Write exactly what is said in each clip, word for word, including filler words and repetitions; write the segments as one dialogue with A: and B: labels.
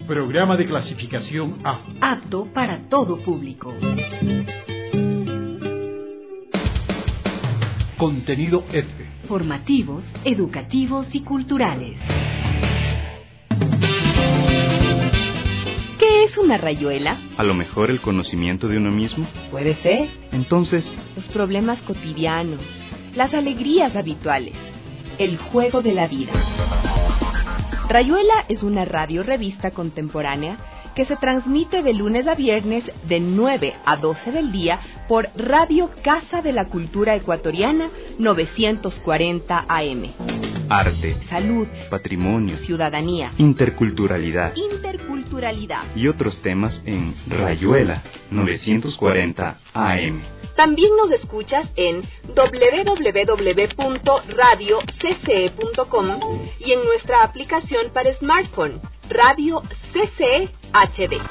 A: Programa de clasificación A.
B: Apto para todo público.
A: Contenido F.
B: Formativos, educativos y culturales. ¿Qué es una rayuela?
C: A lo mejor el conocimiento de uno mismo.
D: Puede ser.
C: Entonces,
D: los problemas cotidianos, las alegrías habituales, el juego de la vida. Rayuela es una radio-revista contemporánea que se transmite de lunes a viernes de nueve a doce del día por Radio Casa de la Cultura Ecuatoriana novecientos cuarenta A M.
C: Arte,
D: salud,
C: patrimonio,
D: ciudadanía,
C: interculturalidad,
D: interculturalidad
C: y otros temas en Rayuela novecientos cuarenta A M.
D: También nos escuchas en doble u doble u doble u punto radio c c e punto com y en nuestra aplicación para smartphone, Radio C C H D.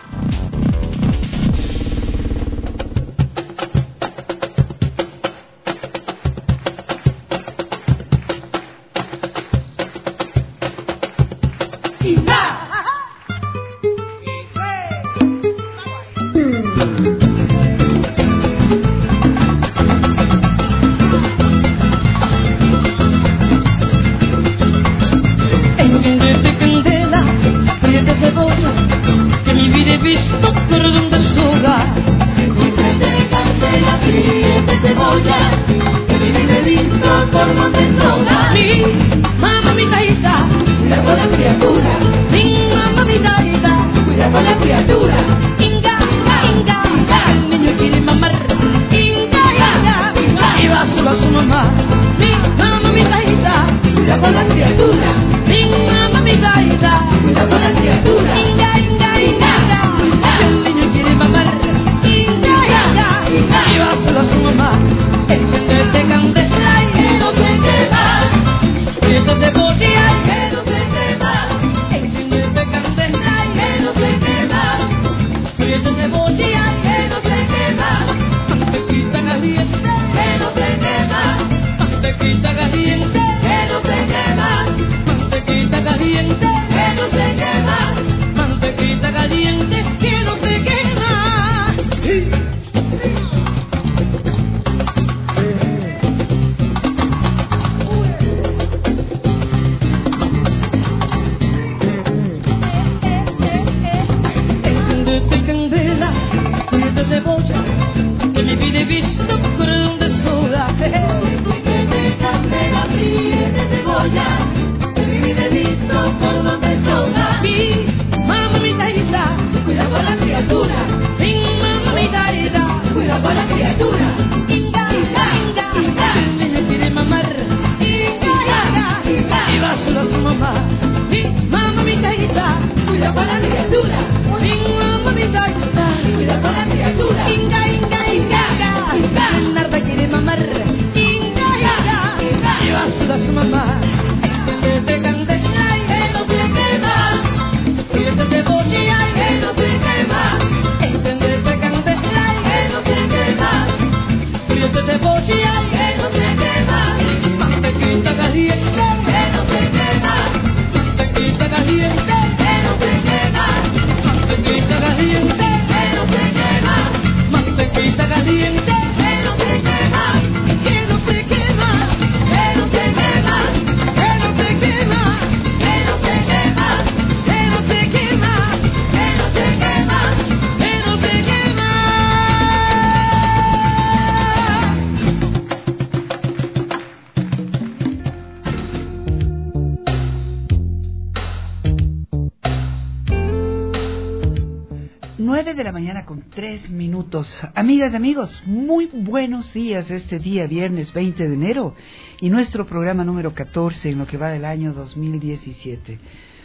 E: de la mañana con tres minutos. Amigas y amigos, muy buenos días este día, viernes veinte de enero, y nuestro programa número catorce en lo que va del año dos mil diecisiete.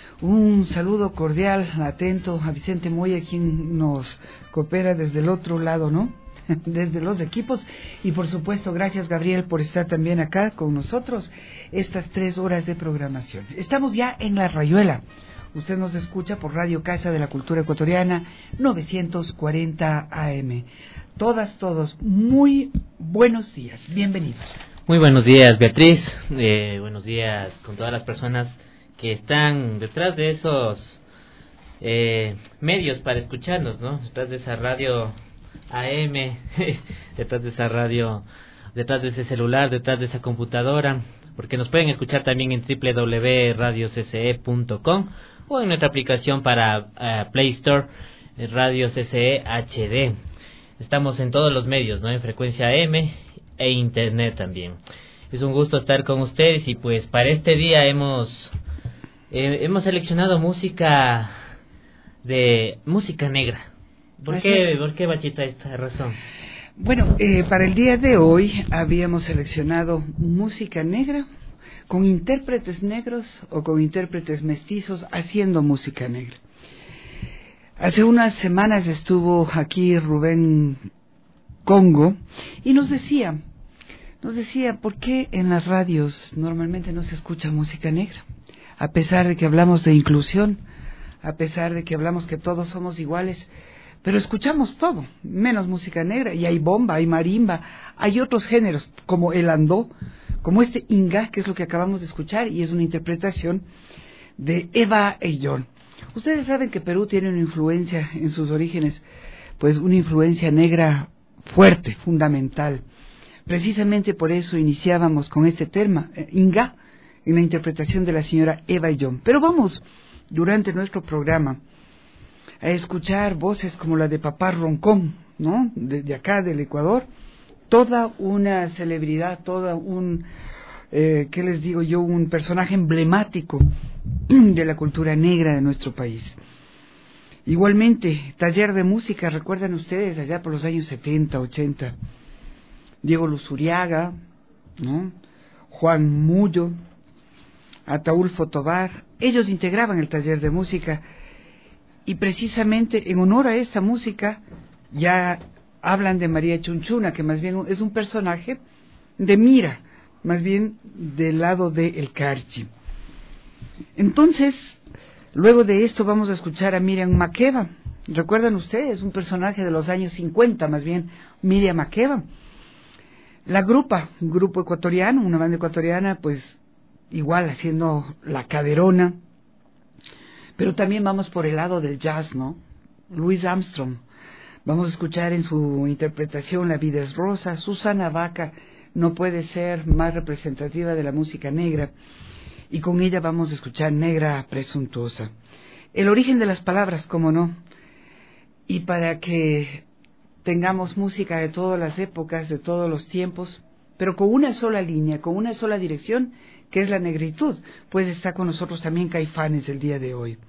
E: Un saludo cordial, atento a Vicente Moya, quien nos coopera desde el otro lado, ¿no? Desde los equipos, y por supuesto gracias Gabriel por estar también acá con nosotros estas tres horas de programación. Estamos ya en La Rayuela. Usted nos escucha por Radio Casa de la Cultura Ecuatoriana novecientos cuarenta A M. Todas, todos, muy buenos días, bienvenidos.
F: Muy buenos días, Beatriz, eh, buenos días con todas las personas que están detrás de esos eh, medios para escucharnos, ¿no? Detrás de esa radio A M, detrás de esa radio, detrás de ese celular, detrás de esa computadora, porque nos pueden escuchar también en doble u doble u doble u punto radio c c e punto com o en nuestra aplicación para uh, Play Store, Radio C C E H D. Estamos en todos los medios, ¿no? En frecuencia A M e internet también. Es un gusto estar con ustedes y pues para este día hemos eh, hemos seleccionado música de música negra. ¿Por
E: Así
F: qué,
E: es.
F: ¿Por qué, Bachita, esta razón?
E: Bueno, eh, para el día de hoy habíamos seleccionado música negra con intérpretes negros o con intérpretes mestizos haciendo música negra. Hace unas semanas estuvo aquí Rubén Congo y nos decía, nos decía, ¿por qué en las radios normalmente no se escucha música negra? A pesar de que hablamos de inclusión, a pesar de que hablamos que todos somos iguales, pero escuchamos todo, menos música negra, y hay bomba, hay marimba, hay otros géneros, como el andó, como este inga, que es lo que acabamos de escuchar, y es una interpretación de Eva Ayllón. Ustedes saben que Perú tiene una influencia en sus orígenes, pues una influencia negra fuerte, fundamental. Precisamente por eso iniciábamos con este tema, eh, inga, en la interpretación de la señora Eva Ayllón. Pero vamos, durante nuestro programa, a escuchar voces como la de Papá Roncón, ¿no? De, de acá, del Ecuador, toda una celebridad, toda un, eh, ¿qué les digo yo? Un personaje emblemático de la cultura negra de nuestro país. Igualmente, taller de música, recuerdan ustedes, allá por los años setenta, ochenta, Diego Luzuriaga, ¿no? Juan Mullo, Ataúlfo Tobar, ellos integraban el taller de música. Y precisamente en honor a esta música ya hablan de María Chunchuna, que más bien es un personaje de Mira, más bien del lado de El Carchi. Entonces, luego de esto vamos a escuchar a Miriam Makeba. ¿Recuerdan ustedes? Un personaje de los años cincuenta, más bien Miriam Makeba. La Grupa, un grupo ecuatoriano, una banda ecuatoriana, pues igual haciendo la caderona. Pero también vamos por el lado del jazz, ¿no? Louis Armstrong. Vamos a escuchar en su interpretación La vida es rosa. Susana Baca no puede ser más representativa de la música negra. Y con ella vamos a escuchar Negra Presuntuosa. El origen de las palabras, cómo no. Y para que tengamos música de todas las épocas, de todos los tiempos, pero con una sola línea, con una sola dirección, que es la negritud, pues está con nosotros también Caifanes el día de hoy.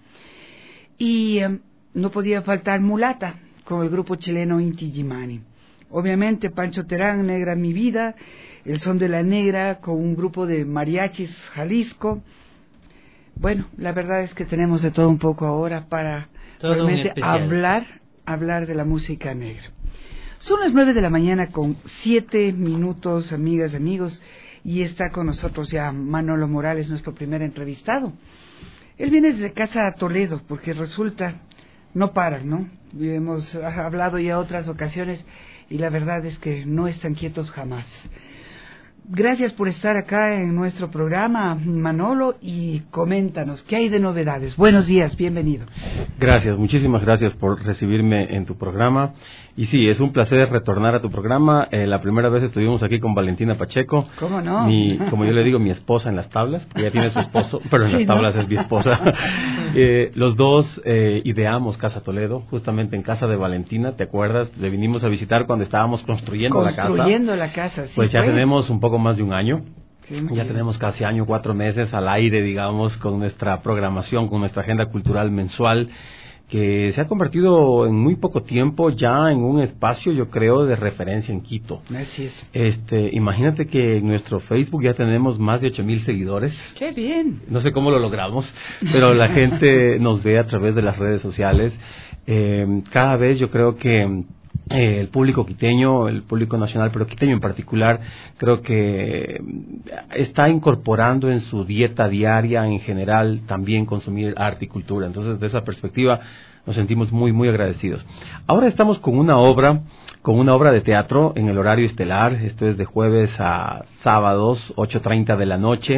E: Y eh, no podía faltar Mulata, con el grupo chileno Inti Illimani. Obviamente Pancho Terán, Negra mi vida, El Son de la Negra, con un grupo de mariachis Jalisco. Bueno, la verdad es que tenemos de todo un poco ahora para
F: todo
E: realmente hablar, hablar de la música negra. Son las nueve de la mañana con siete minutos, amigas y amigos, y está con nosotros ya Manolo Morales, nuestro primer entrevistado. Él viene desde Casa Toledo, porque resulta, no paran, ¿no? Hemos hablado ya otras ocasiones, y la verdad es que no están quietos jamás. Gracias por estar acá en nuestro programa, Manolo, y coméntanos, ¿qué hay de novedades? Buenos días, bienvenido.
G: Gracias, muchísimas gracias por recibirme en tu programa. Y sí, es un placer retornar a tu programa. Eh, la primera vez estuvimos aquí con Valentina Pacheco.
E: ¿Cómo no?
G: Mi, como yo le digo, mi esposa en las tablas. Ella tiene su esposo, pero en sí, las tablas ¿no? Es mi esposa. eh, los dos eh, ideamos Casa Toledo, justamente en casa de Valentina. ¿Te acuerdas? Le vinimos a visitar cuando estábamos construyendo,
E: construyendo
G: la casa.
E: Construyendo la casa, sí.
G: Pues ya
E: fue.
G: tenemos un poco más de un año.
E: Sí,
G: ya tenemos casi año, cuatro meses al aire, digamos, con nuestra programación, con nuestra agenda cultural mensual, que se ha convertido en muy poco tiempo ya en un espacio, yo creo, de referencia en Quito.
E: Así es.
G: Este, imagínate que en nuestro Facebook ya tenemos más de ocho mil seguidores.
E: ¡Qué bien!
G: No sé cómo lo logramos, pero la gente nos ve a través de las redes sociales. Eh, cada vez yo creo que Eh, el público quiteño, el público nacional, pero quiteño en particular, creo que está incorporando en su dieta diaria en general también consumir arte y cultura. Entonces, de esa perspectiva, nos sentimos muy, muy agradecidos. Ahora estamos con una obra, con una obra de teatro en el horario estelar. Esto es de jueves a sábados, ocho treinta de la noche,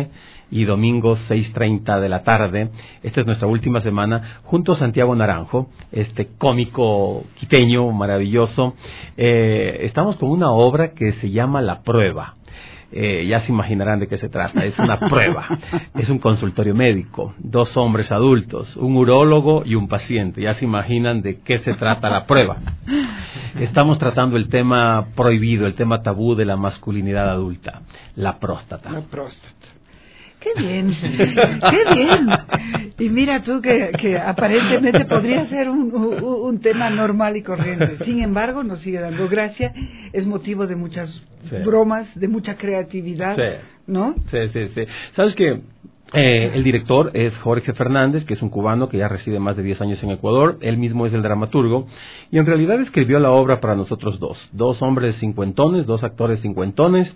G: y domingos seis treinta de la tarde. Esta es nuestra última semana junto a Santiago Naranjo, este cómico quiteño maravilloso. Eh, estamos con una obra que se llama La Prueba. Eh, ya se imaginarán de qué se trata. Es una prueba, es un consultorio médico, dos hombres adultos, un urólogo y un paciente. Ya se imaginan de qué se trata la prueba. Estamos tratando el tema prohibido, el tema tabú de la masculinidad adulta, la próstata.
E: La próstata. ¡Qué bien! ¡Qué bien! Y mira tú que, que aparentemente podría ser un, un, un tema normal y corriente. Sin embargo, nos sigue dando gracia. Es motivo de muchas sí. bromas, de mucha creatividad, sí. ¿no?
G: Sí, sí, sí. ¿Sabes qué? Eh, el director es Jorge Fernández, que es un cubano que ya reside más de diez años en Ecuador. Él mismo es el dramaturgo. Y en realidad escribió la obra para nosotros dos. Dos hombres cincuentones, dos actores cincuentones.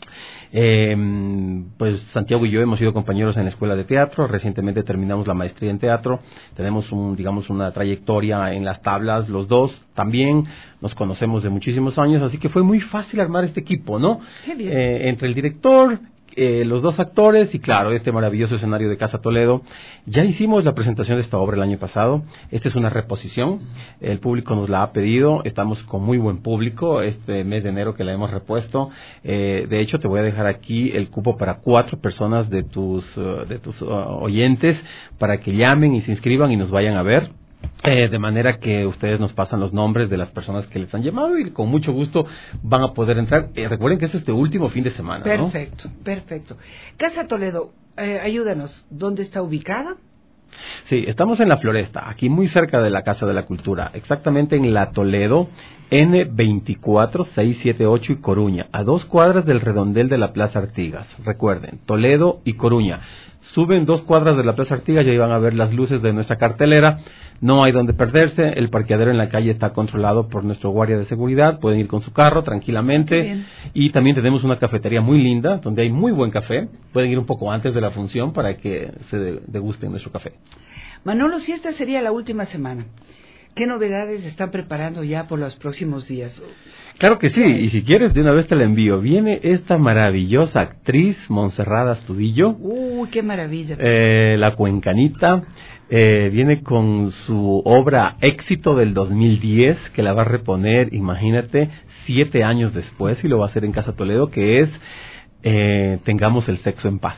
G: Eh, pues Santiago y yo hemos sido compañeros en la escuela de teatro. Recientemente terminamos la maestría en teatro. Tenemos un, digamos, una trayectoria en las tablas los dos. También nos conocemos de muchísimos años, así que fue muy fácil armar este equipo, ¿no?
E: Qué bien.
G: Eh, entre el director, eh, los dos actores y claro, este maravilloso escenario de Casa Toledo. Ya hicimos la presentación de esta obra el año pasado. Esta es una reposición. El público nos la ha pedido. Estamos con muy buen público este mes de enero que la hemos repuesto. Eh, de hecho, te voy a dejar aquí el cupo para cuatro personas de tus, uh, de tus uh, oyentes para que llamen y se inscriban y nos vayan a ver. Eh, de manera que ustedes nos pasan los nombres de las personas que les han llamado y con mucho gusto van a poder entrar. Eh, recuerden que es este último fin de semana,
E: Perfecto,
G: ¿no?
E: perfecto. Casa Toledo, eh, ayúdanos. ¿Dónde está ubicada?
G: Sí, estamos en la Floresta, aquí muy cerca de la Casa de la Cultura, exactamente en La Toledo, N veinticuatro seiscientos setenta y ocho y Coruña, a dos cuadras del redondel de la Plaza Artigas. Recuerden, Toledo y Coruña. Suben dos cuadras de la Plaza Artigas y ahí van a ver las luces de nuestra cartelera. No hay donde perderse, el parqueadero en la calle está controlado por nuestro guardia de seguridad, pueden ir con su carro tranquilamente. Y también tenemos una cafetería muy linda, donde hay muy buen café. Pueden ir un poco antes de la función para que se degusten nuestro café.
E: Manolo, si esta sería la última semana, ¿qué novedades están preparando ya por los próximos días?
G: Claro que sí, y si quieres de una vez te la envío. Viene esta maravillosa actriz, Montserrat Astudillo.
E: ¡Uy, qué maravilla!
G: Eh, la cuencanita. Eh, viene con su obra Éxito del dos mil diez, que la va a reponer, imagínate, siete años después, y lo va a hacer en Casa Toledo, que es eh, Tengamos el sexo en paz.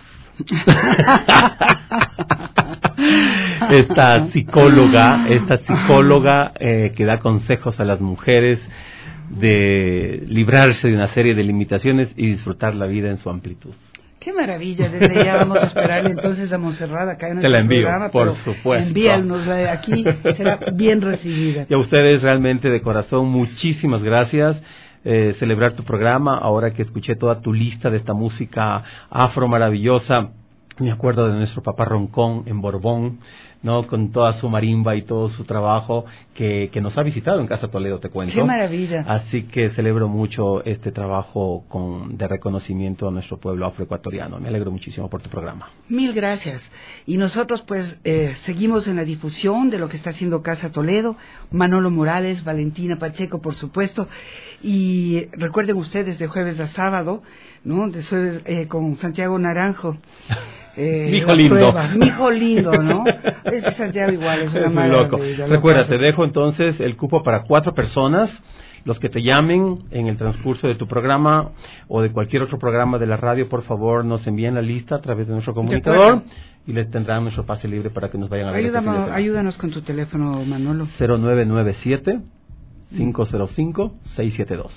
G: Esta psicóloga, esta psicóloga eh, que da consejos a las mujeres de librarse de una serie de limitaciones y disfrutar la vida en su amplitud.
E: ¡Qué maravilla! Desde ya vamos a esperarle entonces a Montserrat acá en
G: nuestro
E: programa.
G: Te la envío, por supuesto.
E: Envíanosla aquí, será bien recibida.
G: Y a ustedes realmente de corazón, muchísimas gracias. Eh, celebrar tu programa, ahora que escuché toda tu lista de esta música afro maravillosa. Me acuerdo de nuestro papá Roncón en Borbón, ¿no? Con toda su marimba y todo su trabajo que, que nos ha visitado en Casa Toledo, te cuento.
E: ¡Qué maravilla!
G: Así que celebro mucho este trabajo con, de reconocimiento a nuestro pueblo afroecuatoriano. Me alegro muchísimo por tu programa.
E: Mil gracias. Y nosotros pues eh, seguimos en la difusión de lo que está haciendo Casa Toledo, Manolo Morales, Valentina Pacheco, por supuesto. Y recuerden ustedes de jueves a sábado, ¿no? De jueves eh, con Santiago Naranjo. Eh,
G: mi hijo lindo.
E: Prueba. Mi hijo lindo, ¿no? Este Santiago igual es una
G: es
E: maravilla.
G: Loco. Recuerda, te dejo entonces el cupo para cuatro personas. Los que te llamen en el transcurso de tu programa o de cualquier otro programa de la radio, por favor, nos envíen la lista a través de nuestro comunicador y les tendrán nuestro pase libre para que nos vayan a ver.
E: Ayúdanos,
G: este fin de semana.
E: ayúdanos con tu teléfono, Manolo.
G: cero nueve nueve siete, cinco cero cinco, seis siete dos.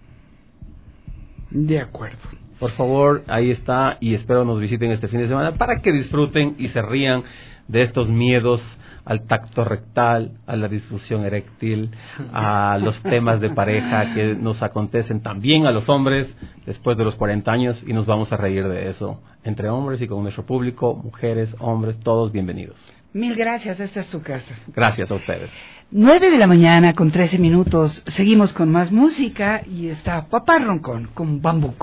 E: De acuerdo.
G: Por favor, ahí está, y espero nos visiten este fin de semana para que disfruten y se rían de estos miedos al tacto rectal, a la disfunción eréctil, a los temas de pareja que nos acontecen también a los hombres después de los cuarenta años, y nos vamos a reír de eso entre hombres y con nuestro público, mujeres, hombres, todos bienvenidos.
E: Mil gracias, esta es tu casa.
G: Gracias a ustedes.
E: Nueve de la mañana con trece minutos, seguimos con más música y está Papá Roncón con Bambuco.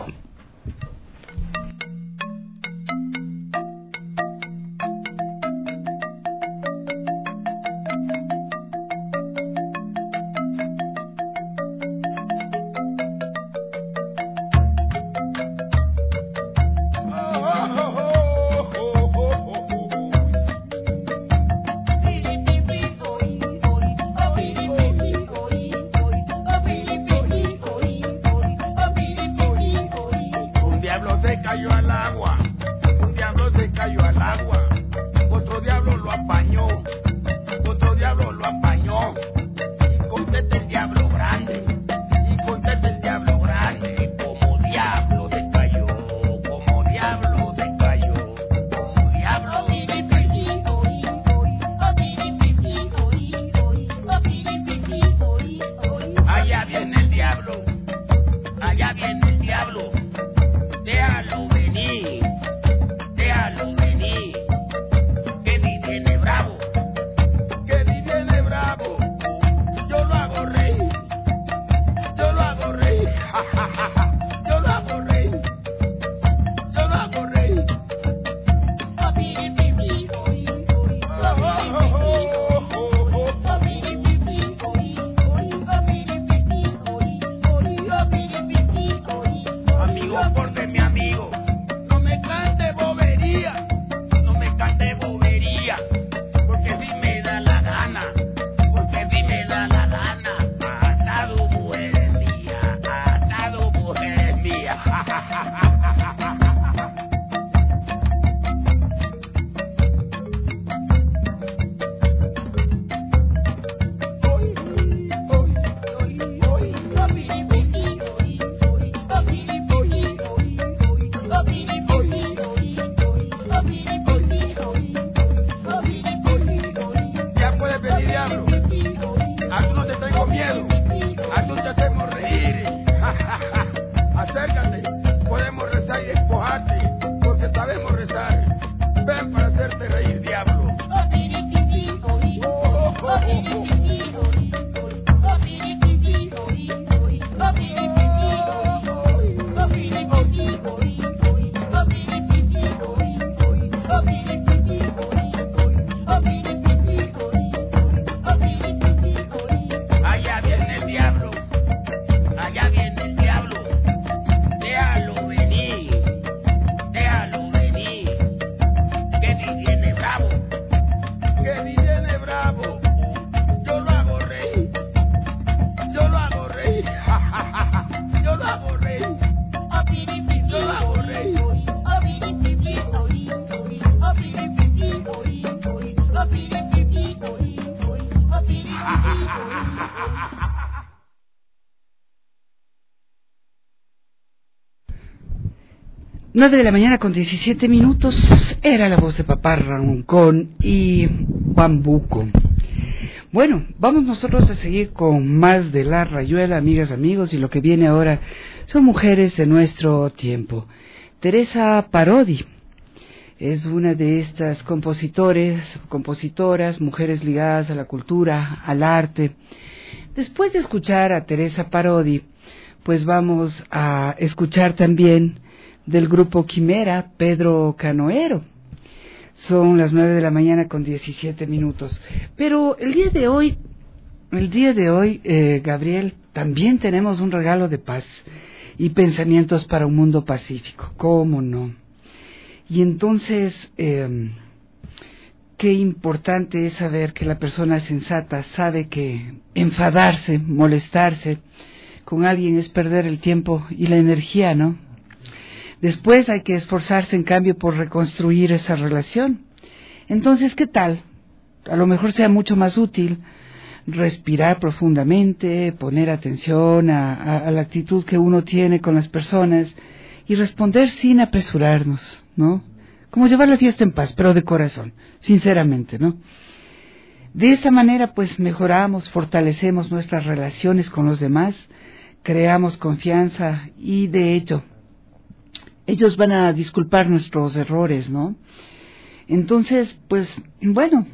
E: Nueve de la mañana con diecisiete minutos, era la voz de Papá Roncón y Bambuco. Bueno, vamos nosotros a seguir con más de La Rayuela, amigas, amigos, y lo que viene ahora son mujeres de nuestro tiempo. Teresa Parodi es una de estas compositores, compositoras, mujeres ligadas a la cultura, al arte. Después de escuchar a Teresa Parodi, pues vamos a escuchar también del grupo Quimera, Pedro Canoero. Son las nueve de la mañana con diecisiete minutos. Pero el día de hoy, el día de hoy, eh, Gabriel, también tenemos un regalo de paz y pensamientos para un mundo pacífico. ¿Cómo no? Y entonces, eh, qué importante es saber que la persona sensata sabe que enfadarse, molestarse con alguien es perder el tiempo y la energía, ¿no? Después hay que esforzarse, en cambio, por reconstruir esa relación. Entonces, ¿qué tal? A lo mejor sea mucho más útil respirar profundamente, poner atención a, a, a la actitud que uno tiene con las personas y responder sin apresurarnos, ¿no? Como llevar la fiesta en paz, pero de corazón, sinceramente, ¿no? De esa manera, pues, mejoramos, fortalecemos nuestras relaciones con los demás, creamos confianza y, de hecho, ellos van a disculpar nuestros errores, ¿no? Entonces, pues, bueno,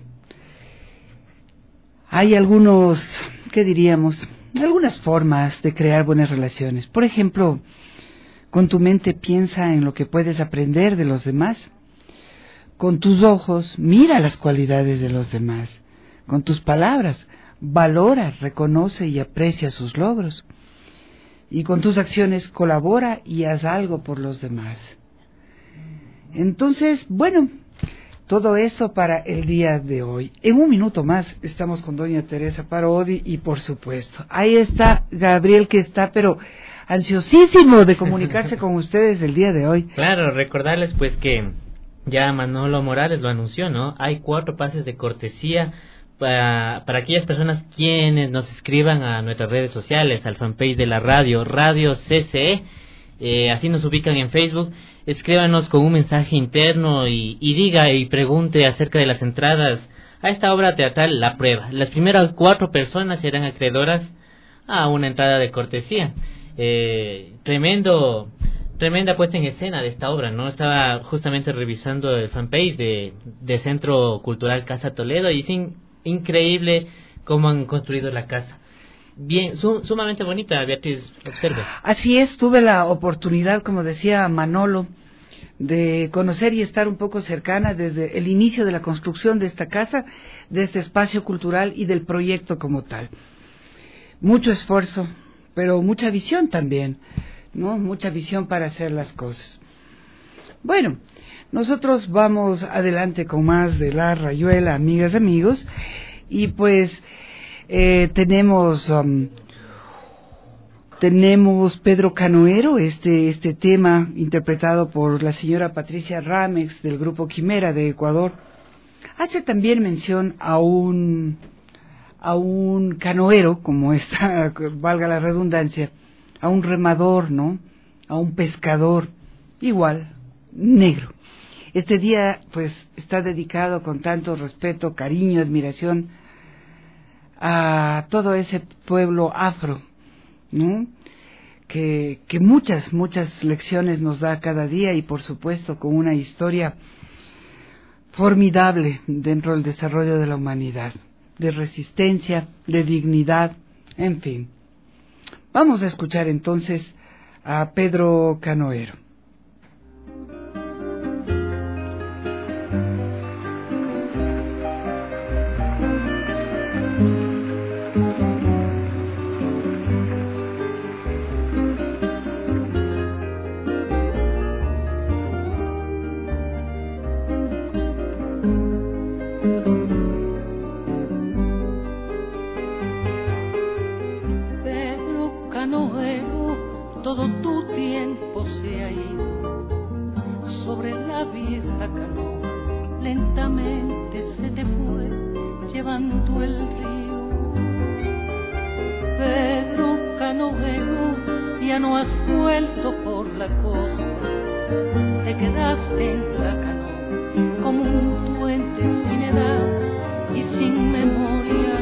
E: hay algunos, ¿qué diríamos? Algunas formas de crear buenas relaciones. Por ejemplo, con tu mente piensa en lo que puedes aprender de los demás. Con tus ojos, mira las cualidades de los demás. Con tus palabras, valora, reconoce y aprecia sus logros. Y con tus acciones colabora y haz algo por los demás. Entonces, bueno, todo esto para el día de hoy. En un minuto más estamos con doña Teresa Parodi y, por supuesto, ahí está Gabriel, que está pero ansiosísimo de comunicarse con ustedes el día de hoy.
F: Claro, recordarles pues que ya Manolo Morales lo anunció, ¿no? Hay cuatro pases de cortesía Para, para aquellas personas quienes nos escriban a nuestras redes sociales, al fanpage de la radio, Radio C C E, eh, así nos ubican en Facebook. Escríbanos con un mensaje interno y, y diga y pregunte acerca de las entradas a esta obra teatral La Prueba. Las primeras cuatro personas serán acreedoras a una entrada de cortesía. Eh, tremendo, tremenda puesta en escena de esta obra, ¿no? Estaba justamente revisando el fanpage de, de Centro Cultural Casa Toledo y sin increíble cómo han construido la casa. Bien, su, sumamente bonita, Beatriz, observe.
E: Así es, tuve la oportunidad, como decía Manolo, de conocer y estar un poco cercana desde el inicio de la construcción de esta casa, de este espacio cultural y del proyecto como tal. Mucho esfuerzo, pero mucha visión también, ¿no? Mucha visión para hacer las cosas. Bueno, nosotros vamos adelante con más de La Rayuela, amigas, amigos, y pues eh, tenemos um, tenemos Pedro Canoero, este este tema interpretado por la señora Patricia Ramex del grupo Quimera de Ecuador. Hace también mención a un a un canoero, como esta, valga la redundancia, a un remador, ¿no? A un pescador, igual, negro. Este día, pues, está dedicado con tanto respeto, cariño, admiración a todo ese pueblo afro, ¿no? Que, que muchas, muchas lecciones nos da cada día y, por supuesto, con una historia formidable dentro del desarrollo de la humanidad, de resistencia, de dignidad, en fin. Vamos a escuchar entonces a Pedro Canoero.
H: Todo tu tiempo se ha ido sobre la vieja canoa, lentamente se te fue llevando el río. canoero, ya no has vuelto por la costa, te quedaste en la canoa como un duende sin edad y sin memoria.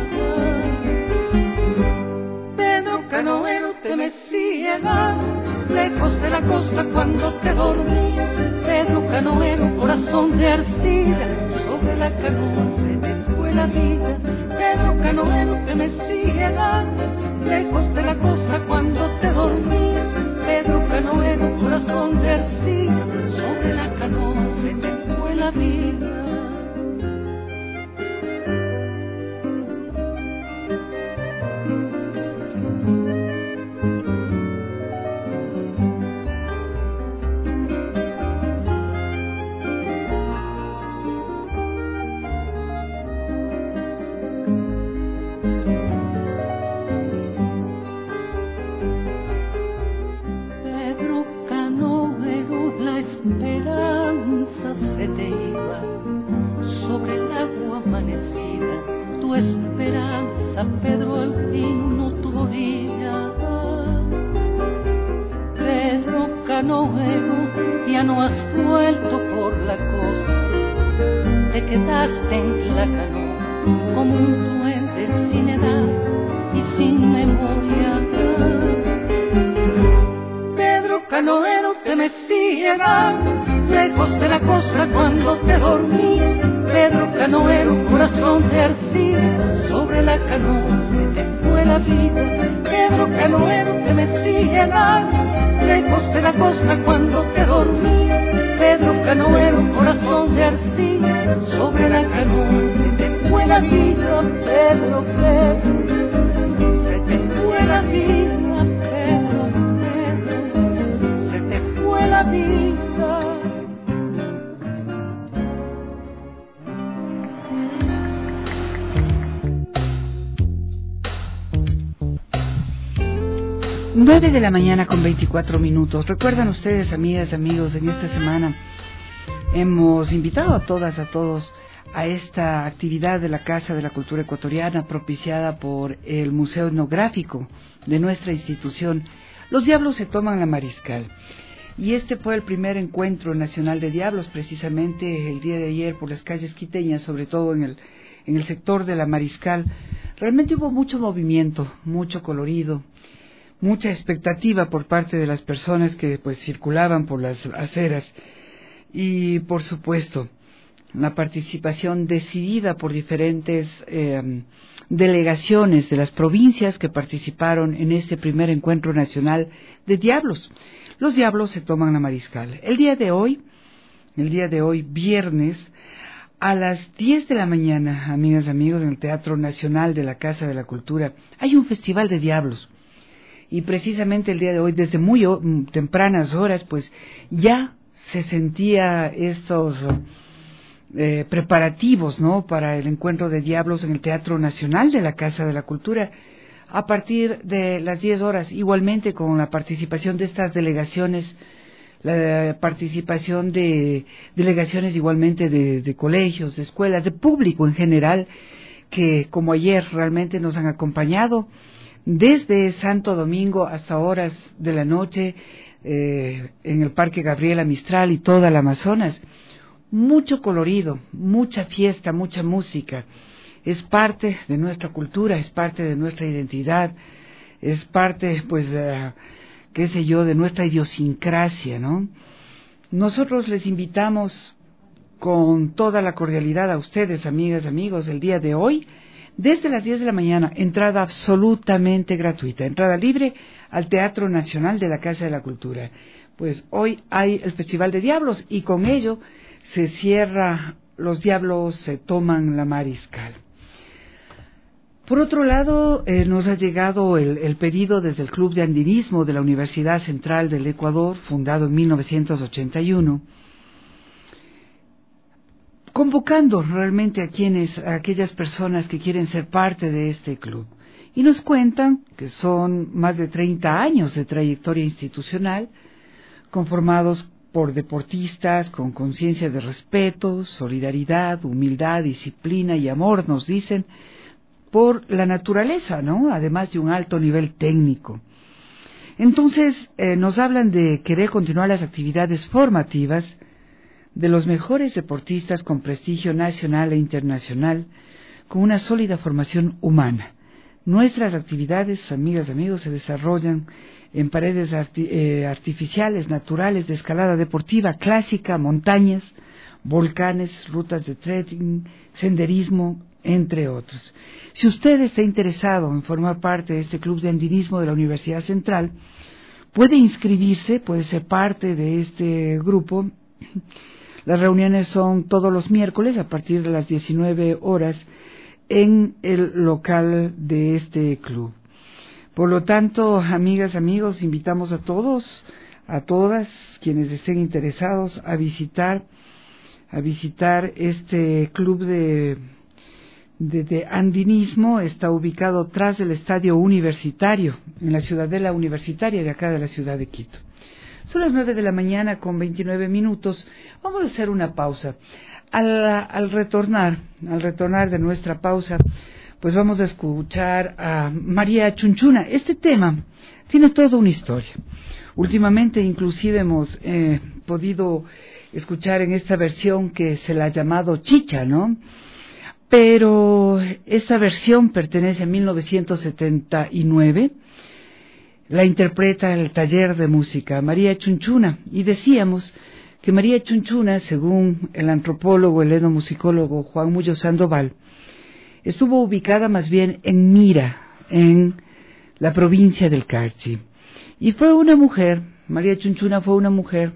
H: Pedro canoero, te mecía lejos de la costa cuando te dormías. Pedro canoero, corazón de arcilla, sobre la canoa se te fue la vida. Pedro canoero, te mecía lejos de la costa cuando te dormías. Pedro canoero, corazón de arcilla, sobre la canoa se te fue la vida. Lejos de la costa cuando te dormías. Pedro canoero, corazón de arcilla, sobre la canoa se te fue la vida. Pedro canoero, te mecía lejos de la costa cuando te dormías. Pedro canoero, corazón de arcilla, sobre la canoa se te fue la vida. Pedro, Pedro, se te fue la vida. Pedro, Pedro, se te fue la vida.
E: nueve de la mañana con veinticuatro minutos. Recuerdan ustedes, amigas, amigos, en esta semana hemos invitado a todas, a todos a esta actividad de la Casa de la Cultura Ecuatoriana propiciada por el Museo Etnográfico de nuestra institución. Los Diablos se toman la Mariscal. Y este fue el primer encuentro nacional de diablos, precisamente el día de ayer por las calles quiteñas, sobre todo en el, en el sector de la Mariscal. Realmente hubo mucho movimiento, mucho colorido, mucha expectativa por parte de las personas que pues circulaban por las aceras y por supuesto la participación decidida por diferentes eh, delegaciones de las provincias que participaron en este primer encuentro nacional de diablos. Los Diablos se toman la Mariscal. El día de hoy, el día de hoy viernes, a las diez de la mañana, amigas y amigos, en el Teatro Nacional de la Casa de la Cultura, hay un festival de diablos. Y precisamente el día de hoy, desde muy tempranas horas, pues ya se sentía estos eh, preparativos, ¿no?, para el encuentro de diablos en el Teatro Nacional de la Casa de la Cultura, a partir de las diez horas, igualmente con la participación de estas delegaciones, la participación de delegaciones igualmente de, de colegios, de escuelas, de público en general, que como ayer realmente nos han acompañado desde Santo Domingo hasta horas de la noche eh, en el Parque Gabriela Mistral y toda la Amazonas. Mucho colorido, mucha fiesta, mucha música. Es parte de nuestra cultura, es parte de nuestra identidad, es parte, pues, uh, qué sé yo, de nuestra idiosincrasia, ¿no? Nosotros les invitamos con toda la cordialidad a ustedes, amigas, amigos, el día de hoy, desde las diez de la mañana, entrada absolutamente gratuita, entrada libre al Teatro Nacional de la Casa de la Cultura. Pues hoy hay el Festival de Diablos y con ello se cierra, los Diablos se toman la Mariscal. Por otro lado, eh, nos ha llegado el, el pedido desde el Club de Andinismo de la Universidad Central del Ecuador, fundado en mil novecientos ochenta y uno, convocando realmente a quienes, a aquellas personas que quieren ser parte de este club. Y nos cuentan que son más de treinta años de trayectoria institucional, conformados por deportistas con conciencia de respeto, solidaridad, humildad, disciplina y amor, nos dicen, por la naturaleza, ¿no?, además de un alto nivel técnico. Entonces, eh, nos hablan de querer continuar las actividades formativas de los mejores deportistas con prestigio nacional e internacional, con una sólida formación humana. Nuestras actividades, amigas y amigos, se desarrollan en paredes arti eh, artificiales, naturales, de escalada deportiva, clásica, montañas, volcanes, rutas de trekking, senderismo, entre otros. Si usted está interesado en formar parte de este club de andinismo de la Universidad Central, puede inscribirse, puede ser parte de este grupo. Las reuniones son todos los miércoles a partir de las diecinueve horas en el local de este club. Por lo tanto, amigas, amigos, invitamos a todos, a todas quienes estén interesados a visitar, a visitar este club de, de, de andinismo. Está ubicado tras del estadio universitario, en la ciudadela universitaria de acá de la ciudad de Quito. Son las nueve de la mañana con veintinueve minutos. Vamos a hacer una pausa. Al, al retornar, al retornar de nuestra pausa, pues vamos a escuchar a María Chunchuna. Este tema tiene toda una historia. Últimamente inclusive hemos eh, podido escuchar en esta versión que se la ha llamado Chicha, ¿no? Pero esta versión pertenece a mil novecientos setenta y nueve. La interpreta el Taller de Música, María Chunchuna. Y decíamos que María Chunchuna, según el antropólogo, el etnomusicólogo Juan Muyo Sandoval, estuvo ubicada más bien en Mira, en la provincia del Carchi. Y fue una mujer, María Chunchuna fue una mujer,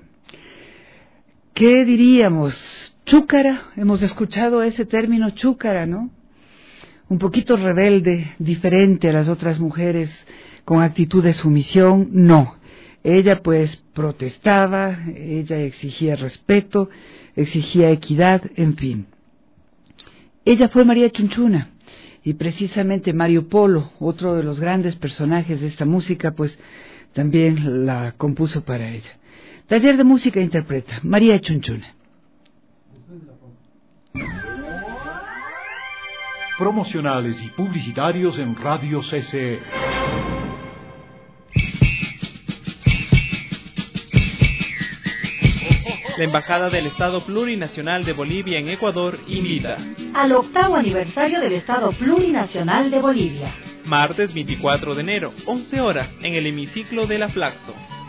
E: ¿qué diríamos? Chúcara, hemos escuchado ese término chúcara, ¿no? Un poquito rebelde, diferente a las otras mujeres, con actitud de sumisión, no. Ella pues protestaba, ella exigía respeto, exigía equidad, en fin. Ella fue María Chunchuna, y precisamente Mario Polo, otro de los grandes personajes de esta música, pues también la compuso para ella. Taller de Música interpreta María Chunchuna.
A: Promocionales y publicitarios en Radio C C E.
I: La Embajada del Estado Plurinacional de Bolivia en Ecuador invita
B: al octavo aniversario del Estado Plurinacional de Bolivia.
I: Martes veinticuatro de enero, once horas, en el hemiciclo de la Flaxo.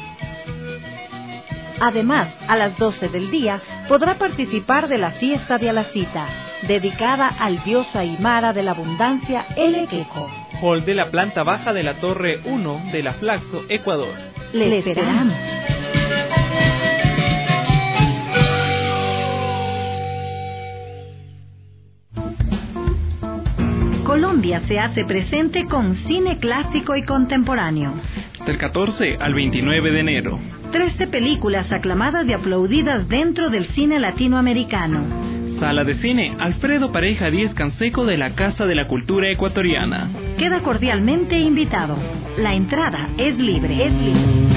B: Además, a las doce del día podrá participar de la fiesta de Alacita, dedicada al dios aymara de la abundancia, el Equeco.
I: Hall de la planta baja de la Torre uno de la Flaxo, Ecuador.
B: Le esperamos. Colombia se hace presente con cine clásico y contemporáneo.
I: Del catorce al veintinueve de enero.
B: Trece películas aclamadas y aplaudidas dentro del cine latinoamericano.
I: Sala de cine Alfredo Pareja Díez Canseco de la Casa de la Cultura Ecuatoriana.
B: Queda cordialmente invitado. La entrada es libre. Es libre.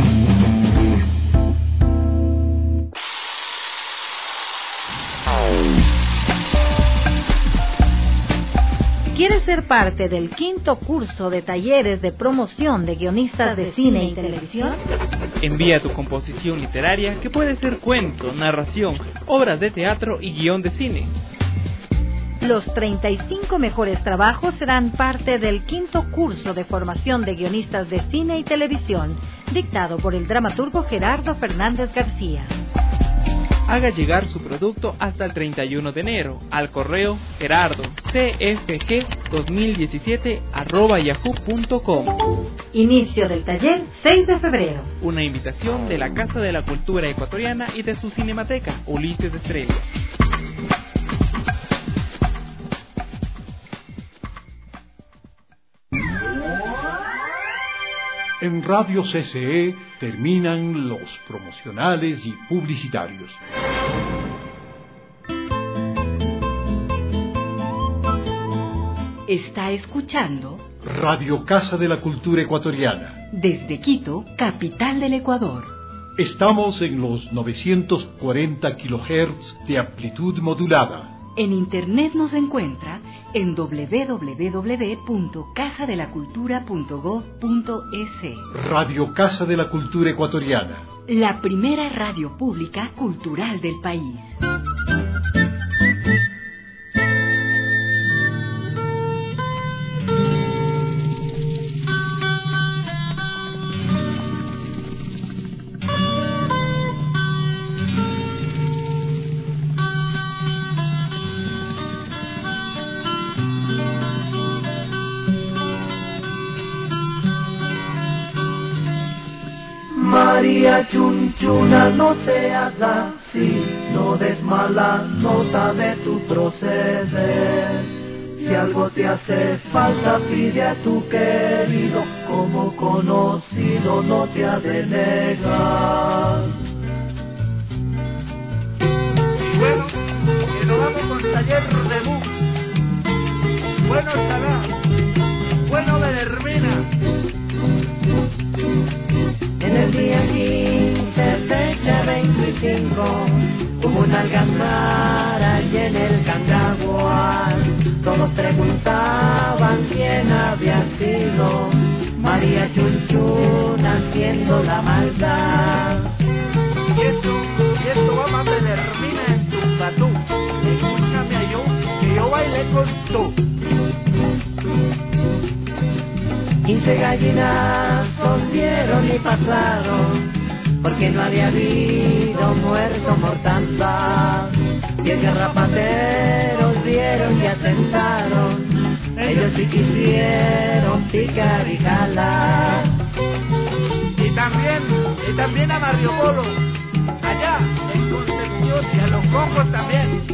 B: ¿Quieres ser parte del quinto curso de talleres de promoción de guionistas de cine y televisión?
I: Envía tu composición literaria, que puede ser cuento, narración, obras de teatro y guión de cine.
B: Los treinta y cinco mejores trabajos serán parte del quinto curso de formación de guionistas de cine y televisión, dictado por el dramaturgo Gerardo Fernández García.
I: Haga llegar su producto hasta el treinta y uno de enero al correo gerardo c f g dos mil diecisiete arroba yahoo punto com.
B: Inicio del taller seis de febrero.
I: Una invitación de la Casa de la Cultura Ecuatoriana y de su cinemateca Ulises Estrella.
A: En Radio C C E terminan los promocionales y publicitarios.
B: Está escuchando
A: Radio Casa de la Cultura Ecuatoriana.
B: Desde Quito, capital del Ecuador.
A: Estamos en los novecientos cuarenta kilohertz de amplitud modulada.
J: En internet nos encuentra en doble u doble u doble u punto casa de la cultura punto gob punto es.
A: Radio Casa de la Cultura Ecuatoriana.
J: La primera radio pública cultural del país.
H: María Chunchuna, no seas así, no des mala nota de tu proceder. Si algo te hace falta, pide a tu querido, como conocido no te ha de negar.
K: Bueno, que nos vamos con el taller de Bú. Bueno estará, bueno Belermina.
H: En el día quince, fecha veinticinco, hubo una algazara allí en el Cangagual. Todos preguntaban quién había sido María Chunchuna haciendo la maldad.
K: Y esto, y esto va más Belermina en tu patú. Escúchame a yo, que yo bailé con tú.
H: Quince gallinazos dieron y pasaron, porque no había habido muerto mortandad. Diez garrapateros dieron y atentaron, ellos sí quisieron picar y jalar.
K: Y también, y también a Mario Polo, allá en Concepción, y a los cojos también.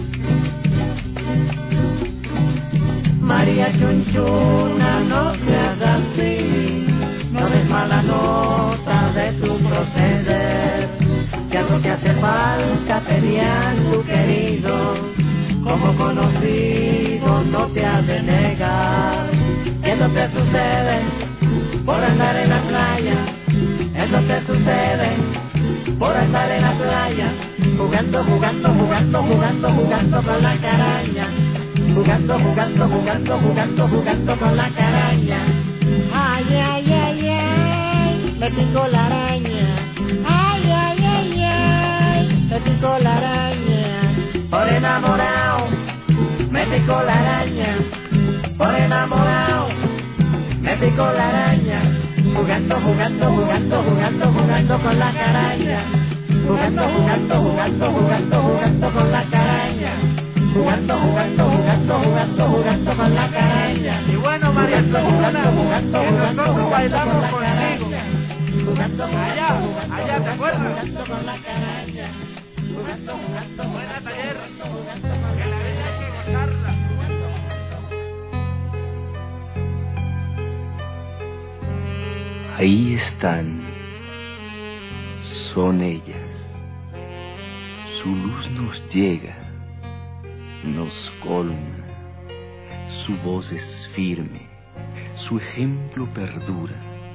H: María Chunchuna, no seas así, no des mala nota de tu proceder. Si algo te hace falta, pedían tu querido, como conocido no te ha de negar. Y eso te sucede por andar en la playa, eso te sucede por andar en la playa, jugando, jugando, jugando, jugando, jugando con la caraña. Jugando, jugando, jugando, jugando, jugando con la caraña.
L: Ay, ay, ay, ay, me picó la araña. Ay, ay, ay, ay, me picó la araña.
H: Por enamorado, me picó la araña. Por enamorado, me picó la araña. Jugando, jugando, jugando, jugando, jugando con la caraña. Jugando, jugando, jugando, jugando, jugando con la caraña. Jugando, jugando, jugando, jugando, jugando con la caraña.
K: Y bueno, María Chunchuna, que nosotros bailamos contigo.
H: Jugando,
K: allá, allá, ¿te acuerdas?
H: Jugando con la caraña. Jugando, jugando,
K: buena taller, que la vida hay que gozarla.
M: Ahí están, son ellas. Su luz nos llega, nos colma, su voz es firme, su ejemplo perdura.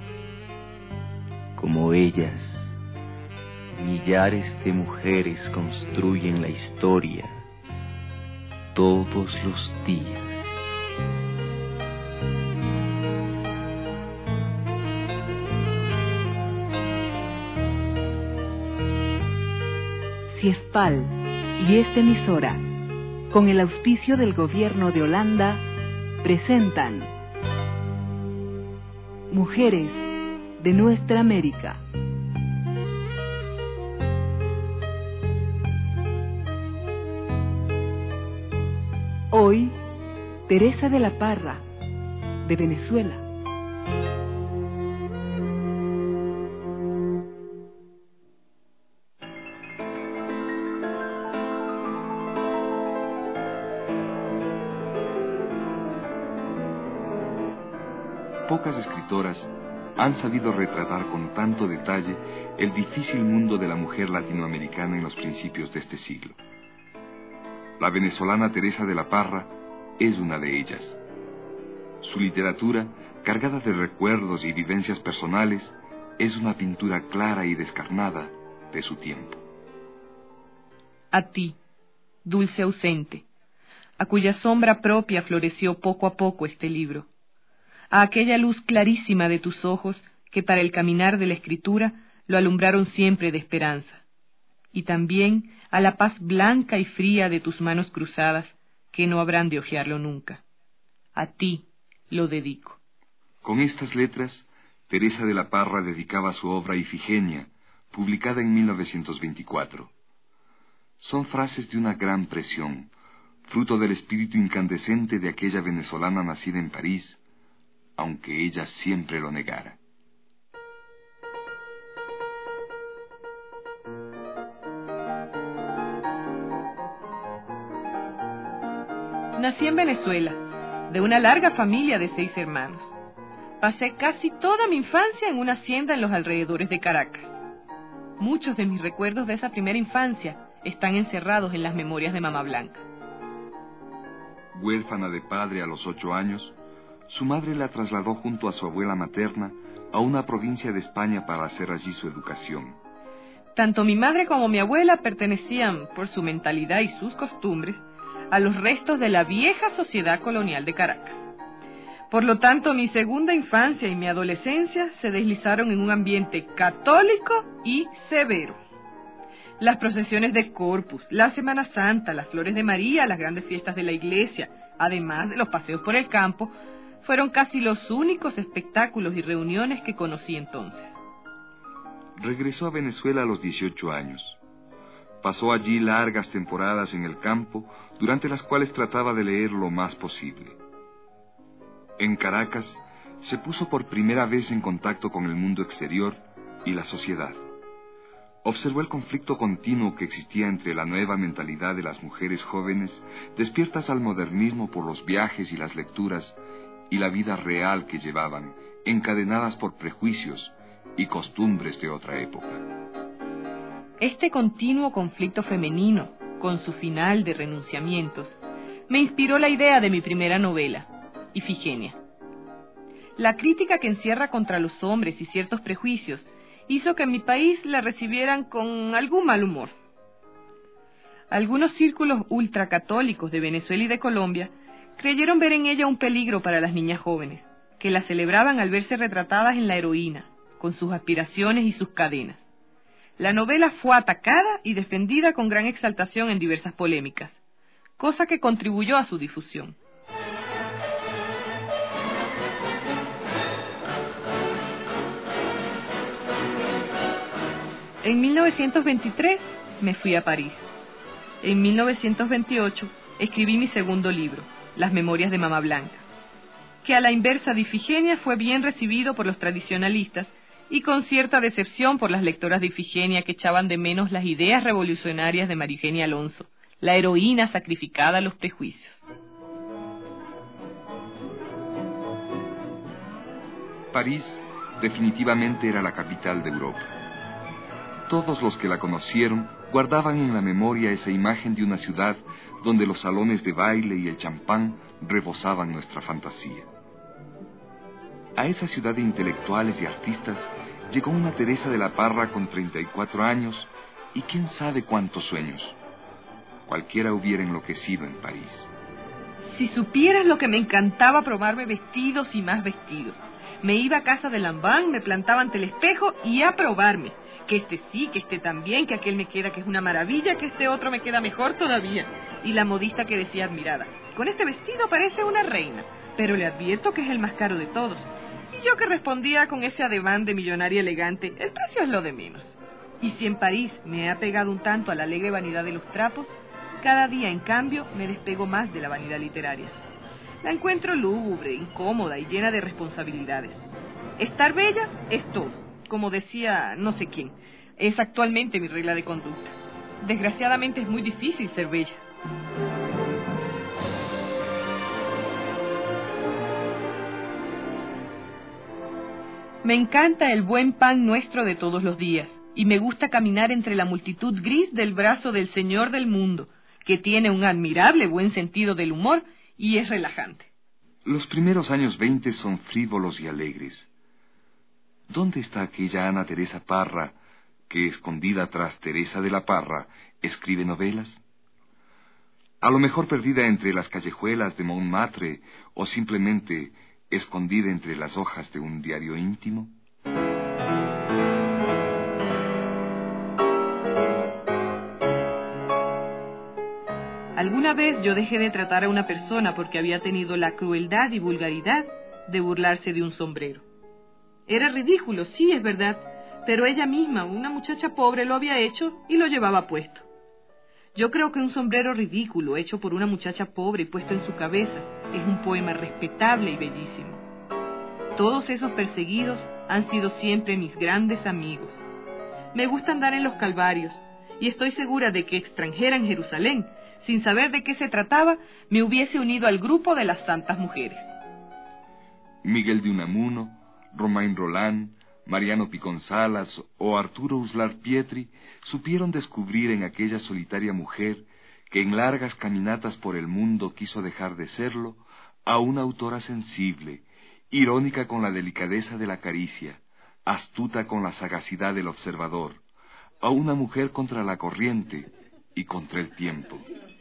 M: Como ellas, millares de mujeres construyen la historia todos los días.
J: Ciespal y esta emisora, con el auspicio del Gobierno de Holanda, presentan Mujeres de Nuestra América. Hoy, Teresa de la Parra, de Venezuela.
N: Pocas escritoras han sabido retratar con tanto detalle el difícil mundo de la mujer latinoamericana en los principios de este siglo. La venezolana Teresa de la Parra es una de ellas. Su literatura, cargada de recuerdos y vivencias personales, es una pintura clara y descarnada de su tiempo.
D: A ti, dulce ausente,
O: a cuya sombra propia floreció poco a poco este libro, a aquella luz clarísima de tus ojos que para el caminar de la escritura lo alumbraron siempre de esperanza, y también a la paz blanca y fría de tus manos cruzadas, que no habrán de hojearlo nunca. A ti lo dedico.
N: Con estas letras, Teresa de la Parra dedicaba su obra Ifigenia, publicada en mil novecientos veinticuatro. Son frases de una gran presión, fruto del espíritu incandescente de aquella venezolana nacida en París, aunque ella siempre lo negara.
O: Nací en Venezuela, de una larga familia de seis hermanos. Pasé casi toda mi infancia en una hacienda en los alrededores de Caracas. Muchos de mis recuerdos de esa primera infancia están encerrados en las memorias de Mamá Blanca.
N: Huérfana de padre a los ocho años, su madre la trasladó junto a su abuela materna a una provincia de España para hacer allí su educación.
O: Tanto mi madre como mi abuela pertenecían, por su mentalidad y sus costumbres, a los restos de la vieja sociedad colonial de Caracas. Por lo tanto, mi segunda infancia y mi adolescencia se deslizaron en un ambiente católico y severo. Las procesiones de Corpus, la Semana Santa, las Flores de María, las grandes fiestas de la iglesia, además de los paseos por el campo, fueron casi los únicos espectáculos y reuniones que conocí entonces.
N: Regresó a Venezuela a los dieciocho años. Pasó allí largas temporadas en el campo, durante las cuales trataba de leer lo más posible. En Caracas, se puso por primera vez en contacto con el mundo exterior y la sociedad. Observó el conflicto continuo que existía entre la nueva mentalidad de las mujeres jóvenes, despiertas al modernismo por los viajes y las lecturas, y la vida real que llevaban, encadenadas por prejuicios y costumbres de otra época.
O: Este continuo conflicto femenino, con su final de renunciamientos, me inspiró la idea de mi primera novela, Ifigenia. La crítica que encierra contra los hombres y ciertos prejuicios hizo que en mi país la recibieran con algún mal humor. Algunos círculos ultracatólicos de Venezuela y de Colombia creyeron ver en ella un peligro para las niñas jóvenes, que la celebraban al verse retratadas en la heroína, con sus aspiraciones y sus cadenas. La novela fue atacada y defendida con gran exaltación en diversas polémicas, cosa que contribuyó a su difusión. En mil novecientos veintitrés me fui a París. En mil novecientos veintiocho escribí mi segundo libro, Las Memorias de Mamá Blanca, que a la inversa de Ifigenia fue bien recibido por los tradicionalistas y con cierta decepción por las lectoras de Ifigenia que echaban de menos las ideas revolucionarias de María Eugenia Alonso, la heroína sacrificada a los prejuicios.
N: París definitivamente era la capital de Europa. Todos los que la conocieron guardaban en la memoria esa imagen de una ciudad donde los salones de baile y el champán rebosaban nuestra fantasía. A esa ciudad de intelectuales y artistas llegó una Teresa de la Parra con treinta y cuatro años y quién sabe cuántos sueños. Cualquiera hubiera enloquecido en París.
O: Si supieras lo que me encantaba probarme vestidos y más vestidos. Me iba a casa de Lambán, me plantaba ante el espejo y a probarme. Que este sí, que este también, que aquel me queda que es una maravilla, que este otro me queda mejor todavía. Y la modista que decía admirada, con este vestido parece una reina, pero le advierto que es el más caro de todos. Y yo que respondía con ese ademán de millonaria elegante, el precio es lo de menos. Y si en París me he apegado un tanto a la alegre vanidad de los trapos, cada día, en cambio, me despego más de la vanidad literaria. La encuentro lúgubre, incómoda y llena de responsabilidades. Estar bella es todo, como decía no sé quién. Es actualmente mi regla de conducta. Desgraciadamente es muy difícil ser bella. Me encanta el buen pan nuestro de todos los días, y me gusta caminar entre la multitud gris del brazo del Señor del mundo, que tiene un admirable buen sentido del humor y es relajante.
N: Los primeros años veinte son frívolos y alegres. ¿Dónde está aquella Ana Teresa Parra que, escondida tras Teresa de la Parra, escribe novelas? a lo mejor perdida entre las callejuelas de Montmartre o simplemente escondida entre las hojas de un diario íntimo.
O: Alguna vez yo dejé de tratar a una persona porque había tenido la crueldad y vulgaridad de burlarse de un sombrero. Era ridículo, sí, es verdad, pero ella misma, una muchacha pobre, lo había hecho y lo llevaba puesto. Yo creo que un sombrero ridículo hecho por una muchacha pobre y puesto en su cabeza es un poema respetable y bellísimo. Todos esos perseguidos han sido siempre mis grandes amigos. Me gusta andar en los calvarios y estoy segura de que extranjera en Jerusalén, sin saber de qué se trataba, me hubiese unido al grupo de las santas mujeres.
N: Miguel de Unamuno, Romain Roland, Mariano Piconsalas o Arturo Uslar Pietri supieron descubrir en aquella solitaria mujer, que en largas caminatas por el mundo quiso dejar de serlo, a una autora sensible, irónica con la delicadeza de la caricia, astuta con la sagacidad del observador, a una mujer contra la corriente y contra el tiempo.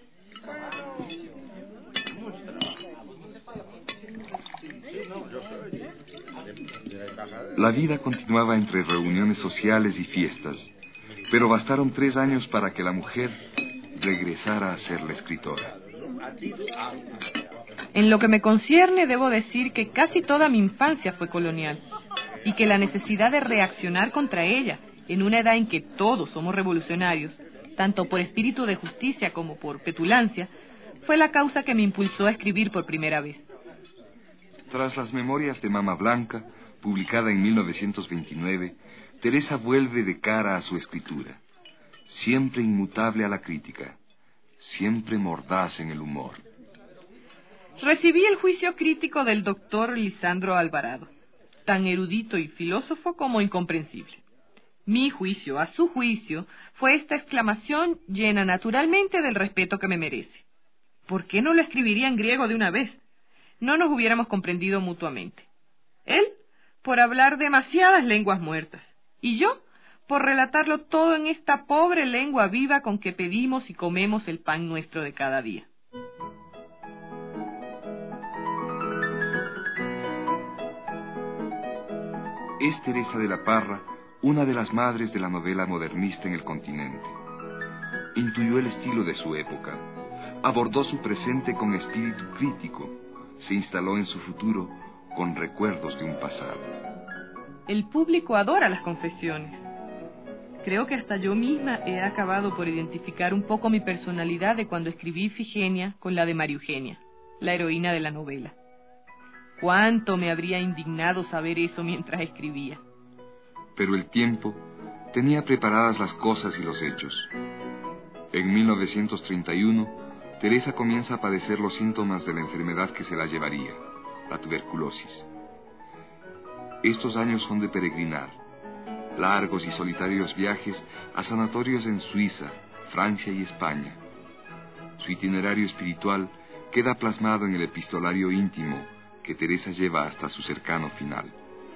N: La vida continuaba entre reuniones sociales y fiestas, pero bastaron tres años para que la mujer regresara a ser la escritora.
O: En lo que me concierne, debo decir que casi toda mi infancia fue colonial, y que la necesidad de reaccionar contra ella, en una edad en que todos somos revolucionarios, tanto por espíritu de justicia como por petulancia, fue la causa que me impulsó a escribir por primera vez.
N: Tras las Memorias de Mama Blanca, publicada en mil novecientos veintinueve, Teresa vuelve de cara a su escritura, siempre inmutable a la crítica, siempre mordaz en el humor.
O: Recibí el juicio crítico del doctor Lisandro Alvarado, tan erudito y filósofo como incomprensible. Mi juicio, a su juicio, fue esta exclamación llena naturalmente del respeto que me merece. ¿Por qué no lo escribiría en griego de una vez? No nos hubiéramos comprendido mutuamente. Él, por hablar demasiadas lenguas muertas, y yo, por relatarlo todo en esta pobre lengua viva con que pedimos y comemos el pan nuestro de cada día.
N: Es Teresa de la Parra, una de las madres de la novela modernista en el continente. Intuyó el estilo de su época, abordó su presente con espíritu crítico, se instaló en su futuro con recuerdos de un pasado.
O: El público adora las confesiones. Creo que hasta yo misma he acabado por identificar un poco mi personalidad de cuando escribí Ifigenia con la de María Eugenia, la heroína de la novela. Cuánto me habría indignado saber eso mientras escribía.
N: Pero el tiempo tenía preparadas las cosas y los hechos. En mil novecientos treinta y uno, Teresa comienza a padecer los síntomas de la enfermedad que se la llevaría, la tuberculosis. Estos años son de peregrinar, largos y solitarios viajes a sanatorios en Suiza, Francia y España. Su itinerario espiritual queda plasmado en el epistolario íntimo que Teresa lleva hasta su cercano final.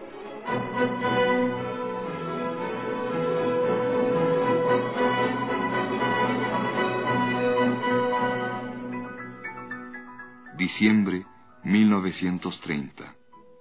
N: Diciembre mil novecientos treinta.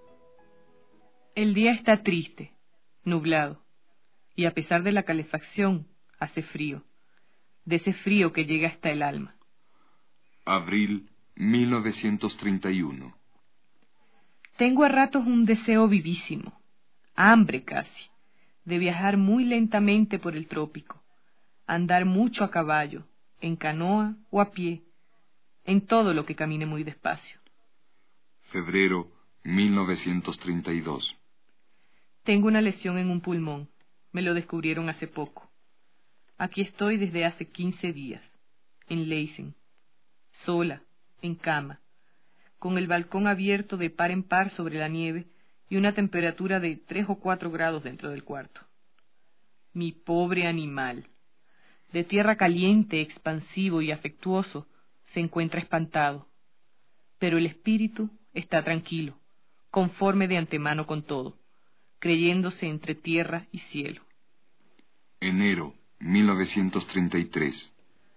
O: El día está triste, nublado, y a pesar de la calefacción, hace frío, de ese frío que llega hasta el alma.
N: Abril mil novecientos treinta y uno.
O: Tengo a ratos un deseo vivísimo, hambre casi, de viajar muy lentamente por el trópico, andar mucho a caballo, en canoa o a pie, en todo lo que camine muy despacio.
N: Febrero mil novecientos treinta y dos.
O: Tengo una lesión en un pulmón, me lo descubrieron hace poco. Aquí estoy desde hace quince días, en Leysen, sola, en cama, con el balcón abierto de par en par sobre la nieve y una temperatura de tres o cuatro grados dentro del cuarto. Mi pobre animal, de tierra caliente, expansivo y afectuoso, se encuentra espantado, pero el espíritu está tranquilo, conforme de antemano con todo, creyéndose entre tierra y cielo.
N: Enero mil novecientos treinta y tres.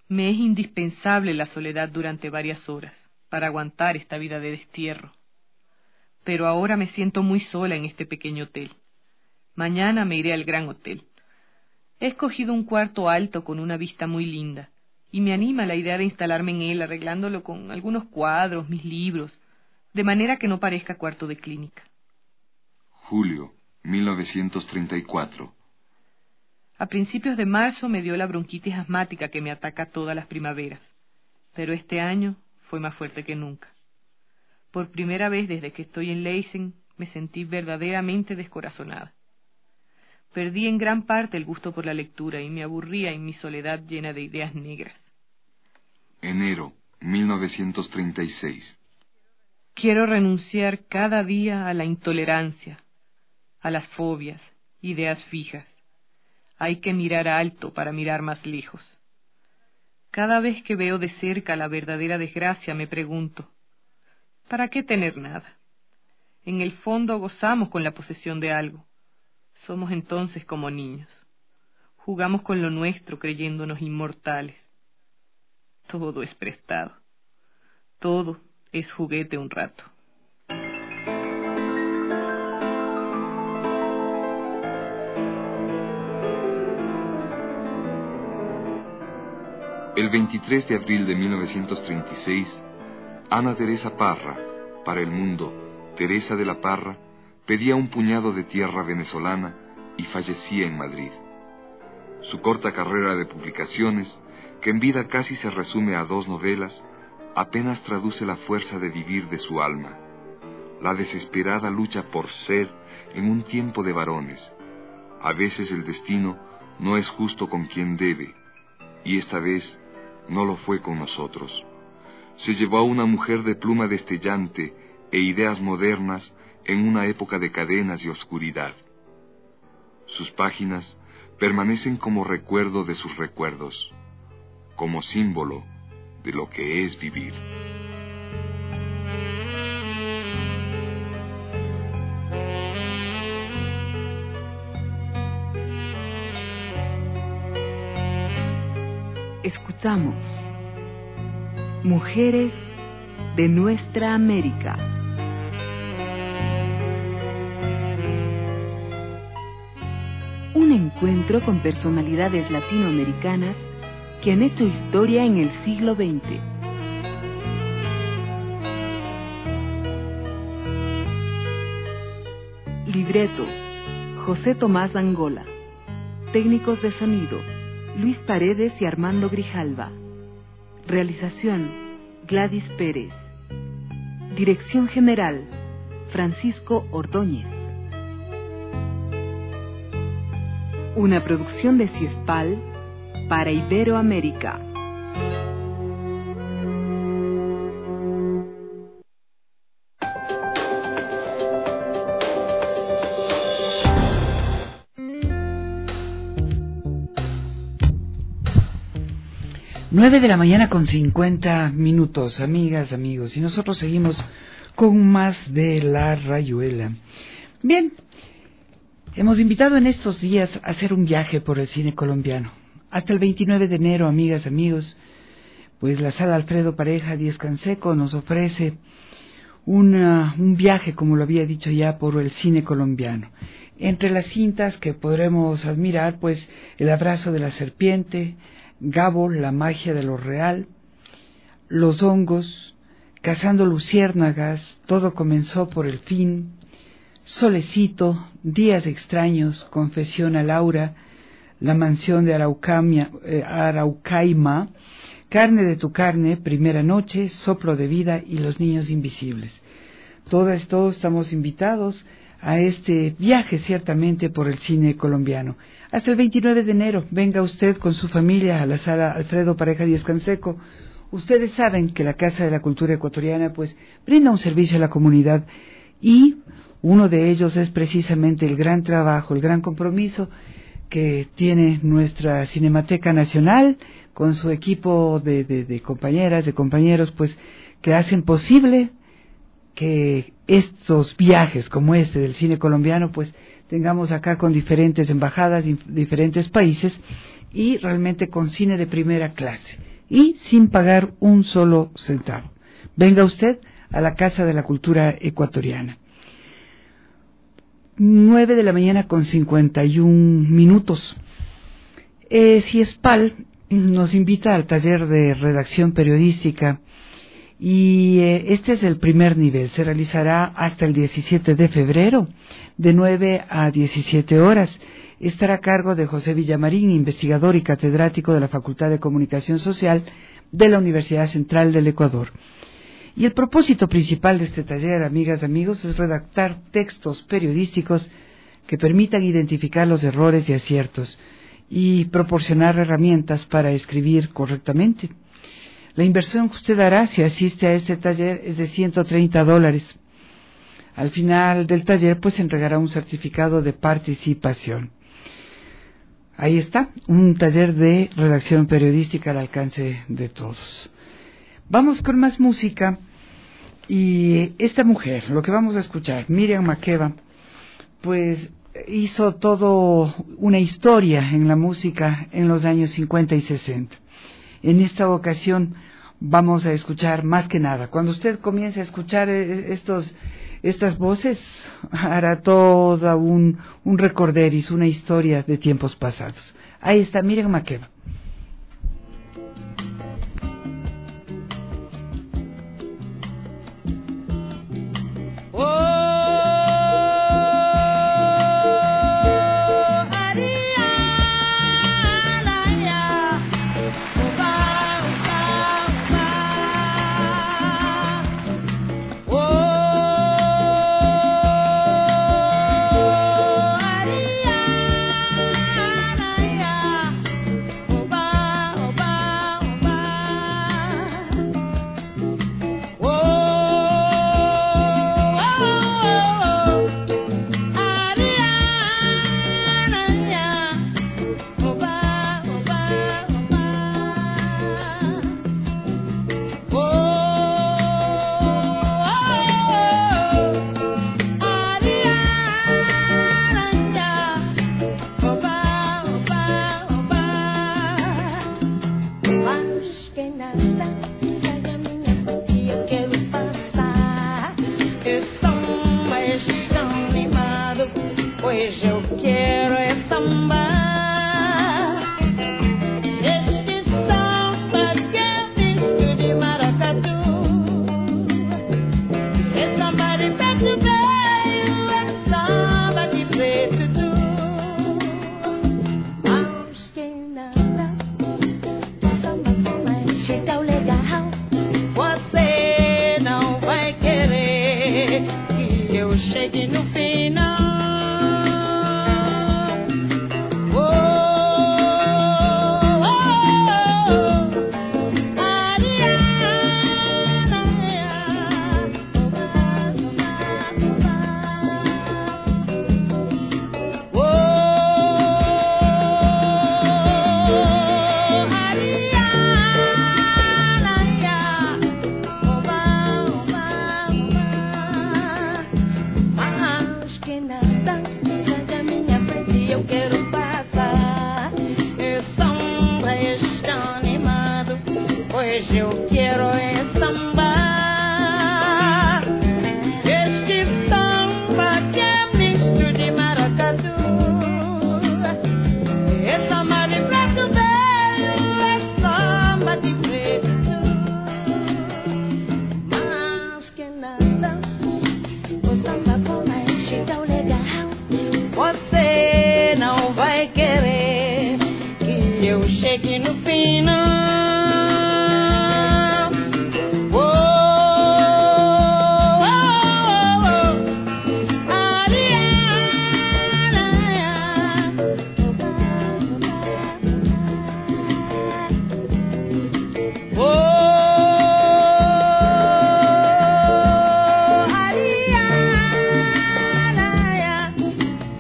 O: Me es indispensable la soledad durante varias horas para aguantar esta vida de destierro. Pero ahora me siento muy sola en este pequeño hotel. Mañana me iré al gran hotel. He escogido un cuarto alto con una vista muy linda, y me anima la idea de instalarme en él arreglándolo con algunos cuadros, mis libros, de manera que no parezca cuarto de clínica.
N: Julio, mil novecientos treinta y cuatro.
O: A principios de marzo me dio la bronquitis asmática que me ataca todas las primaveras, pero este año fue más fuerte que nunca. Por primera vez desde que estoy en Leysen me sentí verdaderamente descorazonada. Perdí en gran parte el gusto por la lectura y me aburría en mi soledad llena de ideas negras.
N: Enero, mil novecientos treinta y seis.
O: Quiero renunciar cada día a la intolerancia, a las fobias, ideas fijas. Hay que mirar alto para mirar más lejos. Cada vez que veo de cerca la verdadera desgracia me pregunto, ¿para qué tener nada? En el fondo gozamos con la posesión de algo. Somos entonces como niños. Jugamos con lo nuestro creyéndonos inmortales. Todo es prestado. Todo es juguete un rato.
N: El veintitrés de abril de mil novecientos treinta y seis, Ana Teresa Parra, para El Mundo, Teresa de la Parra, pedía un puñado de tierra venezolana y fallecía en Madrid. Su corta carrera de publicaciones, que en vida casi se resume a dos novelas, apenas traduce la fuerza de vivir de su alma, la desesperada lucha por ser en un tiempo de varones. A veces el destino no es justo con quien debe, y esta vez no lo fue con nosotros. Se llevó a una mujer de pluma destellante e ideas modernas en una época de cadenas y oscuridad. Sus páginas permanecen como recuerdo de sus recuerdos, como símbolo de lo que es vivir.
D: Escuchamos Mujeres de Nuestra América. Un encuentro con personalidades latinoamericanas que han hecho historia en el siglo veinte. Libreto: José Tomás Angola. Técnicos de sonido: Luis Paredes y Armando Grijalva. Realización: Gladys Pérez. Dirección General: Francisco Ordóñez. Una producción de CIESPAL para Iberoamérica.
E: Nueve de la mañana con cincuenta minutos, amigas, amigos, y nosotros seguimos con más de La Rayuela. Bien, hemos invitado en estos días a hacer un viaje por el cine colombiano. Hasta el veintinueve de enero, amigas, amigos, pues la Sala Alfredo Pareja Díez Canseco nos ofrece una, un viaje, como lo había dicho ya, por el cine colombiano. Entre las cintas que podremos admirar, pues El abrazo de la serpiente, Gabo, la magia de lo real, Los hongos, Cazando luciérnagas, Todo comenzó por el fin, Solecito, Días extraños, Confesión a Laura, La mansión de Araucamia, eh, Araucaima, Carne de tu carne, Primera noche, Soplo de vida y Los niños invisibles. Todas, todos estamos invitados a este viaje ciertamente por el cine colombiano. Hasta el veintinueve de enero, venga usted con su familia a la Sala Alfredo Pareja Díez Canseco. Ustedes saben que la Casa de la Cultura Ecuatoriana pues brinda un servicio a la comunidad y uno de ellos es precisamente el gran trabajo, el gran compromiso que tiene nuestra Cinemateca Nacional con su equipo de, de, de compañeras, de compañeros, pues que hacen posible que estos viajes como este del cine colombiano pues tengamos acá con diferentes embajadas, diferentes países y realmente con cine de primera clase. y sin pagar un solo centavo. Venga usted a la Casa de la Cultura Ecuatoriana. Nueve de la mañana con cincuenta y un minutos. Eh, CIESPAL nos invita al taller de redacción periodística y eh, este es el primer nivel. Se realizará hasta el diecisiete de febrero de nueve a diecisiete horas. Estará a cargo de José Villamarín, investigador y catedrático de la Facultad de Comunicación Social de la Universidad Central del Ecuador. Y el propósito principal de este taller, amigas y amigos, es redactar textos periodísticos que permitan identificar los errores y aciertos y proporcionar herramientas para escribir correctamente. La inversión que usted hará si asiste a este taller es de ciento treinta dólares. Al final del taller, pues, se entregará un certificado de participación. Ahí está, un taller de redacción periodística al alcance de todos. Vamos con más música y esta mujer, lo que vamos a escuchar, Miriam Makeba, pues hizo todo una historia en la música en los años cincuenta y sesenta. En esta ocasión vamos a escuchar Más que nada. Cuando usted comience a escuchar estos, estas voces, hará toda un, un recorderis, una historia de tiempos pasados. Ahí está Miriam Makeba.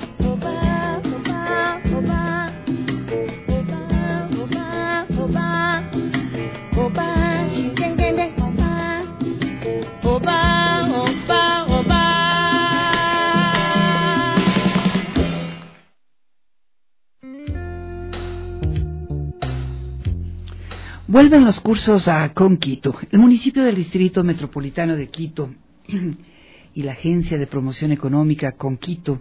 L: Bye.
E: Vuelven los cursos a Conquito. El municipio del Distrito Metropolitano de Quito y la Agencia de Promoción Económica Conquito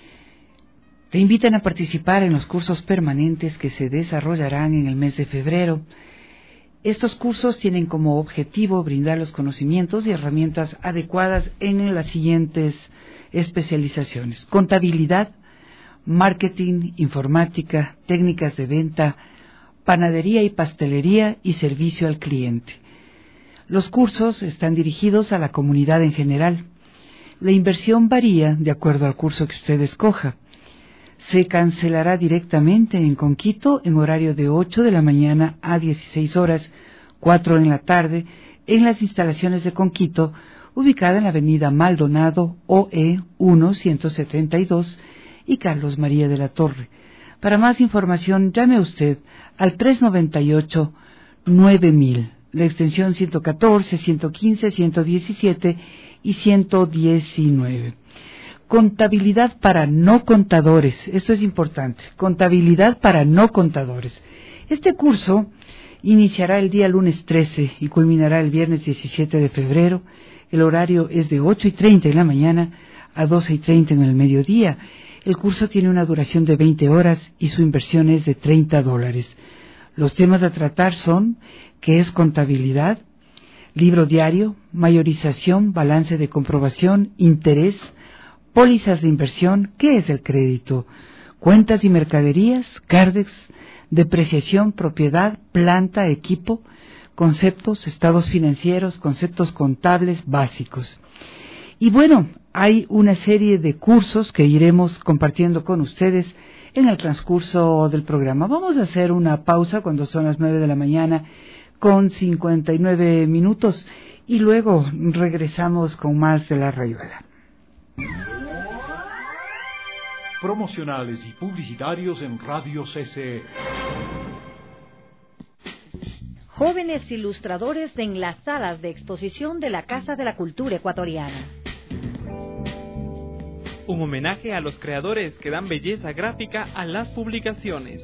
E: te invitan a participar en los cursos permanentes que se desarrollarán en el mes de febrero. Estos cursos tienen como objetivo brindar los conocimientos y herramientas adecuadas en las siguientes especializaciones: contabilidad, marketing, informática, técnicas de venta, panadería y pastelería y servicio al cliente. Los cursos están dirigidos a la comunidad en general. La inversión varía de acuerdo al curso que usted escoja. Se cancelará directamente en Conquito en horario de ocho de la mañana a dieciséis horas, cuatro en la tarde, en las instalaciones de Conquito, ubicada en la avenida Maldonado O E ciento setenta y dos y Carlos María de la Torre. Para más información, llame usted al tres noventa y ocho nueve mil, la extensión ciento catorce, ciento quince, ciento diecisiete y ciento diecinueve. Contabilidad para no contadores. Esto es importante. Contabilidad para no contadores. Este curso iniciará el día lunes trece y culminará el viernes diecisiete de febrero. El horario es de ocho y treinta en la mañana a doce y treinta en el mediodía. El curso tiene una duración de veinte horas y su inversión es de treinta dólares. Los temas a tratar son: ¿qué es contabilidad?, libro diario, mayorización, balance de comprobación, interés, pólizas de inversión, ¿qué es el crédito?, cuentas y mercaderías, CARDEX, depreciación, propiedad, planta, equipo, conceptos, estados financieros, conceptos contables básicos. Y bueno, hay una serie de cursos que iremos compartiendo con ustedes en el transcurso del programa. Vamos a hacer una pausa cuando son las nueve de la mañana con cincuenta y nueve minutos y luego regresamos con más de La Rayuela.
A: Promocionales y publicitarios en Radio C C E.
B: Jóvenes ilustradores en las salas de exposición de la Casa de la Cultura Ecuatoriana.
I: Un homenaje a los creadores que dan belleza gráfica a las publicaciones.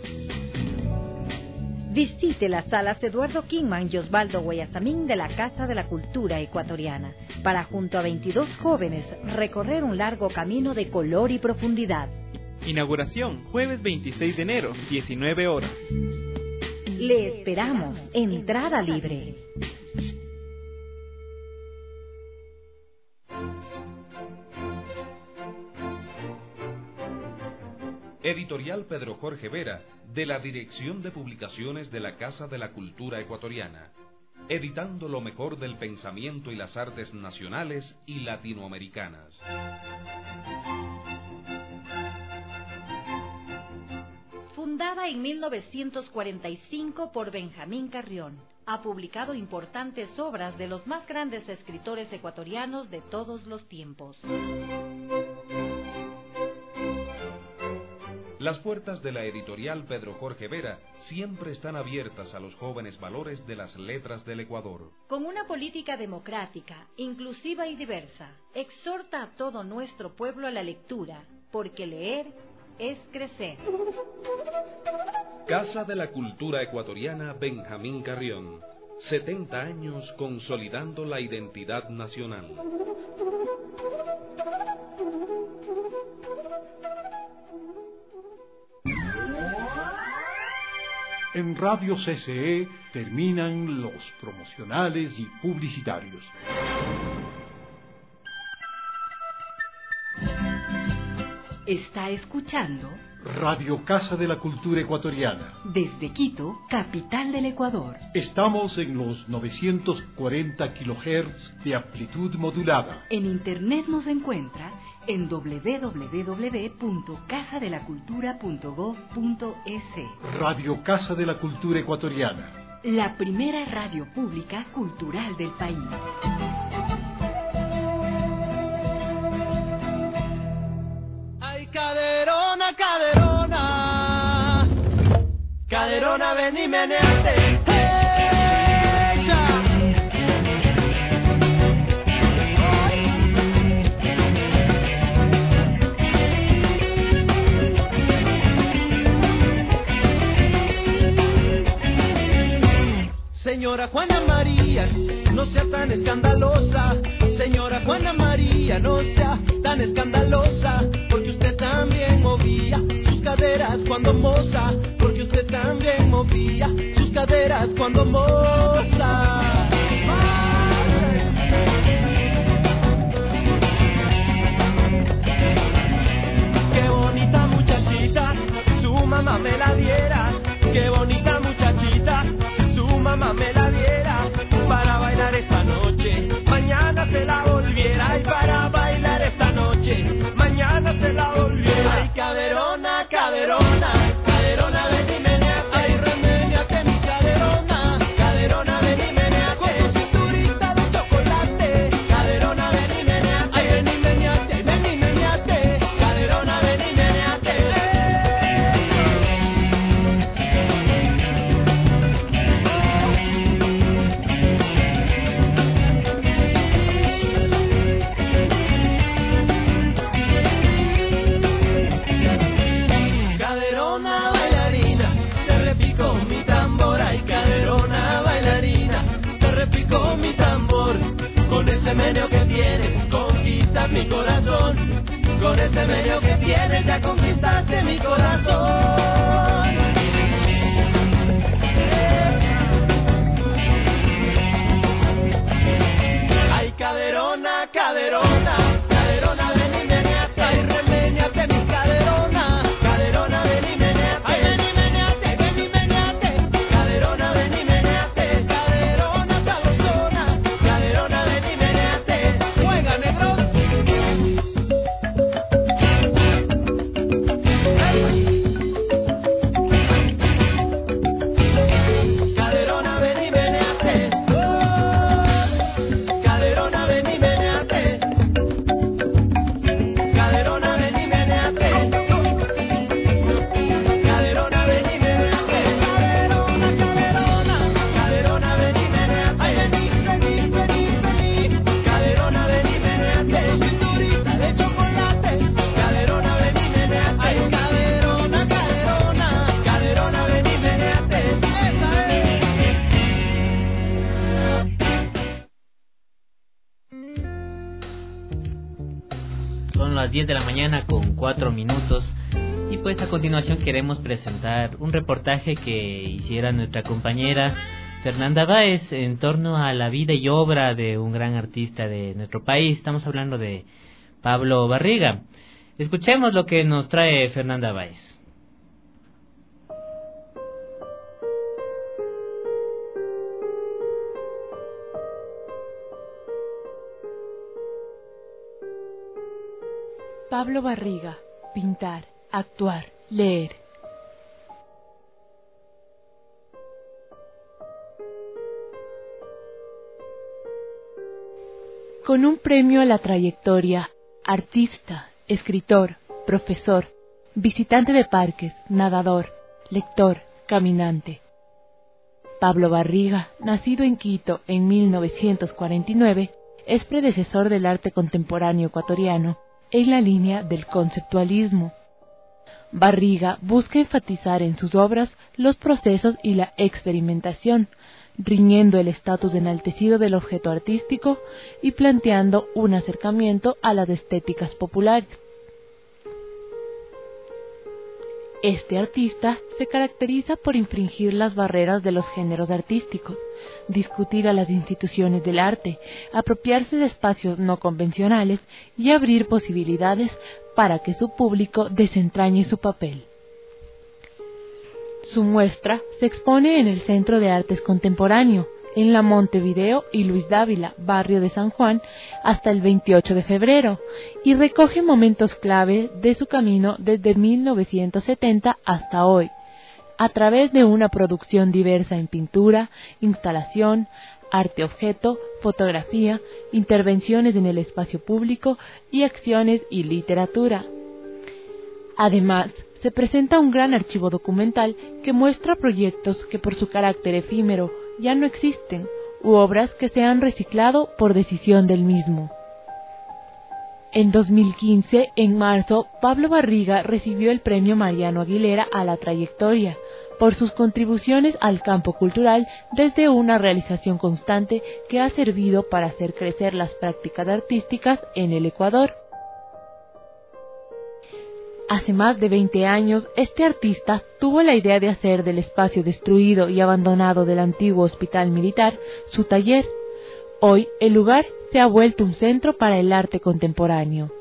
B: Visite las salas Eduardo Kingman y Osvaldo Guayasamín de la Casa de la Cultura Ecuatoriana para, junto a veintidós jóvenes, recorrer un largo camino de color y profundidad.
I: Inauguración, jueves veintiséis de enero, diecinueve horas.
B: Le esperamos. Entrada libre.
P: Editorial Pedro Jorge Vera, de la Dirección de Publicaciones de la Casa de la Cultura Ecuatoriana, editando lo mejor del pensamiento y las artes nacionales y latinoamericanas.
B: Fundada en mil novecientos cuarenta y cinco por Benjamín Carrión, ha publicado importantes obras de los más grandes escritores ecuatorianos de todos los tiempos.
P: Las puertas de la editorial Pedro Jorge Vera siempre están abiertas a los jóvenes valores de las letras del Ecuador.
B: Con una política democrática, inclusiva y diversa, exhorta a todo nuestro pueblo a la lectura, porque leer es crecer.
P: Casa de la Cultura Ecuatoriana Benjamín Carrión. setenta años consolidando la identidad nacional.
A: En Radio C C E terminan los promocionales y publicitarios.
J: Está escuchando
A: Radio Casa de la Cultura Ecuatoriana.
J: Desde Quito, capital del Ecuador.
A: Estamos en los novecientos cuarenta kilohertz de amplitud modulada.
J: En internet nos encuentra en doble u doble u doble u punto casa de la cultura punto gob punto es.
A: Radio Casa de la Cultura Ecuatoriana.
J: La primera radio pública cultural del país.
K: Ay, caderona, caderona. Caderona, ven y meneate.
Q: Señora Juana María, no sea tan escandalosa. Señora Juana María, no sea tan escandalosa, porque usted también movía sus caderas cuando moza, porque usted también movía sus caderas cuando moza. Qué bonita muchachita, si su mamá me la diera. Qué bonita muchachita, si su mamá me la diera, para bailar esta noche, mañana se la volviera. Y para bailar esta noche, mañana se la volviera. Ay, caderona, caderona, caderona, ven y meneate. Ay, remédiate mi caderona, caderona, ven y meneate. Con tu cinturita de chocolate, caderona, ven y meneate. Ay, ven y meneate, ven y meneate, caderona, ven y meneate. Caderona bailarina, te repico mi tambor. Ay, caderona bailarina, te repico mi tambor. Con ese meneo que tienes, conquistas mi corazón. Con ese meneo que tienes, ya conquistaste mi corazón. Ay, caderona, caderona, caderona, ven y meneate. Ay, remédiate mi caderona, caderona, ven y meneate. Ay, ven y meneate, ven y meneate, caderona, ven y meneate. Caderona sabrosona, caderona, ven y meneate. Juega, negro. Caderona, ven y meneate. Caderona, ven y meneate. Caderona, ven y meneate. Caderona, ven y meneate. Caderona, caderona, caderona, ven y meneate. Ay, vení, vení, vení, vení. Caderona, ven y meneate. Cinturita de chocolate. Caderona, ven y meneate. Ay, caderona, caderona, caderona, ven y meneate. Esa es.
F: Son las diez de la mañana con cuatro minutos y pues a continuación queremos presentar un reportaje que hiciera nuestra compañera Fernanda Báez en torno a la vida y obra de un gran artista de nuestro país. Estamos hablando de Pablo Barriga. Escuchemos lo que nos trae Fernanda Báez.
R: Pablo Barriga, pintar, actuar, leer. Con un premio a la trayectoria, artista, escritor, profesor, visitante de parques, nadador, lector, caminante. Pablo Barriga, nacido en Quito en mil novecientos cuarenta y nueve, es predecesor del arte contemporáneo ecuatoriano en la línea del conceptualismo. Barriga busca enfatizar en sus obras los procesos y la experimentación, riñendo el estatus enaltecido del objeto artístico y planteando un acercamiento a las estéticas populares. Este artista se caracteriza por infringir las barreras de los géneros artísticos, discutir a las instituciones del arte, apropiarse de espacios no convencionales y abrir posibilidades para que su público desentrañe su papel. Su muestra se expone en el Centro de Artes Contemporáneo, en la Montevideo y Luis Dávila, barrio de San Juan, hasta el veintiocho de febrero, y recoge momentos clave de su camino desde mil novecientos setenta hasta hoy, a través de una producción diversa en pintura, instalación, arte objeto, fotografía, intervenciones en el espacio público y acciones y literatura. Además, se presenta un gran archivo documental que muestra proyectos que por su carácter efímero ya no existen, u obras que se han reciclado por decisión del mismo. En dos mil quince, en marzo, Pablo Barriga recibió el premio Mariano Aguilera a la trayectoria, por sus contribuciones al campo cultural desde una realización constante que ha servido para hacer crecer las prácticas artísticas en el Ecuador. Hace más de veinte años, este artista tuvo la idea de hacer del espacio destruido y abandonado del antiguo hospital militar su taller. Hoy, el lugar se ha vuelto un centro para el arte contemporáneo.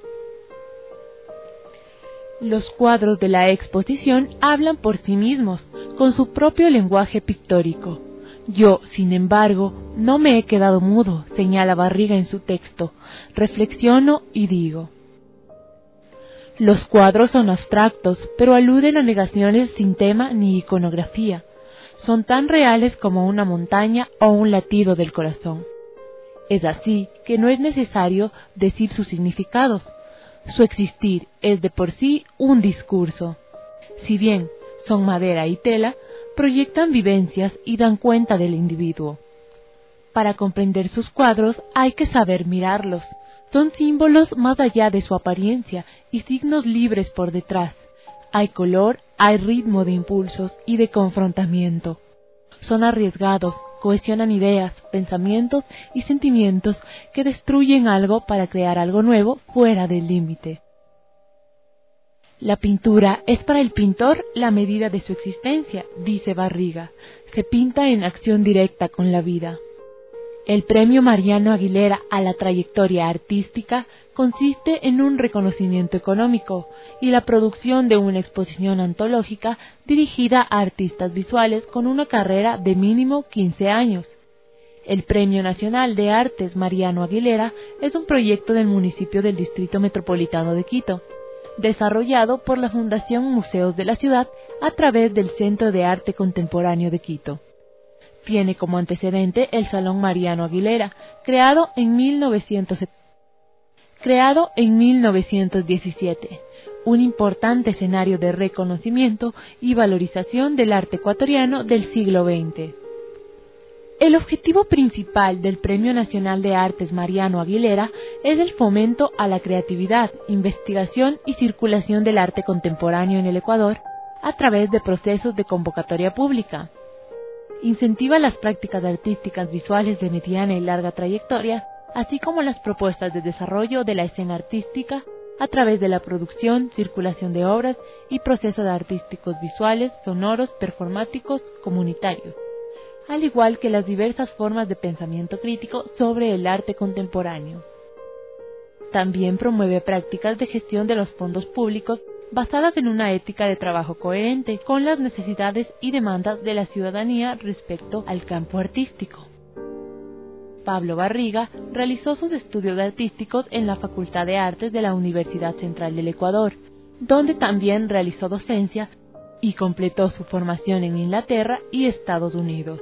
R: Los cuadros de la exposición hablan por sí mismos, con su propio lenguaje pictórico. Yo, sin embargo, no me he quedado mudo, señala Barriga en su texto. Reflexiono y digo. Los cuadros son abstractos, pero aluden a negaciones sin tema ni iconografía. Son tan reales como una montaña o un latido del corazón. Es así que no es necesario decir sus significados. Su existir es de por sí un discurso. Si bien son madera y tela, proyectan vivencias y dan cuenta del individuo. Para comprender sus cuadros hay que saber mirarlos. Son símbolos más allá de su apariencia y signos libres por detrás. Hay color, hay ritmo de impulsos y de confrontamiento. Son arriesgados, cohesionan ideas, pensamientos y sentimientos que destruyen algo para crear algo nuevo fuera del límite. La pintura es para el pintor la medida de su existencia, dice Barriga. Se pinta en acción directa con la vida. El premio Mariano Aguilera a la trayectoria artística consiste en un reconocimiento económico y la producción de una exposición antológica dirigida a artistas visuales con una carrera de mínimo quince años. El Premio Nacional de Artes Mariano Aguilera es un proyecto del municipio del Distrito Metropolitano de Quito, desarrollado por la Fundación Museos de la Ciudad a través del Centro de Arte Contemporáneo de Quito. Tiene como antecedente el Salón Mariano Aguilera, creado en mil novecientos creado en mil novecientos diecisiete, un importante escenario de reconocimiento y valorización del arte ecuatoriano del siglo veinte. El objetivo principal del Premio Nacional de Artes Mariano Aguilera es el fomento a la creatividad, investigación y circulación del arte contemporáneo en el Ecuador a través de procesos de convocatoria pública. Incentiva las prácticas artísticas visuales de mediana y larga trayectoria, así como las propuestas de desarrollo de la escena artística a través de la producción, circulación de obras y procesos artísticos visuales, sonoros, performáticos, comunitarios, al igual que las diversas formas de pensamiento crítico sobre el arte contemporáneo. También promueve prácticas de gestión de los fondos públicos basadas en una ética de trabajo coherente con las necesidades y demandas de la ciudadanía respecto al campo artístico. Pablo Barriga realizó sus estudios artísticos en la Facultad de Artes de la Universidad Central del Ecuador, donde también realizó docencia y completó su formación en Inglaterra y Estados Unidos.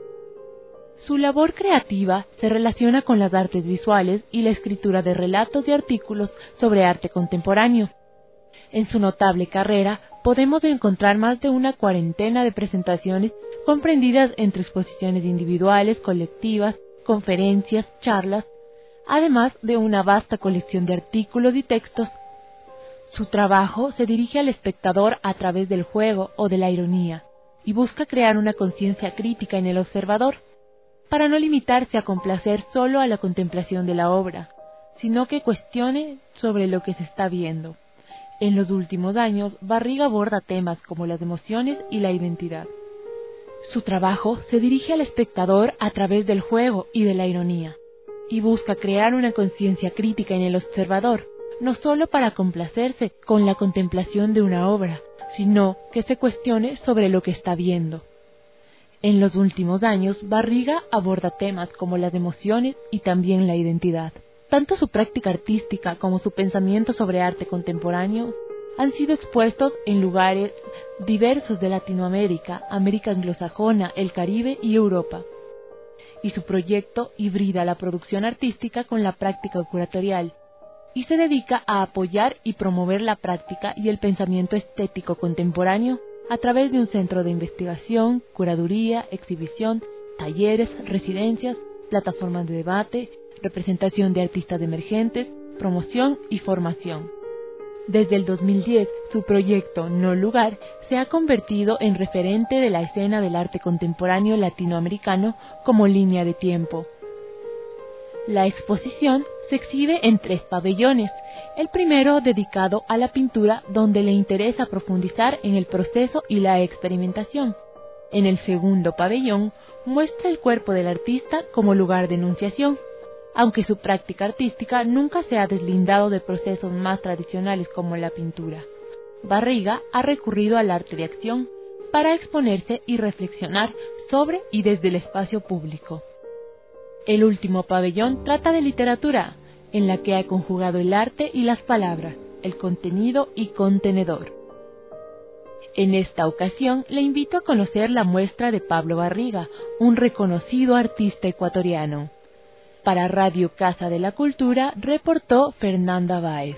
R: Su labor creativa se relaciona con las artes visuales y la escritura de relatos y artículos sobre arte contemporáneo. En su notable carrera podemos encontrar más de una cuarentena de presentaciones comprendidas entre exposiciones individuales, colectivas, conferencias, charlas, además de una vasta colección de artículos y textos. Su trabajo se dirige al espectador a través del juego o de la ironía y busca crear una conciencia crítica en el observador, para no limitarse a complacer solo a la contemplación de la obra, sino que cuestione sobre lo que se está viendo. En los últimos años, Barriga aborda temas como las emociones y la identidad. Su trabajo se dirige al espectador a través del juego y de la ironía, y busca crear una conciencia crítica en el observador, no solo para complacerse con la contemplación de una obra, sino que se cuestione sobre lo que está viendo. En los últimos años, Barriga aborda temas como las emociones y también la identidad. Tanto su práctica artística como su pensamiento sobre arte contemporáneo han sido expuestos en lugares diversos de Latinoamérica, América anglosajona, el Caribe y Europa. Y su proyecto hibrida la producción artística con la práctica curatorial y se dedica a apoyar y promover la práctica y el pensamiento estético contemporáneo a través de un centro de investigación, curaduría, exhibición, talleres, residencias, plataformas de debate, representación de artistas emergentes, promoción y formación. Desde el dos mil diez, su proyecto No Lugar se ha convertido en referente de la escena del arte contemporáneo latinoamericano como línea de tiempo. La exposición se exhibe en tres pabellones, el primero dedicado a la pintura, donde le interesa profundizar en el proceso y la experimentación. En el segundo pabellón muestra el cuerpo del artista como lugar de enunciación, aunque su práctica artística nunca se ha deslindado de procesos más tradicionales como la pintura. Barriga ha recurrido al arte de acción para exponerse y reflexionar sobre y desde el espacio público. El último pabellón trata de literatura, en la que ha conjugado el arte y las palabras, el contenido y contenedor. En esta ocasión le invito a conocer la muestra de Pablo Barriga, un reconocido artista ecuatoriano. Para Radio Casa de la Cultura reportó Fernanda Báez.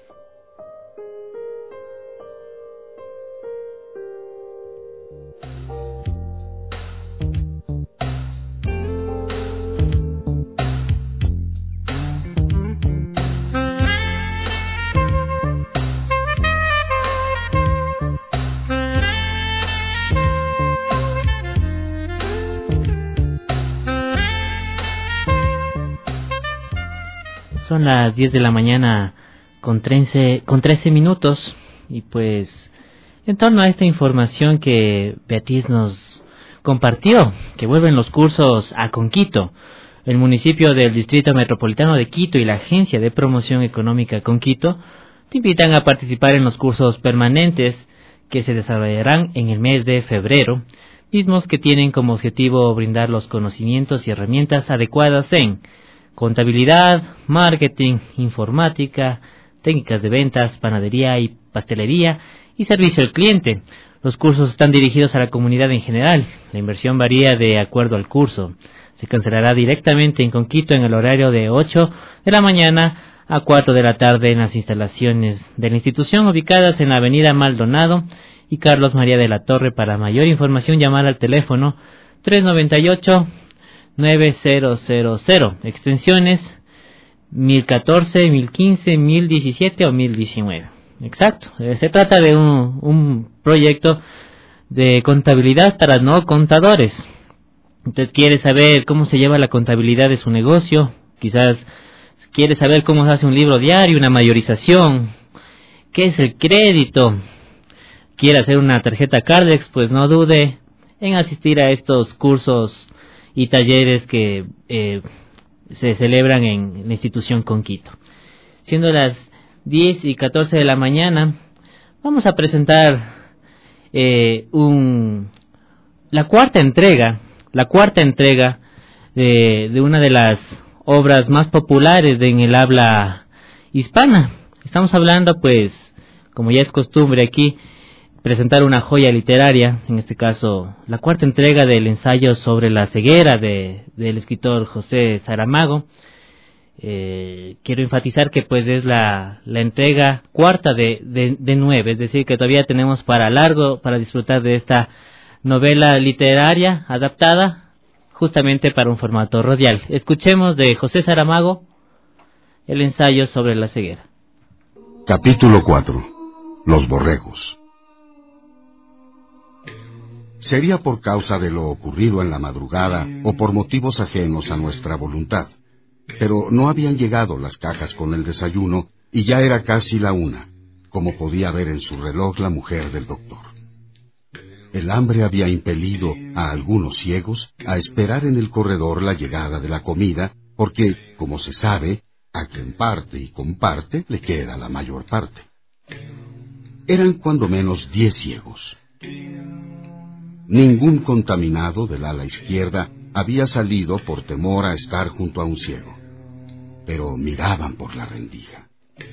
F: Son las diez de la mañana con trece, con trece minutos y pues en torno a esta información que Beatriz nos compartió, que vuelven los cursos a Conquito, el municipio del Distrito Metropolitano de Quito y la Agencia de Promoción Económica Conquito te invitan a participar en los cursos permanentes que se desarrollarán en el mes de febrero, mismos que tienen como objetivo brindar los conocimientos y herramientas adecuadas en contabilidad, marketing, informática, técnicas de ventas, panadería y pastelería y servicio al cliente. Los cursos están dirigidos a la comunidad en general. La inversión varía de acuerdo al curso. Se cancelará directamente en Conquito en el horario de ocho de la mañana a cuatro de la tarde en las instalaciones de la institución ubicadas en la avenida Maldonado y Carlos María de la Torre. Para mayor información llamar al teléfono tres noventa y ocho nueve cero cero cero, extensiones mil catorce, mil quince, mil diecisiete o mil diecinueve. Exacto, se trata de un, un proyecto de contabilidad para no contadores. Usted quiere saber cómo se lleva la contabilidad de su negocio, quizás quiere saber cómo se hace un libro diario, una mayorización, qué es el crédito, quiere hacer una tarjeta Cardex, pues no dude en asistir a estos cursos y talleres que eh, se celebran en la institución Conquito. Siendo las diez y catorce de la mañana, vamos a presentar eh, un la cuarta entrega, la cuarta entrega de, de una de las obras más populares de, en el habla hispana. Estamos hablando, pues, como ya es costumbre aquí, presentar una joya literaria, en este caso la cuarta entrega del ensayo sobre la ceguera de, del escritor José Saramago. Eh, quiero enfatizar que pues es la, la entrega cuarta de, de, de nueve, es decir que todavía tenemos para largo para disfrutar de esta novela literaria adaptada justamente para un formato radial. Escuchemos de José Saramago el ensayo sobre la ceguera.
S: Capítulo cuatro. Los borregos. Sería por causa de lo ocurrido en la madrugada o por motivos ajenos a nuestra voluntad, pero no habían llegado las cajas con el desayuno y ya era casi la una, como podía ver en su reloj la mujer del doctor. El hambre había impelido a algunos ciegos a esperar en el corredor la llegada de la comida, porque, como se sabe, a quien parte y comparte le queda la mayor parte. Eran cuando menos diez ciegos. Ningún contaminado del ala izquierda había salido por temor a estar junto a un ciego, pero miraban por la rendija.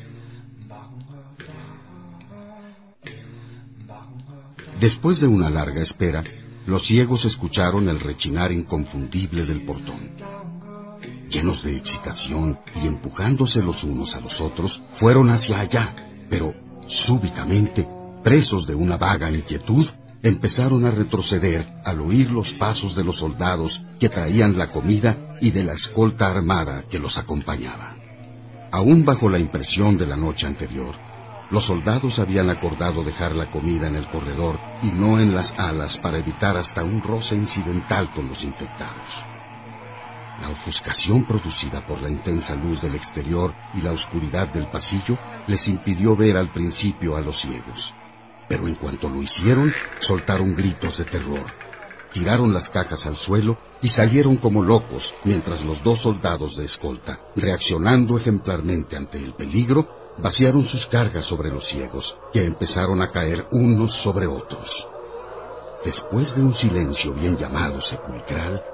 S: Después de una larga espera, los ciegos escucharon el rechinar inconfundible del portón. Llenos de excitación y empujándose los unos a los otros, fueron hacia allá, pero súbitamente, presos de una vaga inquietud, empezaron a retroceder al oír los pasos de los soldados que traían la comida y de la escolta armada que los acompañaba. Aún bajo la impresión de la noche anterior, Los soldados habían acordado dejar la comida en el corredor y no en las alas para evitar hasta un roce incidental con los infectados. La ofuscación producida por la intensa luz del exterior y la oscuridad del pasillo les impidió ver al principio a los ciegos. Pero en cuanto lo hicieron, soltaron gritos de terror. Tiraron las cajas al suelo y salieron como locos, mientras los dos soldados de escolta, reaccionando ejemplarmente ante el peligro, vaciaron sus cargas sobre los ciegos, que empezaron a caer unos sobre otros. Después de un silencio bien llamado sepulcral,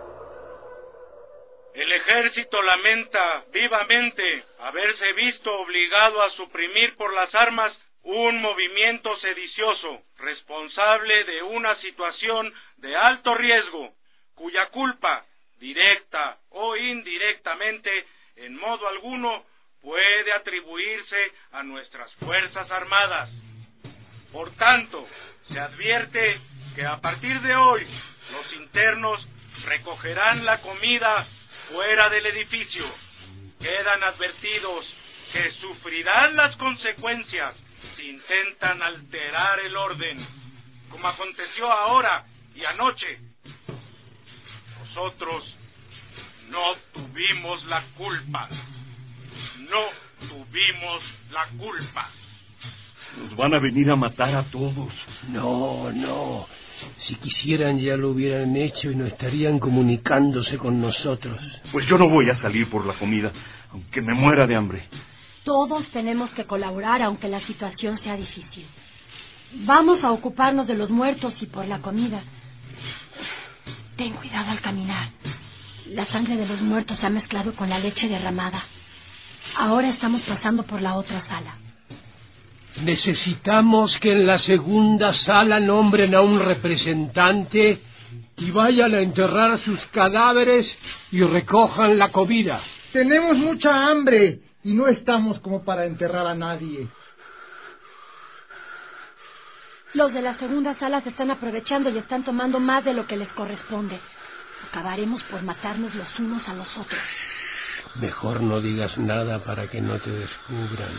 T: el ejército lamenta vivamente haberse visto obligado a suprimir por las armas un movimiento sedicioso, responsable de una situación de alto riesgo, cuya culpa, directa o indirectamente, en modo alguno, puede atribuirse a nuestras Fuerzas Armadas. Por tanto, se advierte que a partir de hoy, los internos recogerán la comida fuera del edificio. Quedan advertidos que sufrirán las consecuencias si intentan alterar el orden, como aconteció ahora y anoche. Nosotros no tuvimos la culpa. No tuvimos la culpa.
U: Nos van a venir a matar a todos.
V: No, no. Si quisieran ya lo hubieran hecho y no estarían comunicándose con nosotros.
U: Pues yo no voy a salir por la comida, aunque me muera de hambre.
W: Todos tenemos que colaborar, aunque la situación sea difícil. Vamos a ocuparnos de los muertos y por la comida. Ten cuidado al caminar. La sangre de los muertos se ha mezclado con la leche derramada. Ahora estamos pasando por la otra sala.
V: Necesitamos que en la segunda sala nombren a un representante y vayan a enterrar sus cadáveres y recojan la comida.
X: Tenemos mucha hambre y no estamos como para enterrar a nadie.
W: Los de la segunda sala se están aprovechando y están tomando más de lo que les corresponde. Acabaremos por matarnos los unos a los otros.
V: Mejor no digas nada para que no te descubran.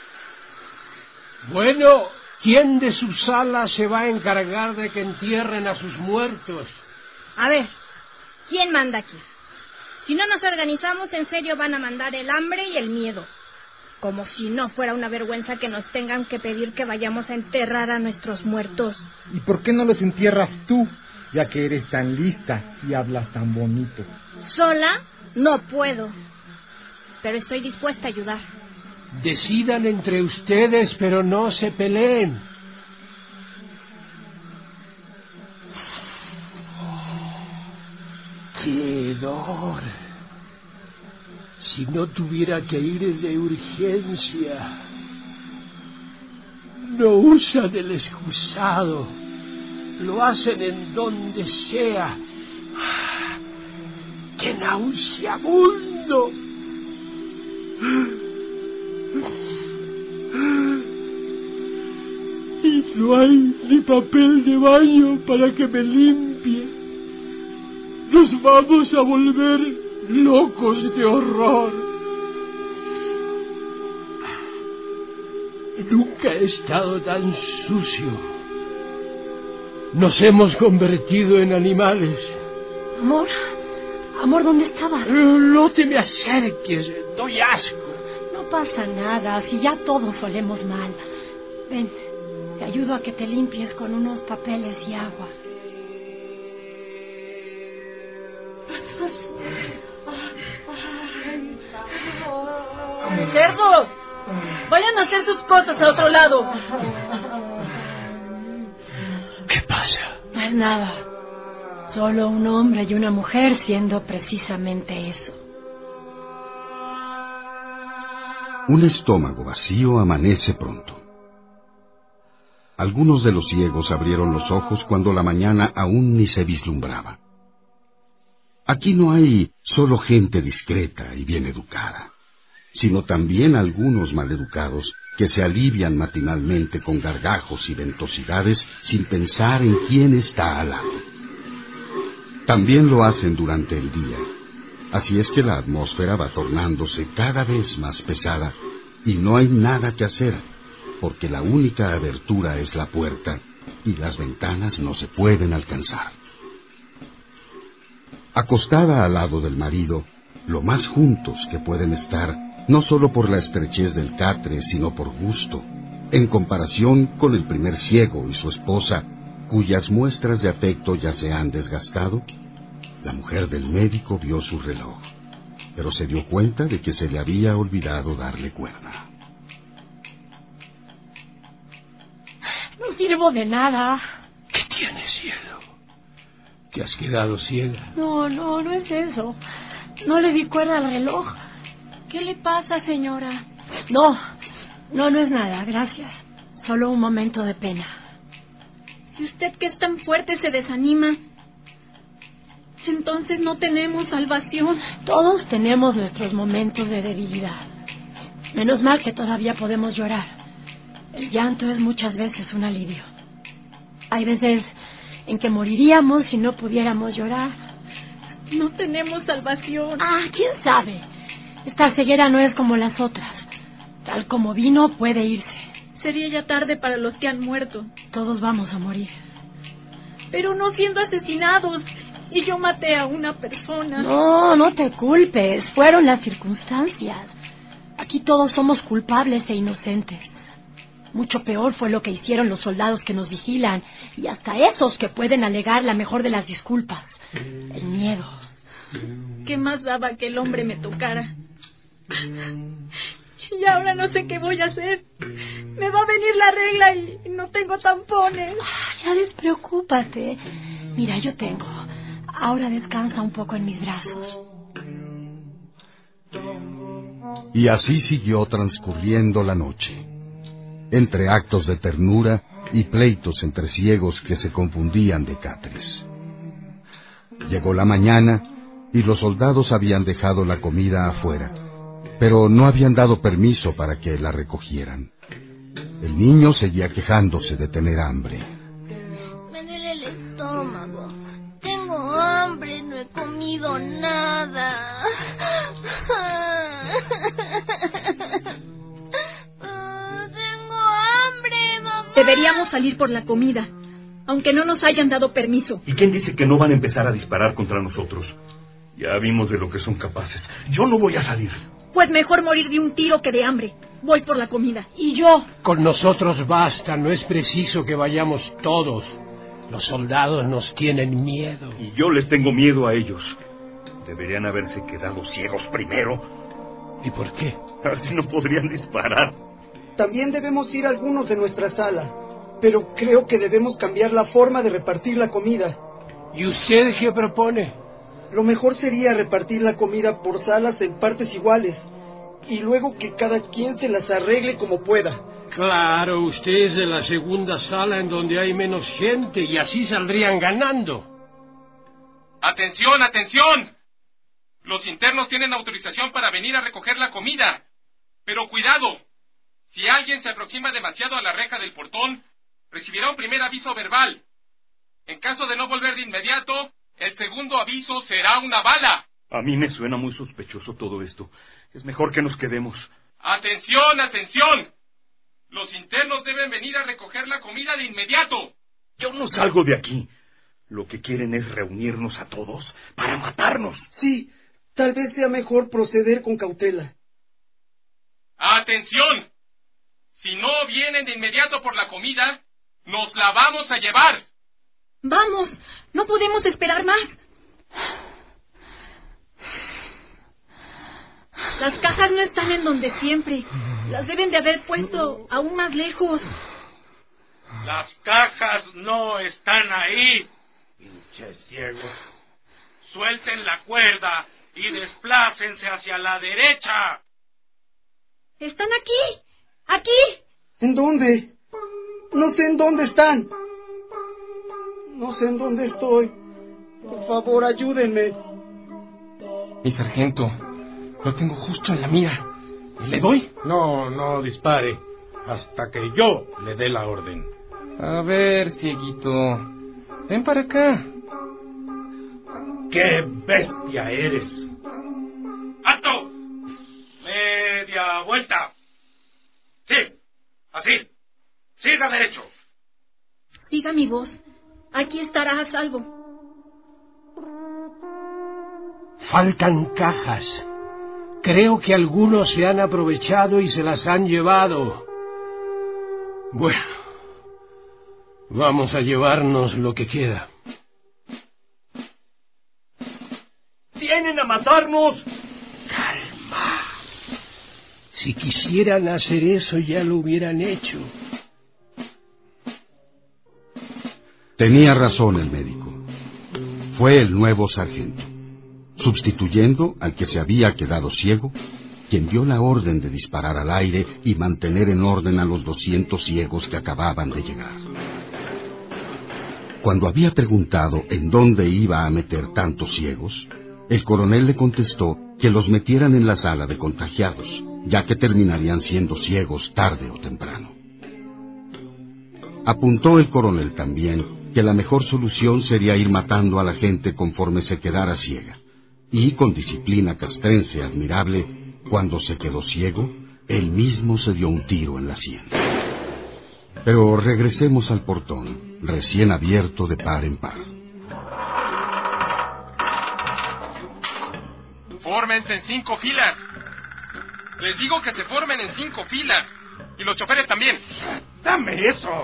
V: Bueno, ¿quién de su sala se va a encargar de que entierren a sus muertos?
Y: A ver, ¿quién manda aquí? Si no nos organizamos, en serio van a mandar el hambre y el miedo. Como si no fuera una vergüenza que nos tengan que pedir que vayamos a enterrar a nuestros muertos.
X: ¿Y por qué no los entierras tú, ya que eres tan lista y hablas tan bonito?
Y: Sola no puedo, pero estoy dispuesta a ayudar.
V: Decidan entre ustedes, pero no se peleen. ¡Qué dolor! Si no tuviera que ir de urgencia. No usan el excusado. Lo hacen en donde sea. ¡Qué nauseabundo! Y no hay ni papel de baño para que me limpie. Nos vamos a volver locos de horror. Nunca he estado tan sucio. Nos hemos convertido en animales.
W: Amor, amor, ¿dónde estabas?
V: No te me acerques, doy asco.
W: No pasa nada, si ya todos olemos mal. Ven, te ayudo a que te limpies con unos papeles y agua.
O: ¡Cerdos! Vayan a hacer sus cosas a otro lado.
V: ¿Qué pasa?
W: No es nada. Solo un hombre y una mujer siendo precisamente eso.
S: Un estómago vacío amanece pronto. Algunos de los ciegos abrieron los ojos cuando la mañana aún ni se vislumbraba. Aquí no hay solo gente discreta y bien educada, sino también algunos maleducados que se alivian matinalmente con gargajos y ventosidades sin pensar en quién está al lado. También lo hacen durante el día, así es que la atmósfera va tornándose cada vez más pesada y no hay nada que hacer, porque la única abertura es la puerta y las ventanas no se pueden alcanzar. Acostada al lado del marido, lo más juntos que pueden estar, no solo por la estrechez del catre, sino por gusto, en comparación con el primer ciego y su esposa, cuyas muestras de afecto ya se han desgastado, la mujer del médico vio su reloj, pero se dio cuenta de que se le había olvidado darle cuerda.
W: No sirvo de nada.
V: ¿Qué tienes, cielo? ¿Que has quedado ciega?
W: No, no, no es eso. No le di cuerda al reloj.
Y: ¿Qué le pasa, señora?
W: No, no, no es nada, gracias. Solo un momento de pena.
Y: Si usted que es tan fuerte se desanima, entonces no tenemos salvación.
W: Todos tenemos nuestros momentos de debilidad. Menos mal que todavía podemos llorar. El llanto es muchas veces un alivio. Hay veces en que moriríamos si no pudiéramos llorar.
Y: No tenemos salvación.
W: Ah, quién sabe. Esta ceguera no es como las otras. Tal como vino, puede irse.
Y: Sería ya tarde para los que han muerto.
W: Todos vamos a morir.
Y: Pero no siendo asesinados. Y yo maté a una persona.
W: No, no te culpes. Fueron las circunstancias. Aquí todos somos culpables e inocentes. Mucho peor fue lo que hicieron los soldados que nos vigilan, y hasta esos que pueden alegar la mejor de las disculpas, el miedo.
Y: ¿Qué más daba que el hombre me tocara? Y ahora no sé qué voy a hacer. Me va a venir la regla y no tengo tampones.
W: Ah, ya despreocúpate. Mira, yo tengo. Ahora descansa un poco en mis brazos.
S: Y así siguió transcurriendo la noche, entre actos de ternura y pleitos entre ciegos que se confundían de catres. Llegó la mañana y los soldados habían dejado la comida afuera, pero no habían dado permiso para que la recogieran. El niño seguía quejándose de tener hambre.
Y: Me duele el estómago. Tengo hambre, no he comido nada. Deberíamos salir por la comida, aunque no nos hayan dado permiso.
U: ¿Y quién dice que no van a empezar a disparar contra nosotros? Ya vimos de lo que son capaces. Yo no voy a salir.
Y: Pues mejor morir de un tiro que de hambre. Voy por la comida.
W: ¿Y yo?
V: Con nosotros basta, no es preciso que vayamos todos. Los soldados nos tienen miedo.
U: Y yo les tengo miedo a ellos. Deberían haberse quedado ciegos primero.
V: ¿Y por qué?
U: Así no podrían disparar.
C: También debemos ir algunos de nuestra sala, pero creo que debemos cambiar la forma de repartir la comida.
V: ¿Y usted qué propone?
C: Lo mejor sería repartir la comida por salas en partes iguales, y luego que cada quien se las arregle como pueda.
V: Claro, usted es de la segunda sala en donde hay menos gente, y así saldrían ganando.
G: ¡Atención, atención! Los internos tienen autorización para venir a recoger la comida. Pero cuidado, si alguien se aproxima demasiado a la reja del portón, recibirá un primer aviso verbal. En caso de no volver de inmediato, el segundo aviso será una bala.
U: A mí me suena muy sospechoso todo esto. Es mejor que nos quedemos.
G: ¡Atención, atención! Los internos deben venir a recoger la comida de inmediato.
U: Yo no salgo de aquí. Lo que quieren es reunirnos a todos para matarnos.
C: Sí, tal vez sea mejor proceder con cautela.
G: ¡Atención! Si no vienen de inmediato por la comida, nos la vamos a llevar.
Y: Vamos, no podemos esperar más. Las cajas no están en donde siempre. Las deben de haber puesto aún más lejos.
T: Las cajas no están ahí. Pinches ciegos. Suelten la cuerda y desplácense hacia la derecha.
Y: Están aquí. Aquí.
C: ¿En dónde? No sé en dónde están. No sé en dónde estoy. Por favor, ayúdenme.
H: Mi sargento, lo tengo justo en la mira. ¿Le doy?
V: No, no dispare. Hasta que yo le dé la orden.
H: A ver, cieguito. Ven para acá.
V: ¡Qué bestia eres!
T: ¡Alto! Media vuelta. Sí, así. Siga derecho.
Y: Siga mi voz. Aquí estará a salvo.
V: Faltan cajas. Creo que algunos se han aprovechado y se las han llevado. Bueno, vamos a llevarnos lo que queda. ¡Vienen a matarnos! Calma. Si quisieran hacer eso, ya lo hubieran hecho.
S: Tenía razón el médico. Fue el nuevo sargento, sustituyendo al que se había quedado ciego, quien dio la orden de disparar al aire y mantener en orden a los doscientos ciegos que acababan de llegar. Cuando había preguntado en dónde iba a meter tantos ciegos, el coronel le contestó que los metieran en la sala de contagiados, ya que terminarían siendo ciegos tarde o temprano. Apuntó el coronel también que la mejor solución sería ir matando a la gente conforme se quedara ciega, y con disciplina castrense admirable, cuando se quedó ciego, él mismo se dio un tiro en la sien. Pero regresemos al portón, recién abierto de par en par.
G: Fórmense en cinco filas. Les digo que se formen en cinco filas. Y los choferes también.
T: ¡Dame eso!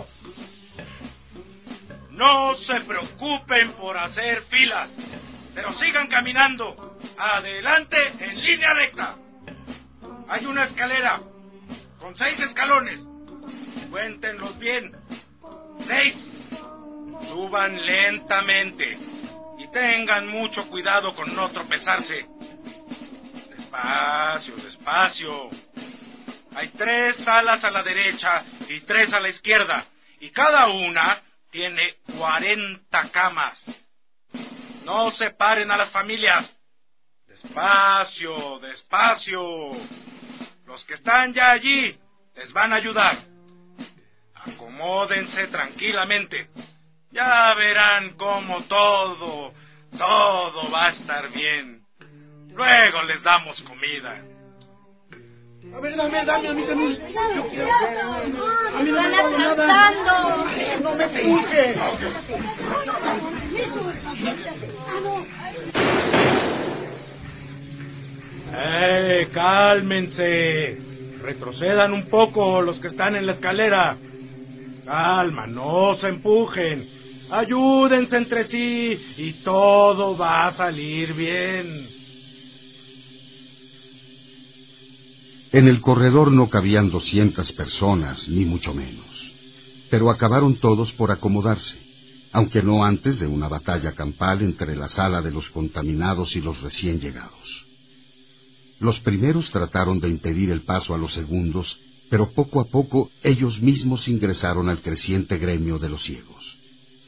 T: No se preocupen por hacer filas, pero sigan caminando. Adelante en línea recta. Hay una escalera con seis escalones. Cuéntenlos bien. Seis. Suban lentamente y tengan mucho cuidado con no tropezarse. Despacio, despacio. Hay tres salas a la derecha y tres a la izquierda, y cada una tiene cuarenta camas. No separen a las familias. Despacio, despacio. Los que están ya allí les van a ayudar. Acomódense tranquilamente. Ya verán cómo todo, todo va a estar bien. Luego les damos comida.
C: A ver, dame, dame, a mí también. Yo quiero. A mí no me
Y: ¡Están aplastando!
C: ¡No me empuje!
T: ¡Eh, cálmense! Retrocedan un poco los que están en la escalera. Calma, no se empujen. Ayúdense entre sí y todo va a salir bien.
S: En el corredor no cabían doscientas personas, ni mucho menos. Pero acabaron todos por acomodarse, aunque no antes de una batalla campal entre la sala de los contaminados y los recién llegados. Los primeros trataron de impedir el paso a los segundos, pero poco a poco ellos mismos ingresaron al creciente gremio de los ciegos.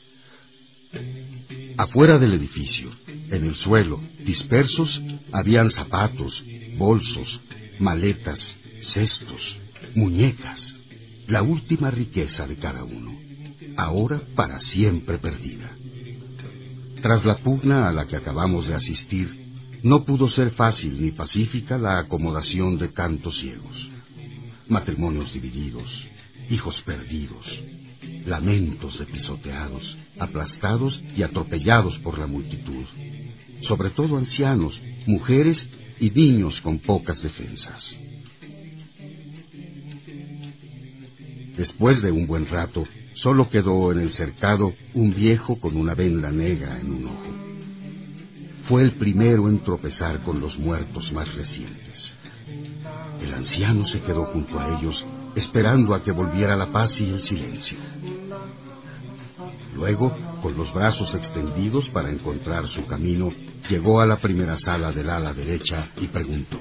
S: Afuera del edificio, en el suelo, dispersos, habían zapatos, bolsos, maletas, cestos, muñecas, la última riqueza de cada uno, ahora para siempre perdida. Tras la pugna a la que acabamos de asistir, no pudo ser fácil ni pacífica la acomodación de tantos ciegos. Matrimonios divididos, hijos perdidos, lamentos de pisoteados, aplastados y atropellados por la multitud, sobre todo ancianos, mujeres y niños con pocas defensas. Después de un buen rato, solo quedó en el cercado un viejo con una venda negra en un ojo. Fue el primero en tropezar con los muertos más recientes. El anciano se quedó junto a ellos, esperando a que volviera la paz y el silencio. Luego, con los brazos extendidos para encontrar su camino, llegó a la primera sala del ala derecha y preguntó: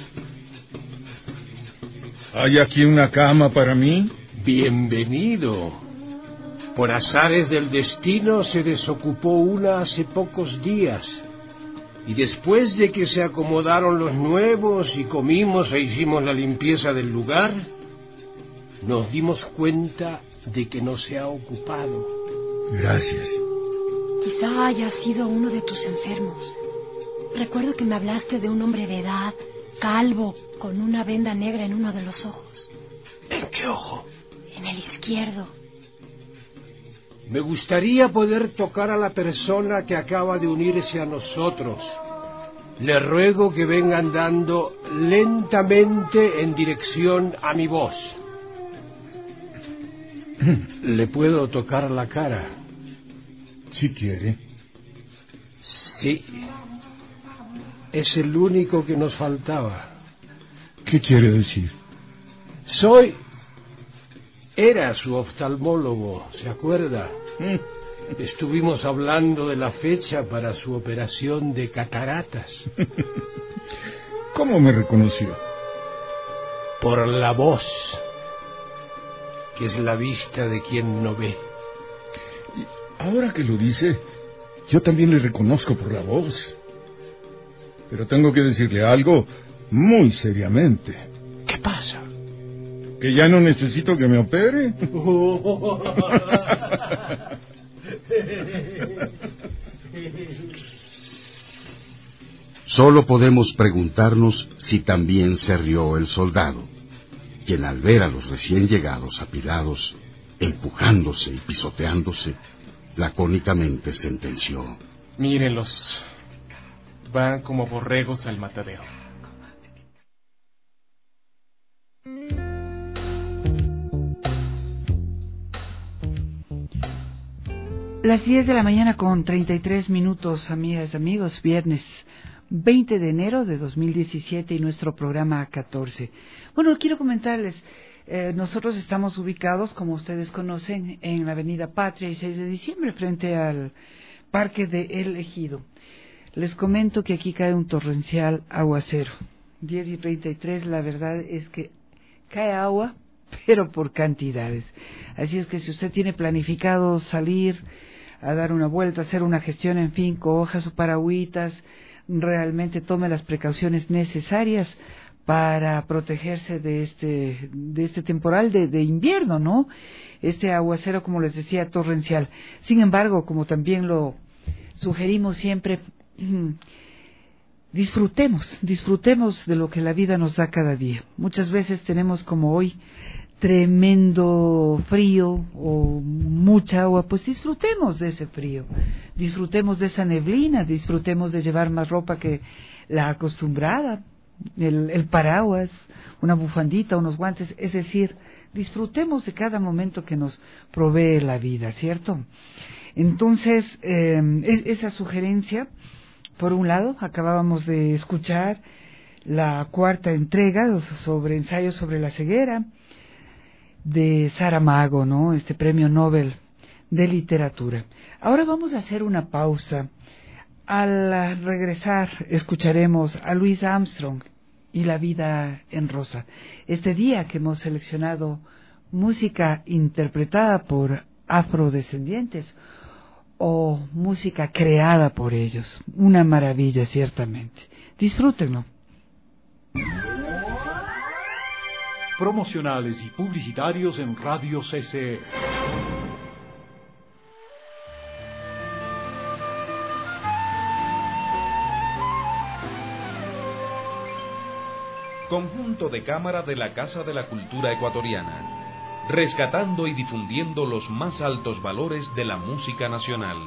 V: ¿Hay aquí una cama para mí? Bienvenido. Por azares del destino se desocupó una hace pocos días. Y después de que se acomodaron los nuevos y comimos e hicimos la limpieza del lugar, nos dimos cuenta de que no se ha ocupado. Gracias.
W: Quizá haya sido uno de tus enfermos. Recuerdo que me hablaste de un hombre de edad, calvo, con una venda negra en uno de los ojos.
V: ¿En qué ojo?
W: En el izquierdo. izquierdo.
V: Me gustaría poder tocar a la persona que acaba de unirse a nosotros. Le ruego que venga andando lentamente en dirección a mi voz. ¿Le puedo tocar la cara?
X: Si quiere.
V: Sí. Es el único que nos faltaba.
X: ¿Qué quiere decir?
V: Soy... Era su oftalmólogo, ¿se acuerda? Estuvimos hablando de la fecha para su operación de cataratas.
X: ¿Cómo me reconoció?
V: Por la voz, que es la vista de quien no ve.
X: Ahora que lo dice, yo también le reconozco por la voz. Pero tengo que decirle algo muy seriamente.
V: ¿Qué pasa?
X: ¿Que ya no necesito que me opere?
S: Solo podemos preguntarnos si también se rió el soldado, quien al ver a los recién llegados apilados, empujándose y pisoteándose, lacónicamente sentenció:
I: Mírenlos, van como borregos al matadero.
D: Las diez de la mañana con treinta y tres minutos, amigas y amigos, viernes veinte de enero de dos mil diecisiete y nuestro programa catorce. Bueno, quiero comentarles, eh, nosotros estamos ubicados, como ustedes conocen, en la avenida Patria y seis de diciembre, frente al Parque de El Ejido. Les comento que aquí cae un torrencial aguacero. diez y treinta y tres, la verdad es que cae agua, pero por cantidades. Así es que si usted tiene planificado salir a dar una vuelta, hacer una gestión, en fin, coja su paragüitas, realmente tome las precauciones necesarias para protegerse de este de este temporal de, de invierno, ¿no? Este aguacero, como les decía, torrencial. Sin embargo, como también lo sugerimos siempre, disfrutemos, disfrutemos de lo que la vida nos da cada día. Muchas veces tenemos, como hoy, tremendo frío o mucha agua, pues disfrutemos de ese frío, disfrutemos de esa neblina, disfrutemos de llevar más ropa que la acostumbrada, el, el paraguas, una bufandita, unos guantes, es decir, disfrutemos de cada momento que nos provee la vida, ¿cierto? Entonces, eh, esa sugerencia, por un lado, acabábamos de escuchar la cuarta entrega sobre ensayos sobre la ceguera, de Saramago, ¿no? Este premio Nobel de literatura. Ahora vamos a hacer una pausa. Al regresar escucharemos a Louis Armstrong y La vida en rosa. Este día que hemos seleccionado música interpretada por afrodescendientes o música creada por ellos. Una maravilla, ciertamente. Disfrútenlo.
A: Promocionales y publicitarios en Radio C C E.
P: Conjunto de cámara de la Casa de la Cultura Ecuatoriana, rescatando y difundiendo los más altos valores de la música nacional.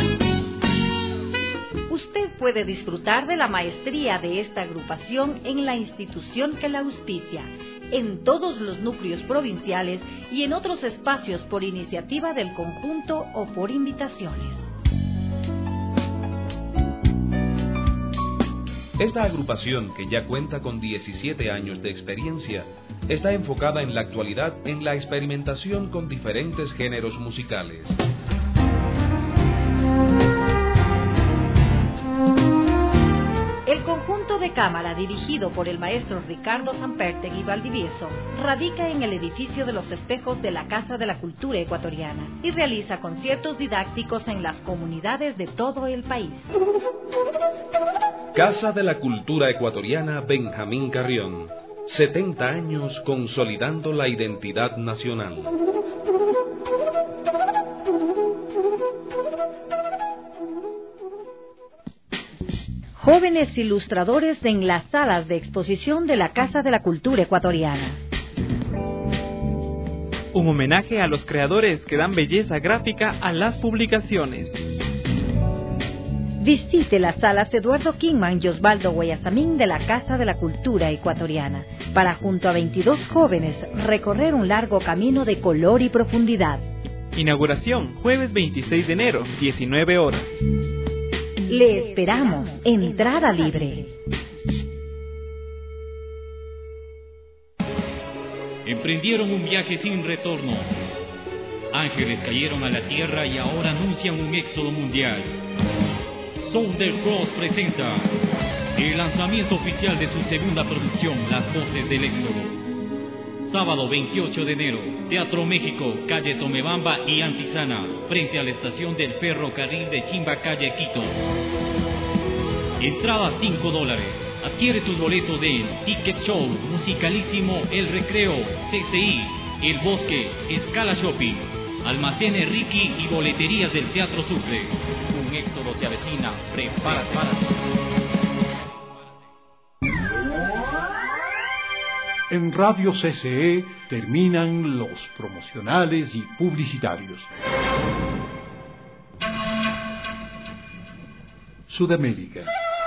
B: Usted puede disfrutar de la maestría de esta agrupación en la institución que la auspicia, en todos los núcleos provinciales y en otros espacios por iniciativa del conjunto o por invitaciones.
P: Esta agrupación, que ya cuenta con diecisiete años de experiencia, está enfocada en la actualidad en la experimentación con diferentes géneros musicales.
B: El conjunto de cámara, dirigido por el maestro Ricardo Sampertegui Valdivieso, radica en el edificio de los espejos de la Casa de la Cultura Ecuatoriana y realiza conciertos didácticos en las comunidades de todo el país.
P: Casa de la Cultura Ecuatoriana Benjamín Carrión, setenta años consolidando la identidad nacional.
B: Jóvenes ilustradores en las salas de exposición de la Casa de la Cultura Ecuatoriana.
I: un homenaje a los creadores que dan belleza gráfica a las publicaciones.
B: Visite las salas Eduardo Kingman y Osvaldo Guayasamín de la Casa de la Cultura Ecuatoriana para, junto a veintidós jóvenes, recorrer un largo camino de color y profundidad.
I: Inauguración, jueves veintiséis de enero, diecinueve horas.
B: Le esperamos. Entrada libre.
E: Emprendieron un viaje sin retorno. Ángeles cayeron a la tierra y ahora anuncian un éxodo mundial. Southern Cross presenta el lanzamiento oficial de su segunda producción, Las Voces del Éxodo. Sábado veintiocho de enero, Teatro México, calle Tomebamba y Antizana, frente a la estación del ferrocarril de Chimbacalle, Quito. Entrada cinco dólares. Adquiere tus boletos en Ticket Show, Musicalísimo, El Recreo, C C I, El Bosque, Escala Shopping, Almacenes Ricky y boleterías del Teatro Sucre. Un éxodo se avecina. Prepárate.
A: En Radio C C E terminan los promocionales y publicitarios. Sudamérica.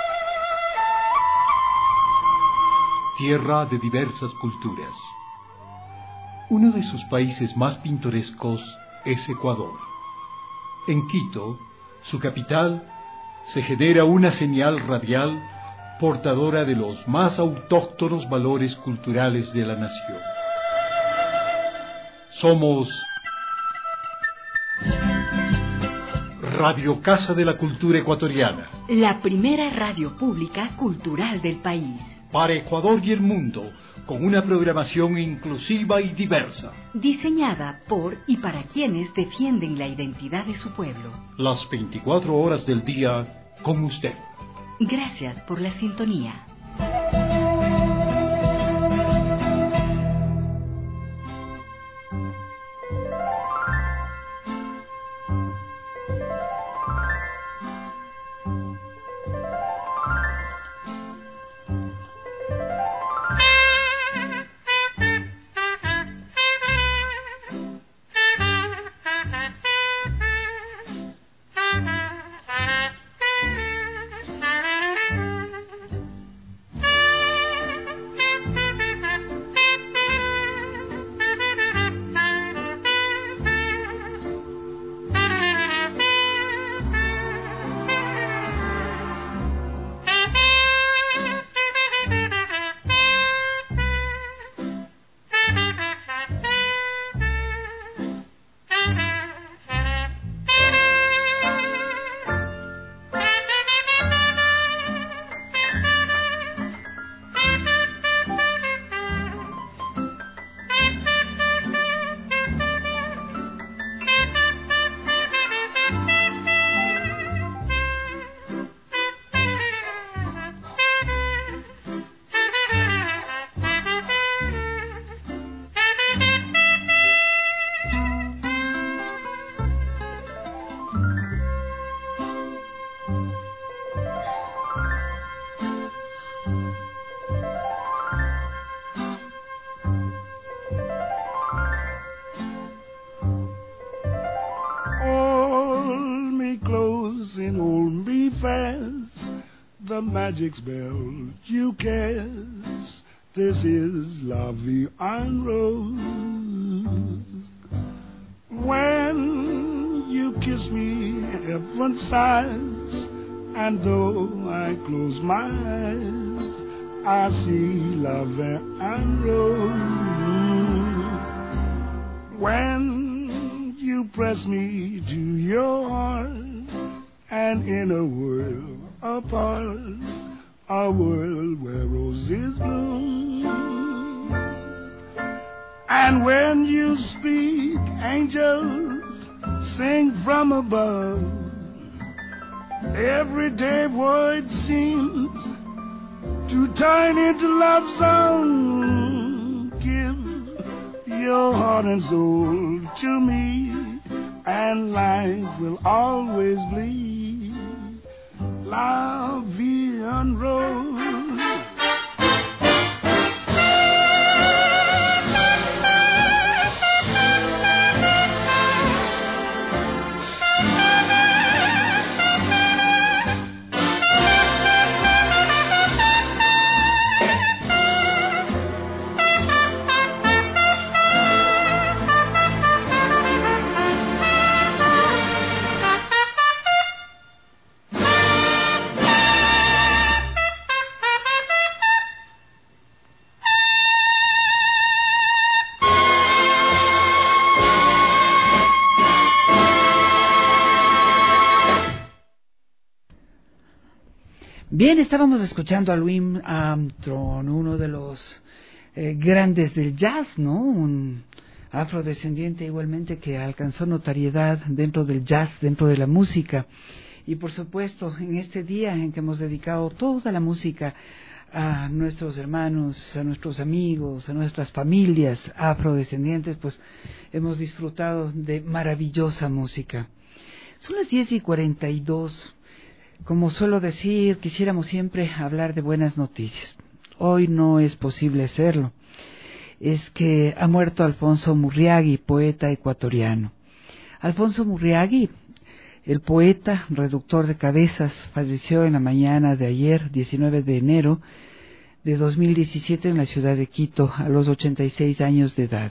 A: Tierra de diversas culturas. Uno de sus países más pintorescos es Ecuador. En Quito, su capital, se genera una señal radial portadora de los más autóctonos valores culturales de la nación. Somos Radio Casa de la Cultura Ecuatoriana,
J: la primera radio pública cultural del país.
A: Para Ecuador y el mundo, con una programación inclusiva y diversa.
J: Diseñada por y para quienes defienden la identidad de su pueblo.
A: Las veinticuatro horas del día con usted.
J: Gracias por la sintonía.
L: The magic spell you cast. This is La Vie en Rose. When you kiss me, heaven sighs, and though I close my eyes, I see La Vie en Rose. When you press me to your heart, and in a world apart, a world where roses bloom. And when you speak, angels sing from above. Everyday void seems to turn into love song. Give your heart and soul to me, and life will always bleed. La Vie en Rose.
D: Bien, estábamos escuchando a Louis Armstrong, uno de los eh, grandes del jazz, ¿no? Un afrodescendiente igualmente que alcanzó notoriedad dentro del jazz, dentro de la música. Y por supuesto, en este día en que hemos dedicado toda la música a nuestros hermanos, a nuestros amigos, a nuestras familias afrodescendientes, pues hemos disfrutado de maravillosa música. Son las diez y cuarenta y dos. Como suelo decir, quisiéramos siempre hablar de buenas noticias. Hoy no es posible hacerlo. Es que ha muerto Alfonso Murriagui, poeta ecuatoriano. Alfonso Murriagui, el poeta, reductor de cabezas, falleció en la mañana de ayer, diecinueve de enero de dos mil diecisiete, en la ciudad de Quito, a los ochenta y seis años de edad.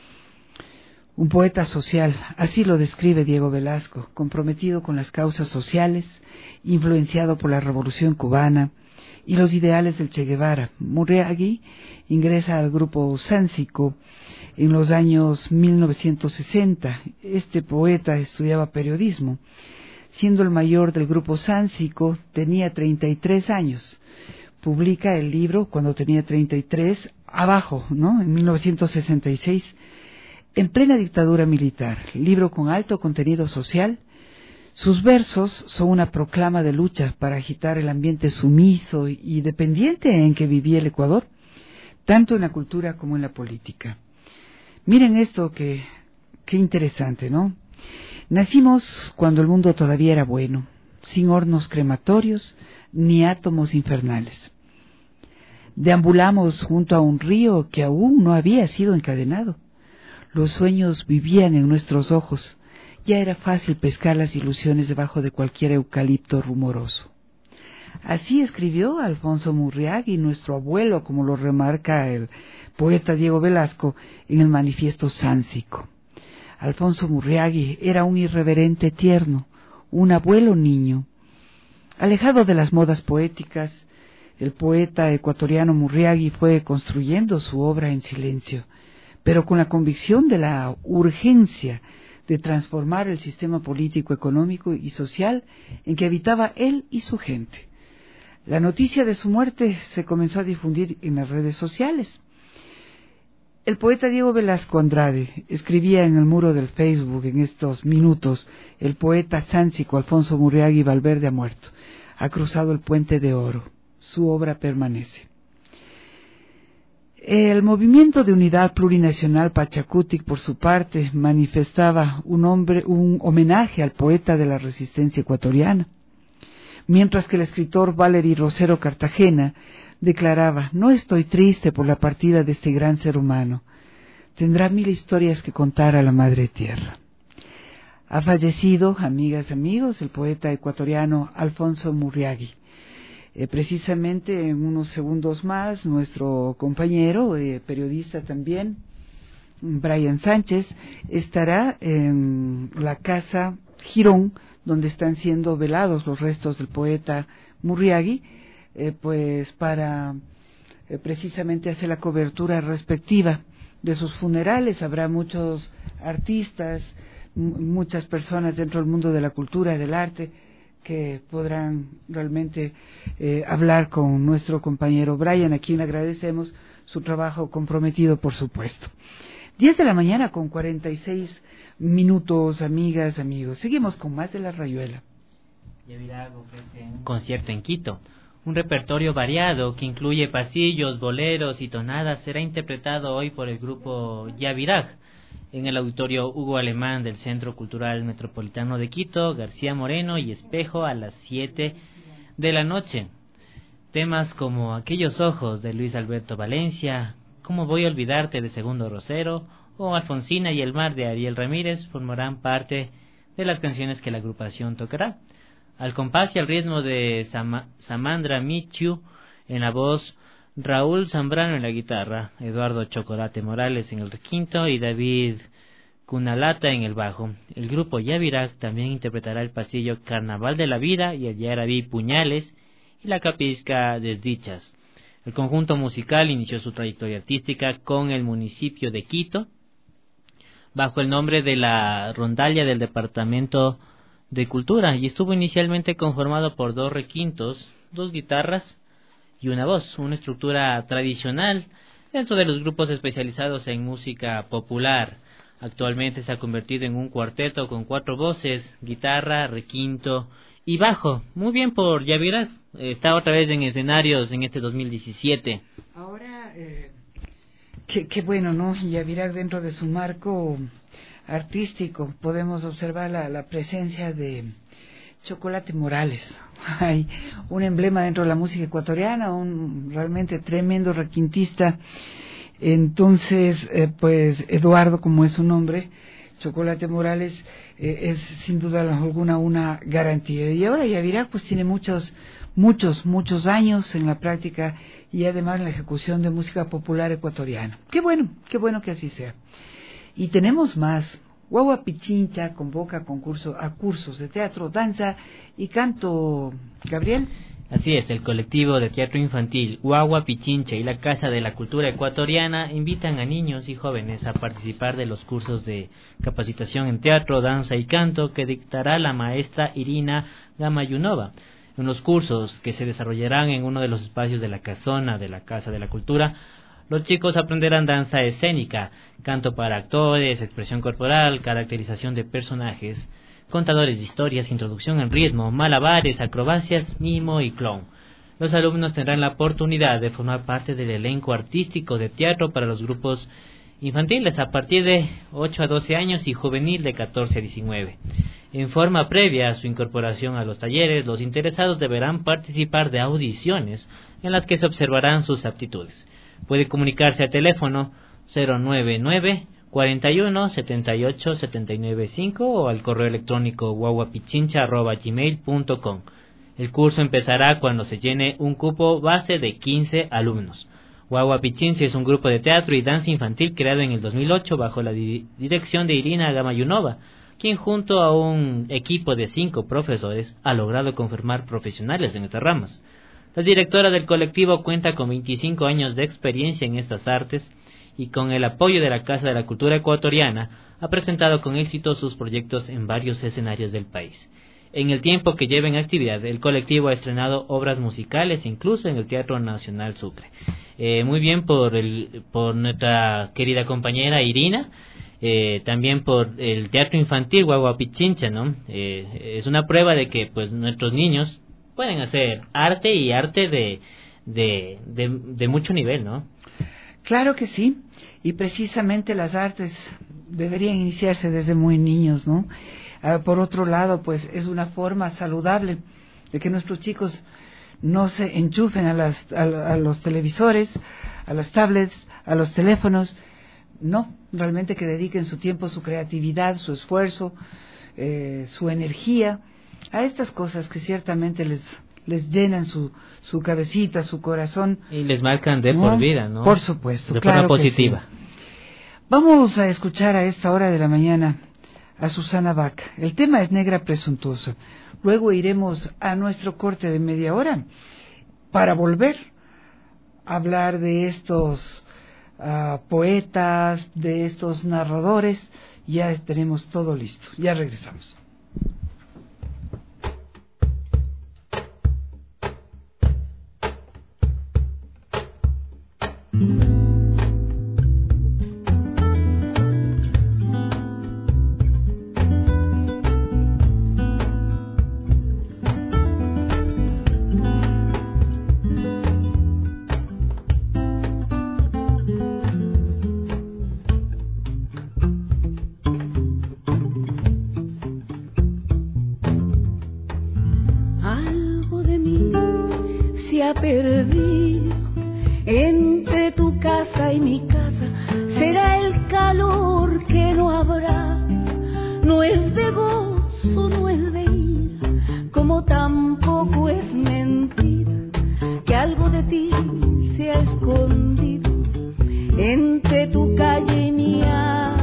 D: Un poeta social, así lo describe Diego Velasco, comprometido con las causas sociales, influenciado por la Revolución Cubana y los ideales del Che Guevara. Murriagui ingresa al grupo Sáncico en los años mil novecientos sesenta. Este poeta estudiaba periodismo. Siendo el mayor del grupo Sáncico, tenía treinta y tres años. Publica el libro cuando tenía treinta y tres, abajo, ¿no? En mil novecientos sesenta y seis, en plena dictadura militar, libro con alto contenido social. Sus versos son una proclama de lucha para agitar el ambiente sumiso y dependiente en que vivía el Ecuador, tanto en la cultura como en la política. Miren esto, que, qué interesante, ¿no? Nacimos cuando el mundo todavía era bueno, sin hornos crematorios ni átomos infernales. Deambulamos junto a un río que aún no había sido encadenado. Los sueños vivían en nuestros ojos. Ya era fácil pescar las ilusiones debajo de cualquier eucalipto rumoroso. Así escribió Alfonso Murriagui, nuestro abuelo, como lo remarca el poeta Diego Velasco en el manifiesto Sáncico. Alfonso Murriagui era un irreverente tierno, un abuelo niño. Alejado de las modas poéticas, el poeta ecuatoriano Murriagui fue construyendo su obra en silencio, pero con la convicción de la urgencia de transformar el sistema político, económico y social en que habitaba él y su gente. La noticia de su muerte se comenzó a difundir en las redes sociales. El poeta Diego Velasco Andrade escribía en el muro del Facebook en estos minutos: el poeta sáncico Alfonso Murriagui Valverde ha muerto, ha cruzado el puente de oro, su obra permanece. El movimiento de unidad plurinacional Pachacutic, por su parte, manifestaba un, hombre, un homenaje al poeta de la resistencia ecuatoriana, mientras que el escritor Valery Rosero Cartagena declaraba: no estoy triste por la partida de este gran ser humano, tendrá mil historias que contar a la madre tierra. Ha fallecido, amigas, amigos, el poeta ecuatoriano Alfonso Murriagui. Eh, precisamente en unos segundos más, nuestro compañero, eh, periodista también, Brian Sánchez, estará en la Casa Girón, donde están siendo velados los restos del poeta Murriagui, eh, pues para eh, precisamente hacer la cobertura respectiva de sus funerales. Habrá muchos artistas, m- muchas personas dentro del mundo de la cultura y del arte que podrán realmente eh, hablar con nuestro compañero Brian, a quien agradecemos su trabajo comprometido, por supuesto. diez de la mañana con cuarenta y seis minutos, amigas, amigos. Seguimos con más de La Rayuela.
F: Yavirag ofrece un concierto en Quito. Un repertorio variado que incluye pasillos, boleros y tonadas será interpretado hoy por el grupo Yavirag en el auditorio Hugo Alemán del Centro Cultural Metropolitano de Quito, García Moreno y Espejo, a las siete de la noche. Temas como Aquellos ojos de Luis Alberto Valencia, Cómo voy a olvidarte de Segundo Rosero o Alfonsina y el mar de Ariel Ramírez formarán parte de las canciones que la agrupación tocará. Al compás y al ritmo de Sam- Samandra Michu en la voz, Raúl Zambrano en la guitarra, Eduardo Chocolate Morales en el requinto y David Cunalata en el bajo. El grupo Yavirag también interpretará el pasillo Carnaval de la Vida y el Yaraví Puñales y la Capisca Desdichas. El conjunto musical inició su trayectoria artística con el municipio de Quito bajo el nombre de la Rondalla del Departamento de Cultura y estuvo inicialmente conformado por dos requintos, dos guitarras y una voz, una estructura tradicional dentro de los grupos especializados en música popular. Actualmente se ha convertido en un cuarteto con cuatro voces, guitarra, requinto y bajo. Muy bien por Yavirak, está otra vez en escenarios en este dos mil diecisiete.
D: Ahora, eh, qué, qué bueno, ¿no? Yavirak, dentro de su marco artístico, podemos observar la, la presencia de Chocolate Morales. Hay un emblema dentro de la música ecuatoriana, un realmente tremendo requintista. Entonces, eh, pues Eduardo, como es su nombre, Chocolate Morales, eh, es sin duda alguna una garantía. Y ahora Yavirak pues tiene muchos, muchos, muchos años en la práctica y además en la ejecución de música popular ecuatoriana. Qué bueno, qué bueno que así sea. Y tenemos más. Guagua Pichincha convoca concurso a cursos de teatro, danza y canto. Gabriel.
F: Así es, el colectivo de teatro infantil Guagua Pichincha y la Casa de la Cultura Ecuatoriana invitan a niños y jóvenes a participar de los cursos de capacitación en teatro, danza y canto que dictará la maestra Irina Gamayunova. En los cursos que se desarrollarán en uno de los espacios de la casona de la Casa de la Cultura, los chicos aprenderán danza escénica, canto para actores, expresión corporal, caracterización de personajes, contadores de historias, introducción en ritmo, malabares, acrobacias, mimo y clown. Los alumnos tendrán la oportunidad de formar parte del elenco artístico de teatro para los grupos infantiles a partir de ocho a doce años y juvenil de catorce a diecinueve. En forma previa a su incorporación a los talleres, los interesados deberán participar de audiciones en las que se observarán sus aptitudes. Puede comunicarse al teléfono cero nueve nueve, cuarenta y uno, setenta y ocho, setenta y nueve cinco o al correo electrónico guaguapichincha arroba gmail punto com. El curso empezará cuando se llene un cupo base de quince alumnos. Guagua Pichincha es un grupo de teatro y danza infantil creado en el dos mil ocho bajo la di- dirección de Irina Gamayunova, quien junto a un equipo de cinco profesores ha logrado confirmar profesionales en estas ramas. La directora del colectivo cuenta con veinticinco años de experiencia en estas artes y con el apoyo de la Casa de la Cultura Ecuatoriana ha presentado con éxito sus proyectos en varios escenarios del país. En el tiempo que lleva en actividad, el colectivo ha estrenado obras musicales, incluso en el Teatro Nacional Sucre. Eh, muy bien por, el, por nuestra querida compañera Irina, eh, también por el Teatro Infantil Guagua Pichincha, ¿no? Eh, es una prueba de que pues nuestros niños pueden hacer arte y arte de, de, de, de mucho nivel, ¿no?
D: Claro que sí, y precisamente las artes deberían iniciarse desde muy niños, ¿no? Uh, por otro lado, pues es una forma saludable de que nuestros chicos no se enchufen a, las, a, a los televisores, a las tablets, a los teléfonos, no, realmente que dediquen su tiempo, su creatividad, su esfuerzo, eh, su energía a estas cosas que ciertamente les les llenan su su cabecita, su corazón.
F: Y les marcan de ¿no? por vida, ¿no?
D: Por supuesto,
F: de
D: claro
F: forma positiva.
D: Sí. Vamos a escuchar a esta hora de la mañana a Susana Bach. El tema es Negra Presuntuosa. Luego iremos a nuestro corte de media hora para volver a hablar de estos uh, poetas, de estos narradores. Ya tenemos todo listo. Ya regresamos.
K: Perdido entre tu casa y mi casa, será el calor que no habrá, no es de gozo, no es de ira, como tampoco es mentira que algo de ti se ha escondido entre tu calle y mi alma.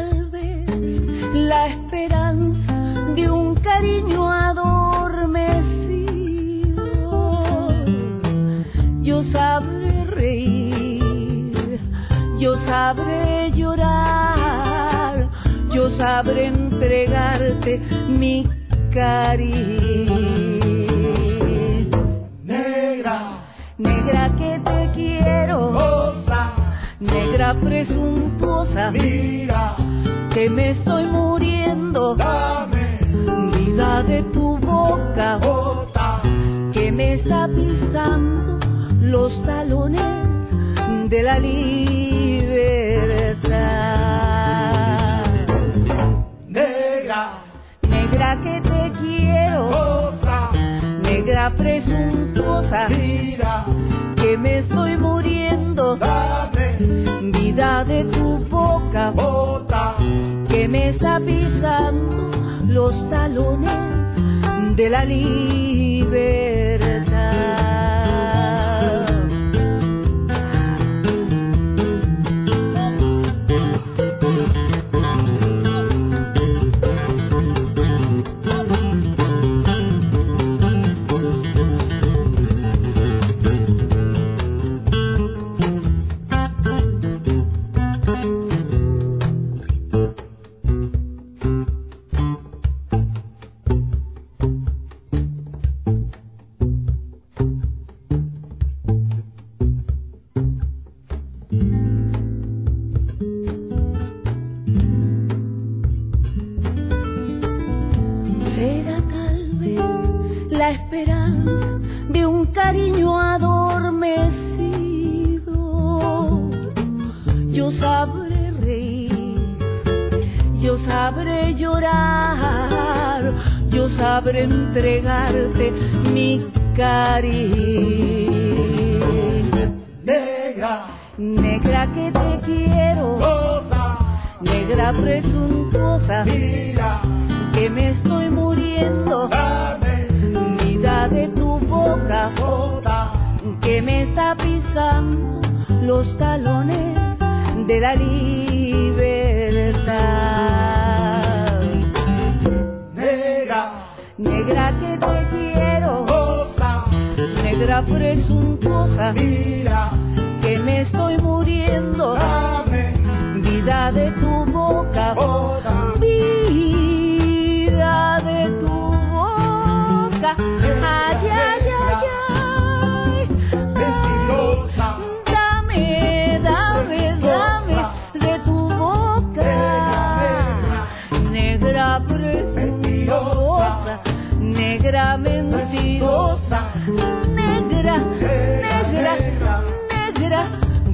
K: La esperanza de un cariño adormecido sabré llorar, yo sabré entregarte mi cariño.
L: Negra,
K: negra que te quiero,
L: cosa,
K: negra presuntuosa,
L: mira,
K: que me estoy muriendo,
L: dame
K: vida de tu boca,
L: bota,
K: que me está pisando los talones de la libertad.
L: Negra,
K: negra que te quiero,
L: cosa,
K: negra presuntuosa,
L: mira,
K: que me estoy muriendo,
L: dame
K: vida de tu boca,
L: bota,
K: que me está pisando los talones de la libertad. Sabré entregarte mi cariño.
L: Negra,
K: negra que te quiero,
L: cosa,
K: negra presuntuosa,
L: mira,
K: que me estoy muriendo,
L: dame
K: vida de tu boca,
L: bota,
K: que me está pisando los talones de la libertad. Negra que te quiero,
L: cosa,
K: negra presuntuosa,
L: mira,
K: que me estoy muriendo,
L: dame
K: vida de tu boca,
L: bota,
K: vida de tu boca, ay, ay, ay, ay,
L: mentirosa,
K: dame, dame, dame de tu boca, negra presuntuosa, negra mentirosa, negra, negra, negra,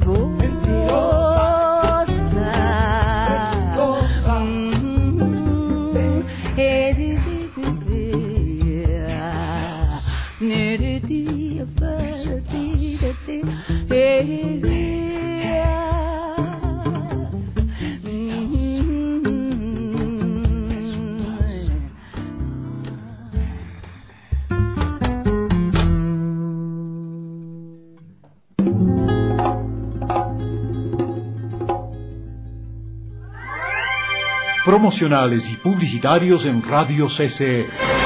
K: gozosa.
A: Promocionales y publicitarios en Radio C C E.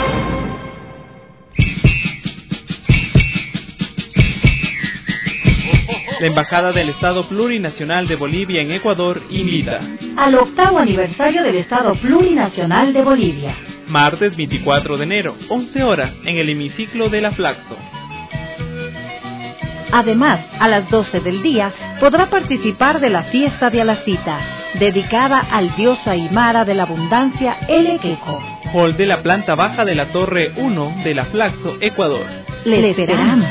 I: La Embajada del Estado Plurinacional de Bolivia en Ecuador invita
B: al octavo aniversario del Estado Plurinacional de Bolivia.
I: Martes veinticuatro de enero, once horas, en el hemiciclo de la Flaxo.
B: Además, a las doce del día podrá participar de la fiesta de Alacita, dedicada al dios aymara de la abundancia, El Queco.
I: Hall de la planta baja de la Torre uno de la Flaxo, Ecuador.
B: Le esperamos.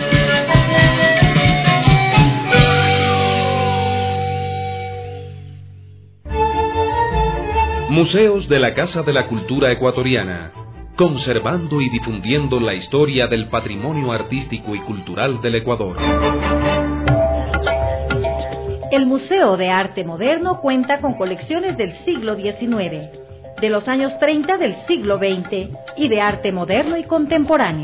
P: Museos de la Casa de la Cultura Ecuatoriana, conservando y difundiendo la historia del patrimonio artístico y cultural del Ecuador.
B: El Museo de Arte Moderno cuenta con colecciones del siglo diecinueve, de los años treinta del siglo veinte y de arte moderno y contemporáneo.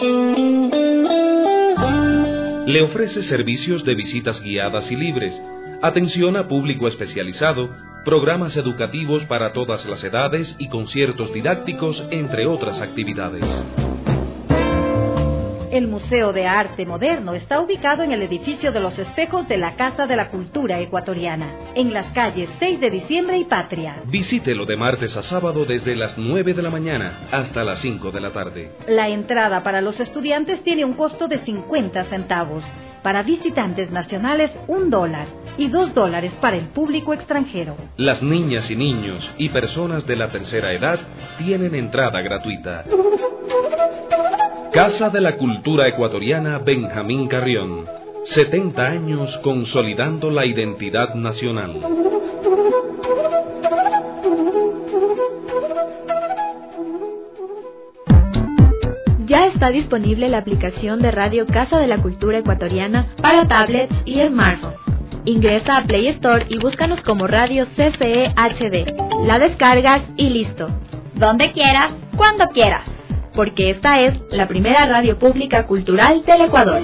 P: Le ofrece servicios de visitas guiadas y libres, atención a público especializado, programas educativos para todas las edades y conciertos didácticos, entre otras actividades.
B: El Museo de Arte Moderno está ubicado en el edificio de los espejos de la Casa de la Cultura Ecuatoriana, en las calles seis de diciembre y Patria.
P: Visítelo de martes a sábado desde las nueve de la mañana hasta las cinco de la tarde.
B: La entrada para los estudiantes tiene un costo de cincuenta centavos. Para visitantes nacionales, un dólar y dos dólares para el público extranjero.
P: Las niñas y niños y personas de la tercera edad tienen entrada gratuita. Casa de la Cultura Ecuatoriana Benjamín Carrión. setenta años consolidando la identidad nacional.
M: Ya está disponible la aplicación de Radio Casa de la Cultura Ecuatoriana para tablets y smartphones. Ingresa a Play Store y búscanos como Radio C C E H D. La descargas y listo.
Y: Donde quieras, cuando quieras.
M: Porque esta es la primera radio pública cultural del Ecuador.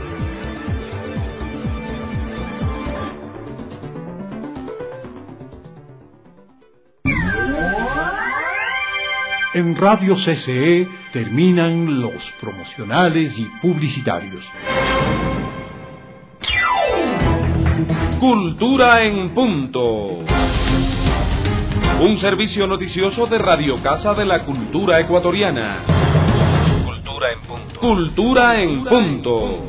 A: En Radio C C E terminan los promocionales y publicitarios.
P: Cultura en punto. Un servicio noticioso de Radio Casa de la Cultura Ecuatoriana. Cultura en punto. Cultura en punto.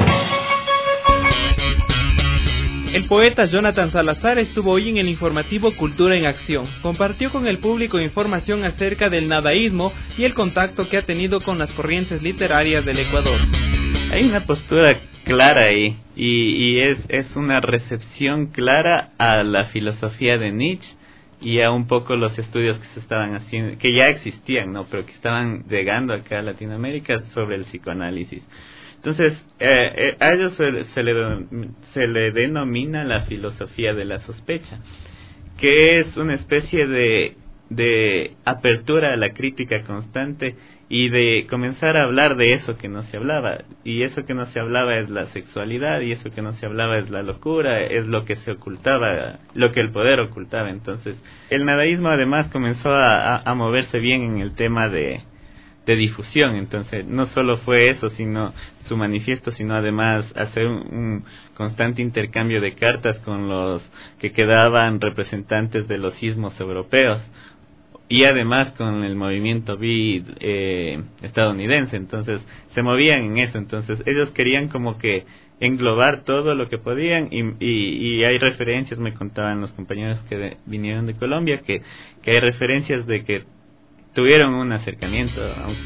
I: El poeta Jonathan Salazar estuvo hoy en el informativo Cultura en Acción. Compartió con el público información acerca del nadaísmo y el contacto que ha tenido con las corrientes literarias del Ecuador.
N: Hay una postura clara ahí y, y es, es una recepción clara a la filosofía de Nietzsche y a un poco los estudios que se estaban haciendo, que ya existían, ¿no? Pero que estaban llegando acá a Latinoamérica sobre el psicoanálisis. Entonces, eh, eh, a ellos se, se, le, se le denomina la filosofía de la sospecha, que es una especie de, de apertura a la crítica constante y de comenzar a hablar de eso que no se hablaba. Y eso que no se hablaba es la sexualidad, y eso que no se hablaba es la locura, es lo que se ocultaba, lo que el poder ocultaba. Entonces, el nadaísmo además comenzó a, a, a moverse bien en el tema de... de difusión. Entonces no solo fue eso, sino su manifiesto, sino además hacer un, un constante intercambio de cartas con los que quedaban representantes de los ismos europeos y además con el movimiento beat eh, estadounidense. Entonces se movían en eso. Entonces ellos querían como que englobar todo lo que podían y, y, y hay referencias, me contaban los compañeros que de, vinieron de Colombia, que, que hay referencias de que tuvieron un acercamiento.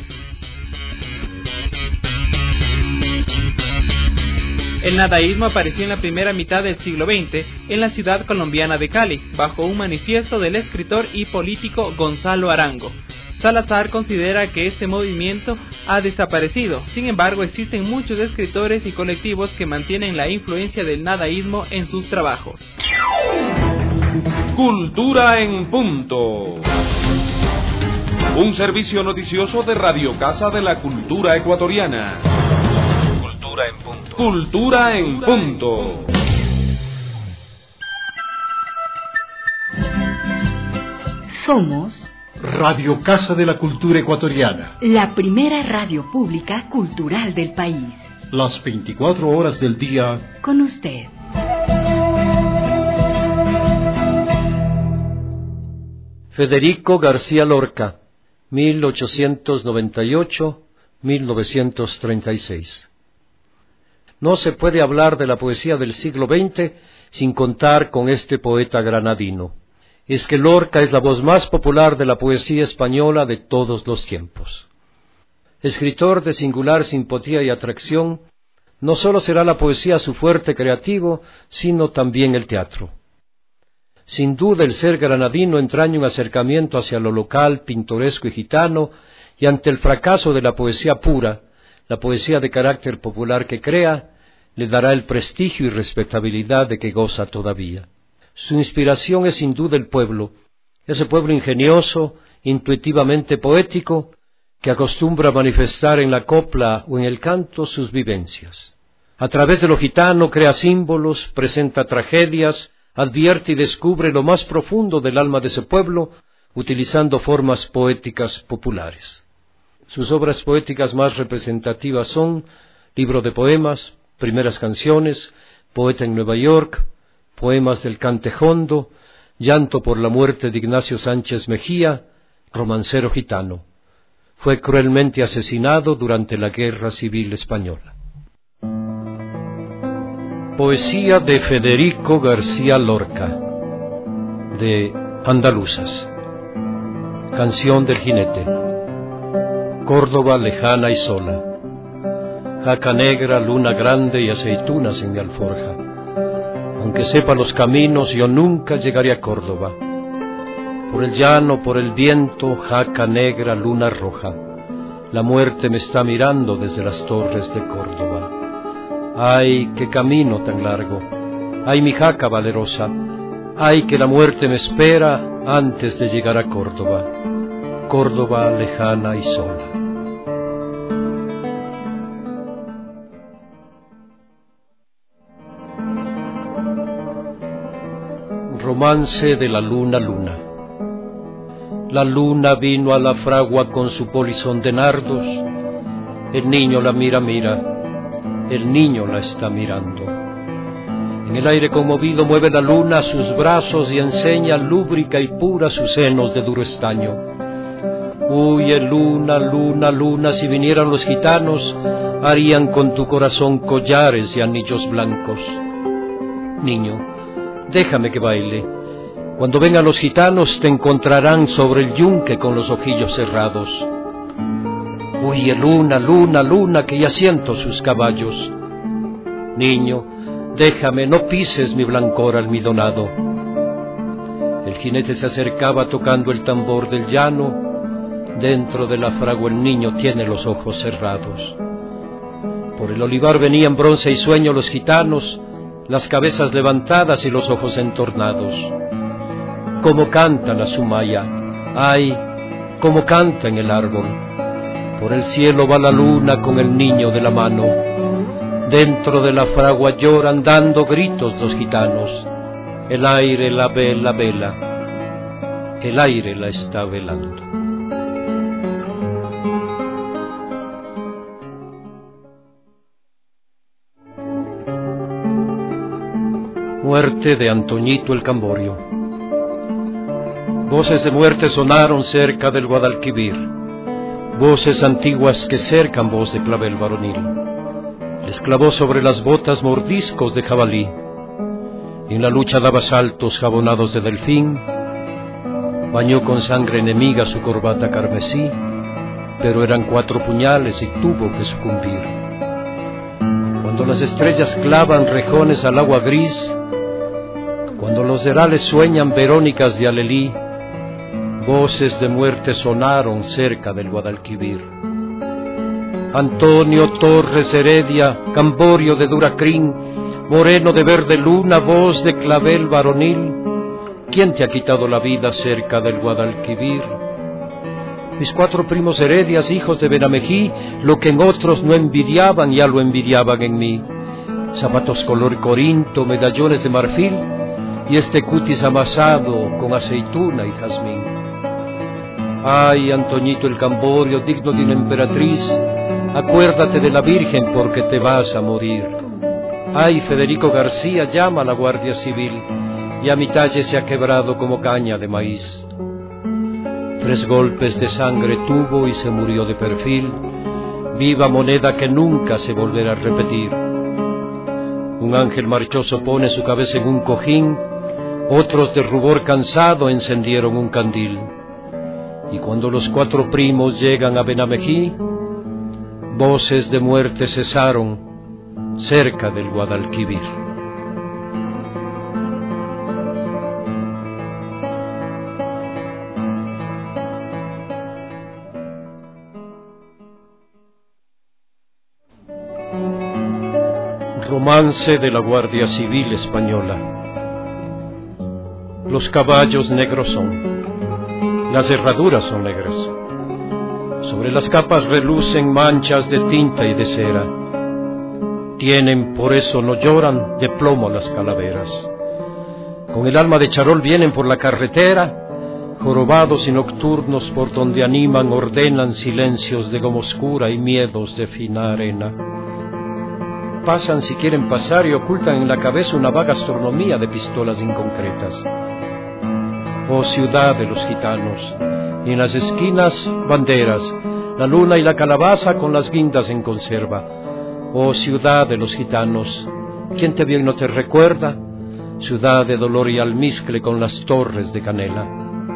I: El nadaísmo apareció en la primera mitad del siglo veinte en la ciudad colombiana de Cali, bajo un manifiesto del escritor y político Gonzalo Arango. Salazar considera que este movimiento ha desaparecido. Sin embargo, existen muchos escritores y colectivos que mantienen la influencia del nadaísmo en sus trabajos.
P: Cultura en punto. Un servicio noticioso de Radio Casa de la Cultura Ecuatoriana. Cultura en punto. Cultura en punto.
J: Somos
A: Radio Casa de la Cultura Ecuatoriana.
J: La primera radio pública cultural del país.
A: Las veinticuatro horas del día.
J: Con usted.
O: Federico García Lorca, mil ochocientos noventa y ocho a mil novecientos treinta y seis. No se puede hablar de la poesía del siglo veinte sin contar con este poeta granadino. Es que Lorca es la voz más popular de la poesía española de todos los tiempos. Escritor de singular simpatía y atracción, no sólo será la poesía su fuerte creativo, sino también el teatro. Sin duda el ser granadino entraña un acercamiento hacia lo local, pintoresco y gitano, y ante el fracaso de la poesía pura, la poesía de carácter popular que crea, le dará el prestigio y respetabilidad de que goza todavía. Su inspiración es sin duda el pueblo, ese pueblo ingenioso, intuitivamente poético, que acostumbra a manifestar en la copla o en el canto sus vivencias. A través de lo gitano crea símbolos, presenta tragedias, advierte y descubre lo más profundo del alma de ese pueblo, utilizando formas poéticas populares. Sus obras poéticas más representativas son Libro de Poemas, Primeras Canciones, Poeta en Nueva York, Poemas del Cantejondo, Llanto por la muerte de Ignacio Sánchez Mejía, Romancero gitano. Fue cruelmente asesinado durante la Guerra Civil Española. Poesía de Federico García Lorca, de Andaluzas. Canción del jinete. Córdoba lejana y sola. Jaca negra, luna grande y aceitunas en mi alforja. Aunque sepa los caminos, yo nunca llegaré a Córdoba. Por el llano, por el viento, jaca negra, luna roja. La muerte me está mirando desde las torres de Córdoba. Ay, qué camino tan largo. Ay, mi jaca valerosa. Ay, que la muerte me espera antes de llegar a Córdoba. Córdoba lejana y sola. Romance de la luna luna. La luna vino a la fragua con su polizón de nardos. El niño la mira, mira. El niño la está mirando. En el aire conmovido mueve la luna sus brazos y enseña lúbrica y pura sus senos de duro estaño. Huye luna, luna, luna, si vinieran los gitanos, harían con tu corazón collares y anillos blancos. Niño, déjame que baile. Cuando vengan los gitanos te encontrarán sobre el yunque con los ojillos cerrados. Huye luna, luna, luna, que ya siento sus caballos. Niño, déjame, no pises mi blancor almidonado. El jinete se acercaba tocando el tambor del llano. Dentro de la fragua el niño tiene los ojos cerrados. Por el olivar venían bronce y sueño los gitanos, las cabezas levantadas y los ojos entornados. Como canta la sumaya, ay, como canta en el árbol. Por el cielo va la luna con el niño de la mano. Dentro de la fragua lloran dando gritos los gitanos. El aire la vela, vela. El aire la está velando. Muerte de Antoñito el Camborio. Voces de muerte sonaron cerca del Guadalquivir. Voces antiguas que cercan voz de clavel varonil. Les clavó sobre las botas mordiscos de jabalí. Y en la lucha daba saltos jabonados de delfín. Bañó con sangre enemiga su corbata carmesí, pero eran cuatro puñales y tuvo que sucumbir. Cuando las estrellas clavan rejones al agua gris, cuando los herales sueñan verónicas de alelí, voces de muerte sonaron cerca del Guadalquivir. Antonio Torres Heredia, Camborio de Duracrín, moreno de verde luna, voz de clavel varonil, ¿quién te ha quitado la vida cerca del Guadalquivir? Mis cuatro primos Heredias, hijos de Benamejí, lo que en otros no envidiaban, ya lo envidiaban en mí. Zapatos color corinto, medallones de marfil, y este cutis amasado con aceituna y jazmín. Ay, Antoñito el Camborio, digno de una emperatriz, acuérdate de la Virgen porque te vas a morir. Ay, Federico García, llama a la Guardia Civil, y a mi talle se ha quebrado como caña de maíz. Tres golpes de sangre tuvo y se murió de perfil, viva moneda que nunca se volverá a repetir. Un ángel marchoso pone su cabeza en un cojín, otros de rubor cansado encendieron un candil. Y cuando los cuatro primos llegan a Benamejí, voces de muerte cesaron cerca del Guadalquivir. Romance de la Guardia Civil Española. Los caballos negros son, las herraduras son negras. Sobre las capas relucen manchas de tinta y de cera. Tienen, por eso no lloran, de plomo las calaveras. Con el alma de charol vienen por la carretera, jorobados y nocturnos por donde animan, ordenan silencios de goma oscura y miedos de fina arena. Pasan si quieren pasar y ocultan en la cabeza una vaga astronomía de pistolas inconcretas. Oh ciudad de los gitanos, y en las esquinas banderas, la luna y la calabaza con las guindas en conserva. Oh ciudad de los gitanos, ¿quién te vio y no te recuerda? Ciudad de dolor y almizcle con las torres de canela.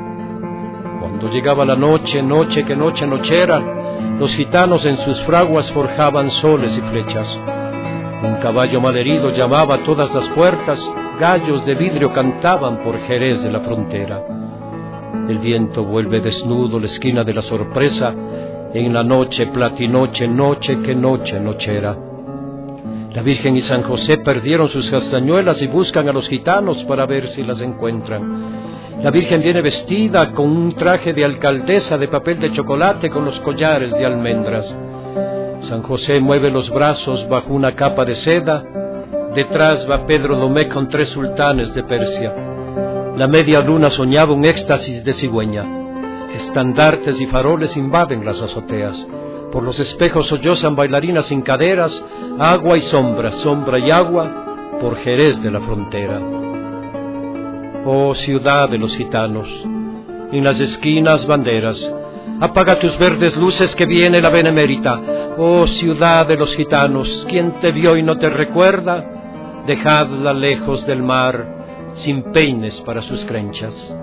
O: Cuando llegaba la noche, noche que noche nochera, los gitanos en sus fraguas forjaban soles y flechas. Un caballo malherido llamaba a todas las puertas, gallos de vidrio cantaban por Jerez de la frontera. El viento vuelve desnudo la esquina de la sorpresa, en la noche platinoche, noche que noche nochera. La Virgen y San José perdieron sus castañuelas y buscan a los gitanos para ver si las encuentran. La Virgen viene vestida con un traje de alcaldesa de papel de chocolate con los collares de almendras. San José mueve los brazos bajo una capa de seda. Detrás va Pedro Domé con tres sultanes de Persia. La media luna soñaba un éxtasis de cigüeña. Estandartes y faroles invaden las azoteas. Por los espejos sollozan bailarinas sin caderas, agua y sombra, sombra y agua, por Jerez de la frontera. Oh ciudad de los gitanos, en las esquinas banderas, apaga tus verdes luces que viene la benemérita. Oh ciudad de los gitanos, ¿quién te vio y no te recuerda? Dejadla lejos del mar, sin peines para sus crenchas.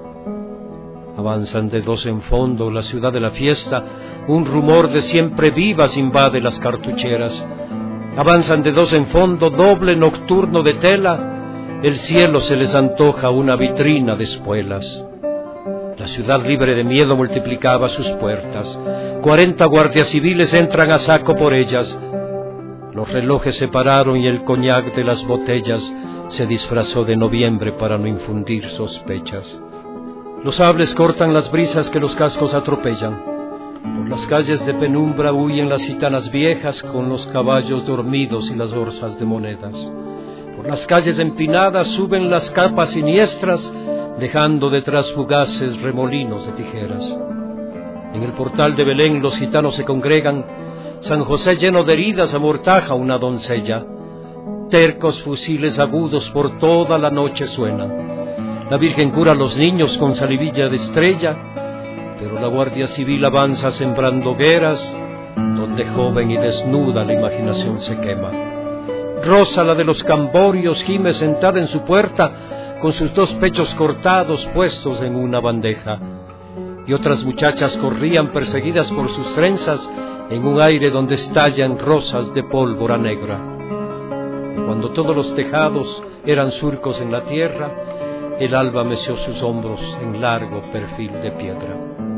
O: Avanzan de dos en fondo la ciudad de la fiesta, un rumor de siempre vivas invade las cartucheras. Avanzan de dos en fondo, doble nocturno de tela, el cielo se les antoja una vitrina de espuelas. La ciudad libre de miedo multiplicaba sus puertas, cuarenta guardias civiles entran a saco por ellas. Los relojes se pararon y el coñac de las botellas se disfrazó de noviembre para no infundir sospechas. Los sables cortan las brisas que los cascos atropellan. Por las calles de penumbra huyen las gitanas viejas con los caballos dormidos y las bolsas de monedas. Por las calles empinadas suben las capas siniestras, dejando detrás fugaces remolinos de tijeras. En el portal de Belén los gitanos se congregan. San José lleno de heridas amortaja una doncella. Tercos fusiles agudos por toda la noche suenan. La Virgen cura a los niños con salivilla de estrella, pero la Guardia Civil avanza sembrando hogueras, donde joven y desnuda la imaginación se quema. Rosa, la de los camborios, gime sentada en su puerta, con sus dos pechos cortados puestos en una bandeja. Y otras muchachas corrían perseguidas por sus trenzas, en un aire donde estallan rosas de pólvora negra. Cuando todos los tejados eran surcos en la tierra, el alba meció sus hombros en largo perfil de piedra.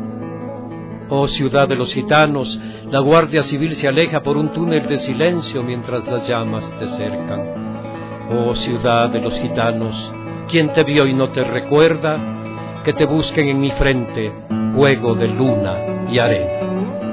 O: Oh ciudad de los gitanos, la Guardia Civil se aleja por un túnel de silencio mientras las llamas te cercan. Oh ciudad de los gitanos, ¿quién te vio y no te recuerda? Que te busquen en mi frente, juego de luna y arena.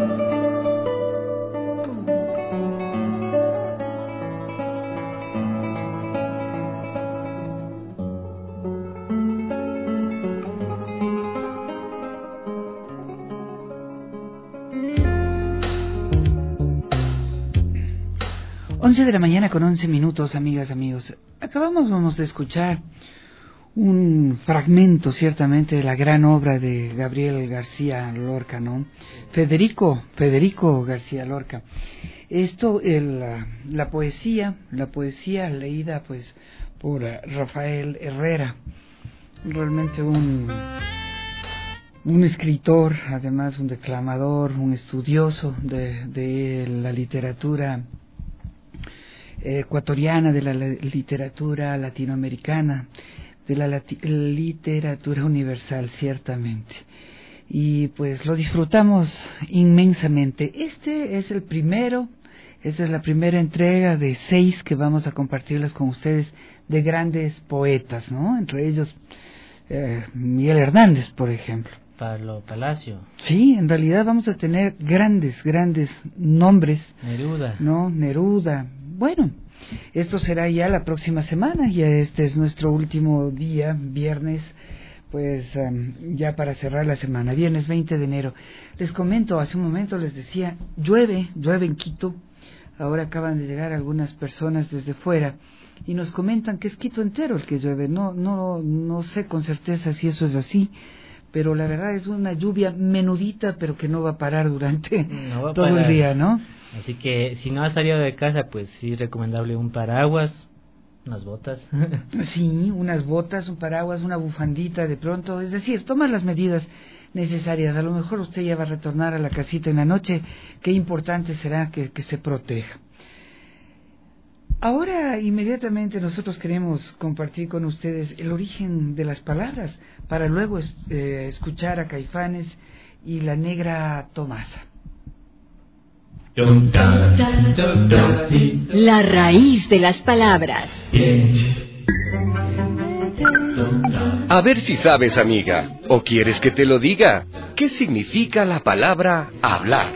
D: once de la mañana con once minutos, amigas, amigos. Acabamos vamos de escuchar un fragmento, ciertamente, de la gran obra de Gabriel García Lorca, ¿no? Federico, Federico García Lorca. Esto, el, la, la poesía, la poesía leída, pues, por Rafael Herrera. Realmente un, un escritor, además un declamador, un estudioso de, de la literatura ecuatoriana, de la literatura latinoamericana, de la lati- literatura universal, ciertamente. Y pues lo disfrutamos inmensamente. Este es el primero, esta es la primera entrega de seis que vamos a compartirlas con ustedes, de grandes poetas, ¿no? Entre ellos eh, Miguel Hernández, por ejemplo.
F: Pablo Palacio.
D: Sí, en realidad vamos a tener grandes, grandes nombres.
F: Neruda.
D: ¿No? Neruda. Bueno, esto será ya la próxima semana, ya este es nuestro último día, viernes, pues pues um, ya para cerrar la semana, viernes veinte de enero. Les comento, hace un momento les decía, llueve, llueve en Quito. Ahora acaban de llegar algunas personas desde fuera y nos comentan que es Quito entero el que llueve. No, no, no sé con certeza si eso es así, pero la verdad es una lluvia menudita, pero que no va a parar durante
F: no va a
D: todo
F: parar.
D: el día, ¿no?
F: Así que si no has salido de casa, pues sí es recomendable un paraguas, unas botas.
D: Sí, unas botas, un paraguas, una bufandita de pronto, es decir, tomar las medidas necesarias. A lo mejor usted ya va a retornar a la casita en la noche, qué importante será que, que se proteja. Ahora, inmediatamente nosotros queremos compartir con ustedes el origen de las palabras, para luego eh, escuchar a Caifanes y la Negra Tomasa.
J: La raíz de las palabras.
V: A ver si sabes, amiga, o quieres que te lo diga. ¿Qué significa la palabra hablar?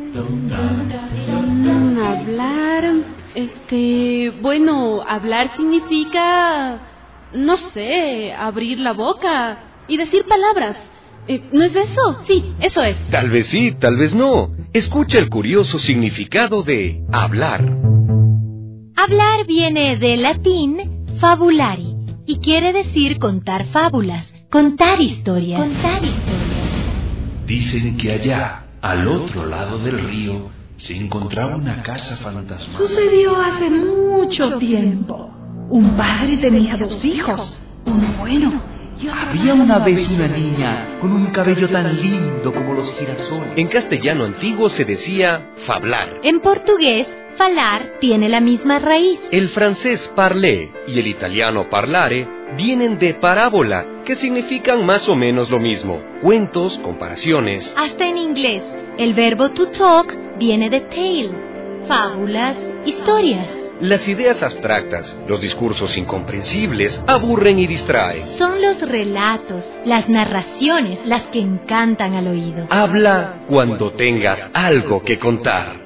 G: Mm, hablar, este, bueno, hablar significa, no sé, abrir la boca y decir palabras. Eh, ¿No es eso? Sí, eso es.
V: Tal vez sí, tal vez no. Escucha el curioso significado de hablar.
B: Hablar viene del latín fabulari y quiere decir contar fábulas, contar historias. Contar historias.
H: Dicen que allá, al otro lado del río, se encontraba una casa fantasmal.
K: Sucedió hace mucho tiempo. Un padre tenía dos hijos, uno bueno.
H: Había una vez una niña con un cabello tan lindo como los girasoles.
V: En castellano antiguo se decía fablar.
B: En portugués, falar tiene la misma raíz.
V: El francés parler y el italiano parlare vienen de parábola, que significan más o menos lo mismo. Cuentos, comparaciones.
B: Hasta en inglés, el verbo to talk viene de tale, fábulas, historias.
V: Las ideas abstractas, los discursos incomprensibles, aburren y distraen.
B: Son los relatos, las narraciones, las que encantan al oído.
V: Habla cuando tengas algo que contar.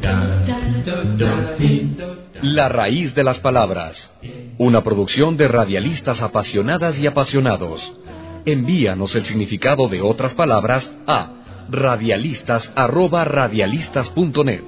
V: La raíz de las palabras. Una producción de radialistas apasionadas y apasionados. Envíanos el significado de otras palabras a radialistas arroba radialistas punto net.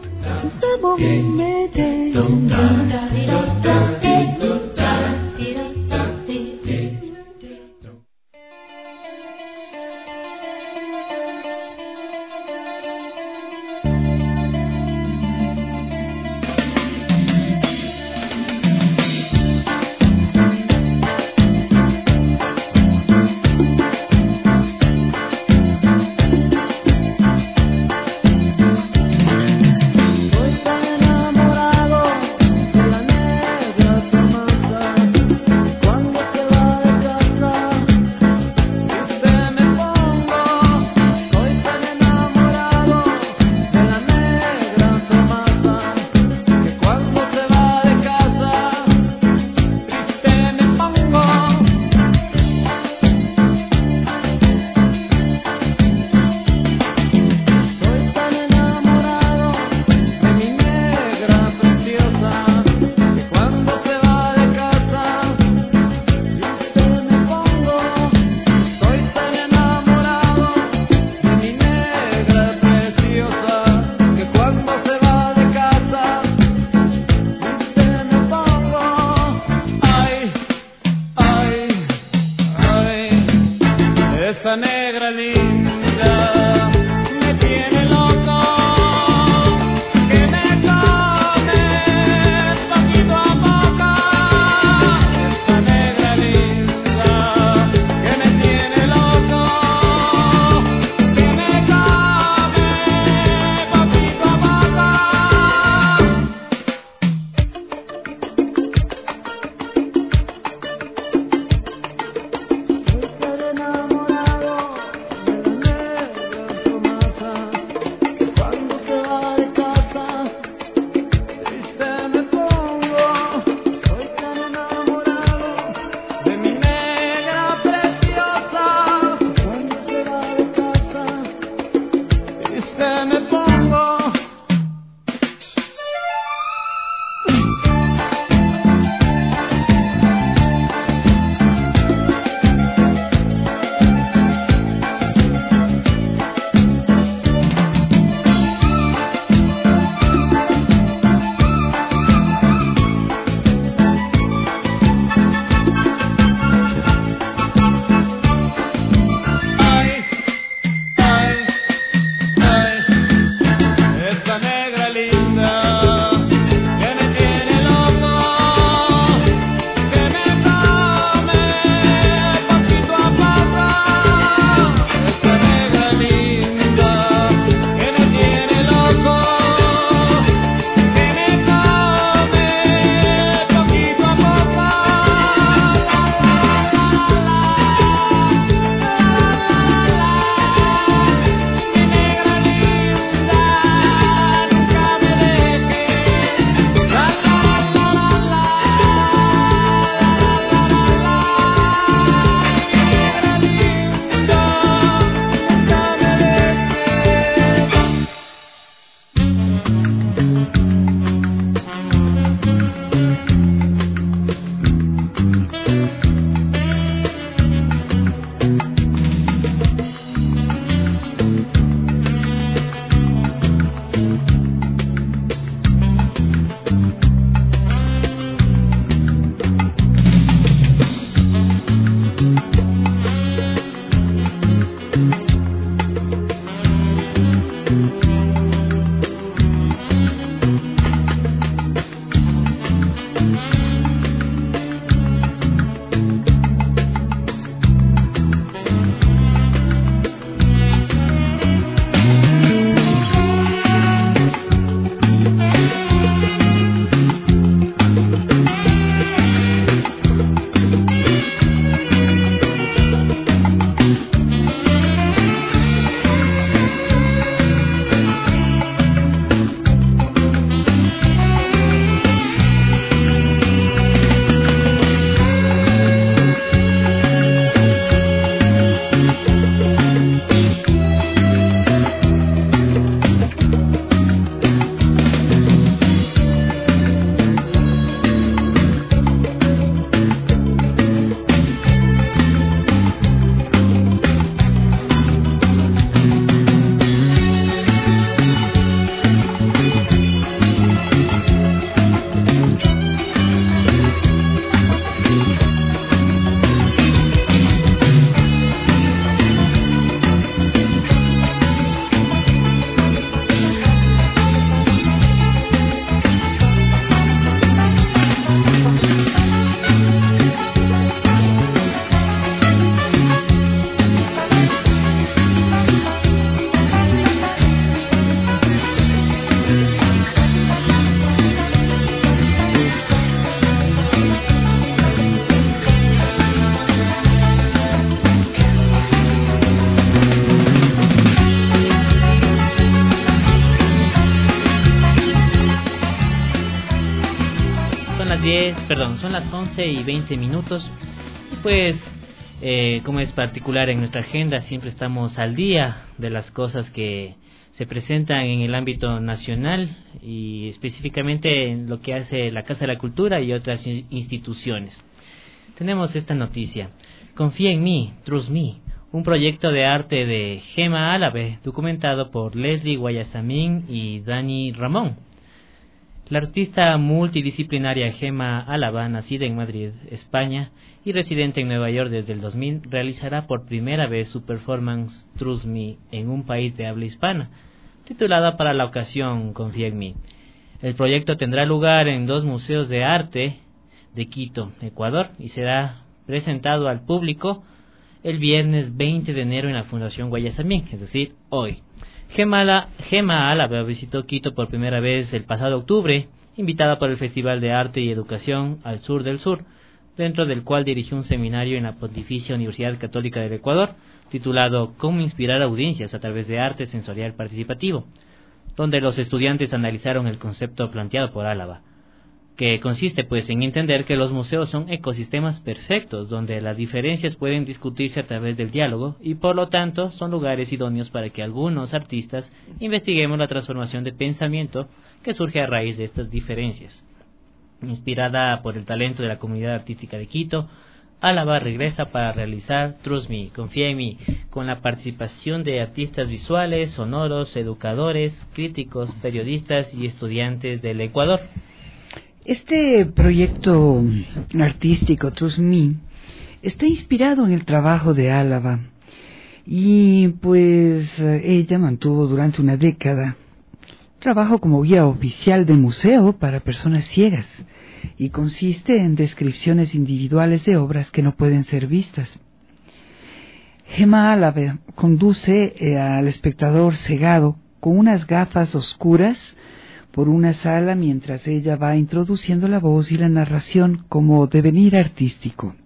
F: diez, perdón, son las once y veinte minutos. Y pues, eh, como es particular en nuestra agenda, siempre estamos al día de las cosas que se presentan en el ámbito nacional y específicamente en lo que hace la Casa de la Cultura y otras instituciones. Tenemos esta noticia. Confía en mí, Trust Me, un proyecto de arte de Gema Álave, documentado por Leslie Guayasamín y Dani Ramón. La artista multidisciplinaria Gema Álava, nacida en Madrid, España, y residente en Nueva York desde el dos mil, realizará por primera vez su performance Trust Me en un país de habla hispana, titulada para la ocasión Confía en mí. El proyecto tendrá lugar en dos museos de arte de Quito, Ecuador, y será presentado al público el viernes veinte de enero en la Fundación Guayasamín, es decir, hoy. Gema, Gema Álava visitó Quito por primera vez el pasado octubre, invitada por el Festival de Arte y Educación Al Sur del Sur, dentro del cual dirigió un seminario en la Pontificia Universidad Católica del Ecuador, titulado Cómo inspirar audiencias a través de arte sensorial participativo, donde los estudiantes analizaron el concepto planteado por Álava, que consiste pues en entender que los museos son ecosistemas perfectos donde las diferencias pueden discutirse a través del diálogo y por lo tanto son lugares idóneos para que algunos artistas investiguemos la transformación de pensamiento que surge a raíz de estas diferencias. Inspirada por el talento de la comunidad artística de Quito, Álava regresa para realizar Trust Me, Confía en mí, con la participación de artistas visuales, sonoros, educadores, críticos, periodistas y estudiantes del Ecuador.
D: Este proyecto artístico, Trust Me, está inspirado en el trabajo de Álava y pues ella mantuvo durante una década trabajo como guía oficial de museo para personas ciegas y consiste en descripciones individuales de obras que no pueden ser vistas. Gema Álava conduce eh, al espectador cegado con unas gafas oscuras por una sala mientras ella va introduciendo la voz y la narración como devenir artístico.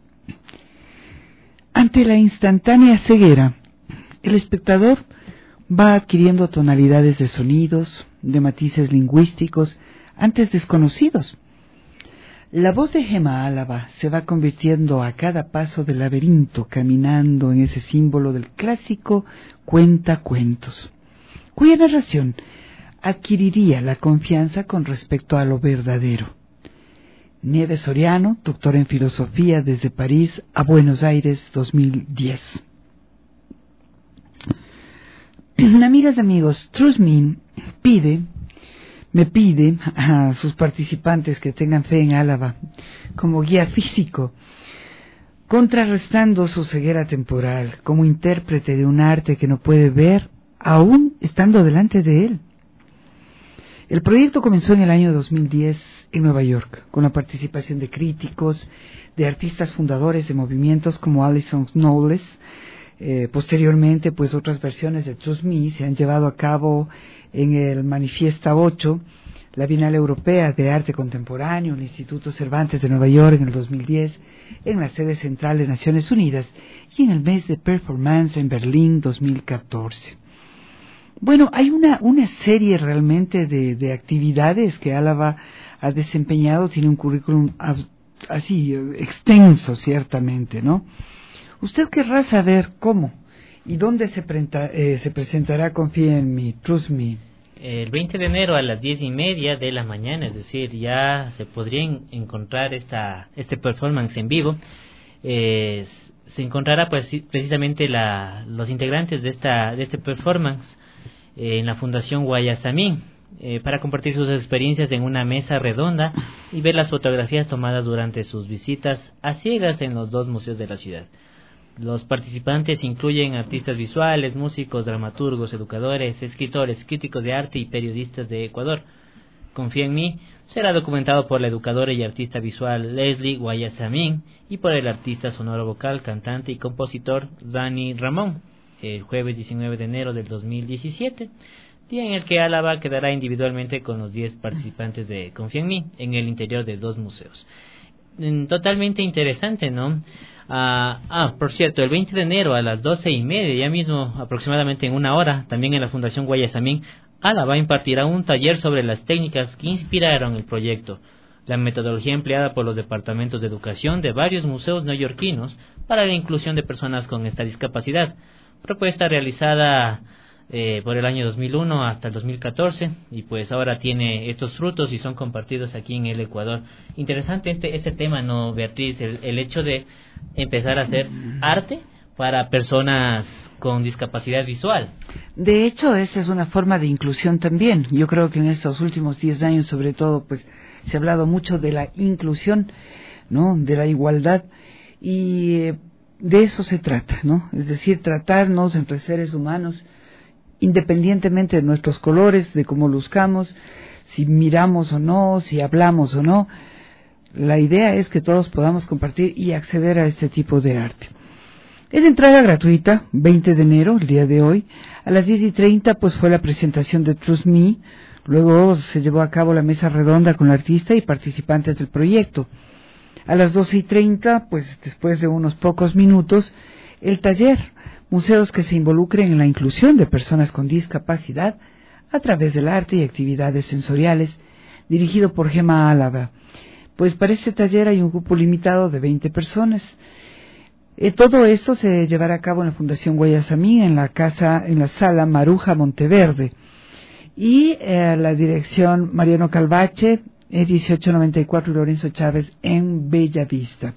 D: Ante la instantánea ceguera, el espectador va adquiriendo tonalidades de sonidos, de matices lingüísticos antes desconocidos. La voz de Gema Álava se va convirtiendo a cada paso del laberinto, caminando en ese símbolo del clásico cuentacuentos, cuya narración adquiriría la confianza con respecto a lo verdadero. Nieves Soriano, doctora en filosofía desde París a Buenos Aires, dos mil diez. Amigas y amigos, Trust Me pide, me pide a sus participantes que tengan fe en Álava como guía físico, contrarrestando su ceguera temporal como intérprete de un arte que no puede ver aún estando delante de él. El proyecto comenzó en el año dos mil diez en Nueva York, con la participación de críticos, de artistas fundadores de movimientos como Alison Knowles. Eh, posteriormente, pues otras versiones de Trust Me se han llevado a cabo en el Manifiesta ocho, la Bienal Europea de Arte Contemporáneo, el Instituto Cervantes de Nueva York en el dos mil diez, en la sede central de Naciones Unidas y en el mes de Performance en Berlín dos mil catorce. Bueno, hay una, una serie realmente de, de actividades que Álava ha desempeñado, tiene un currículum así extenso ciertamente, ¿no? Usted querrá saber cómo y dónde se, prenta, eh, se presentará Confía en mí, Trust Me.
F: El veinte de enero a las diez y media de la mañana, es decir, ya se podría encontrar esta este performance en vivo. Eh, se encontrará pues precisamente la, los integrantes de esta de este performance en la Fundación Guayasamín, eh, para compartir sus experiencias en una mesa redonda y ver las fotografías tomadas durante sus visitas a ciegas en los dos museos de la ciudad. Los participantes incluyen artistas visuales, músicos, dramaturgos, educadores, escritores, críticos de arte y periodistas de Ecuador. Confía en mí será documentado por la educadora y artista visual Leslie Guayasamín y por el artista sonoro vocal, cantante y compositor Dani Ramón, el jueves diecinueve de enero del dos mil diecisiete, día en el que Álava quedará individualmente con los diez participantes de Confía en mí en el interior de dos museos. Totalmente interesante, ¿no? Ah, ah, por cierto, el veinte de enero a las doce y media, ya mismo aproximadamente en una hora, también en la Fundación Guayasamín, Álava impartirá un taller sobre las técnicas que inspiraron el proyecto, la metodología empleada por los departamentos de educación de varios museos neoyorquinos para la inclusión de personas con esta discapacidad, propuesta realizada eh, por el año dos mil uno hasta el dos mil catorce, y pues ahora tiene estos frutos y son compartidos aquí en el Ecuador. Interesante este este tema, ¿no, Beatriz? El, el hecho de empezar a hacer arte para personas con discapacidad visual.
D: De hecho, esa es una forma de inclusión también. Yo creo que en estos últimos diez años, sobre todo, pues se ha hablado mucho de la inclusión, ¿no? De la igualdad, y eh, de eso se trata, ¿no? Es decir, tratarnos entre seres humanos, independientemente de nuestros colores, de cómo luzcamos, si miramos o no, si hablamos o no. La idea es que todos podamos compartir y acceder a este tipo de arte. Es entrada gratuita, veinte de enero, el día de hoy. A las diez y treinta, pues fue la presentación de Trust Me. Luego se llevó a cabo la mesa redonda con la artista y participantes del proyecto. A las doce y treinta, pues después de unos pocos minutos, el taller, museos que se involucren en la inclusión de personas con discapacidad a través del arte y actividades sensoriales, dirigido por Gema Álava. Pues para este taller hay un grupo limitado de veinte personas. Eh, todo esto se llevará a cabo en la Fundación Guayasamín, en la casa, en la sala Maruja Monteverde, y eh, la dirección Mariano Calvache, eh, dieciocho noventa y cuatro Lorenzo Chávez, en Bellavista.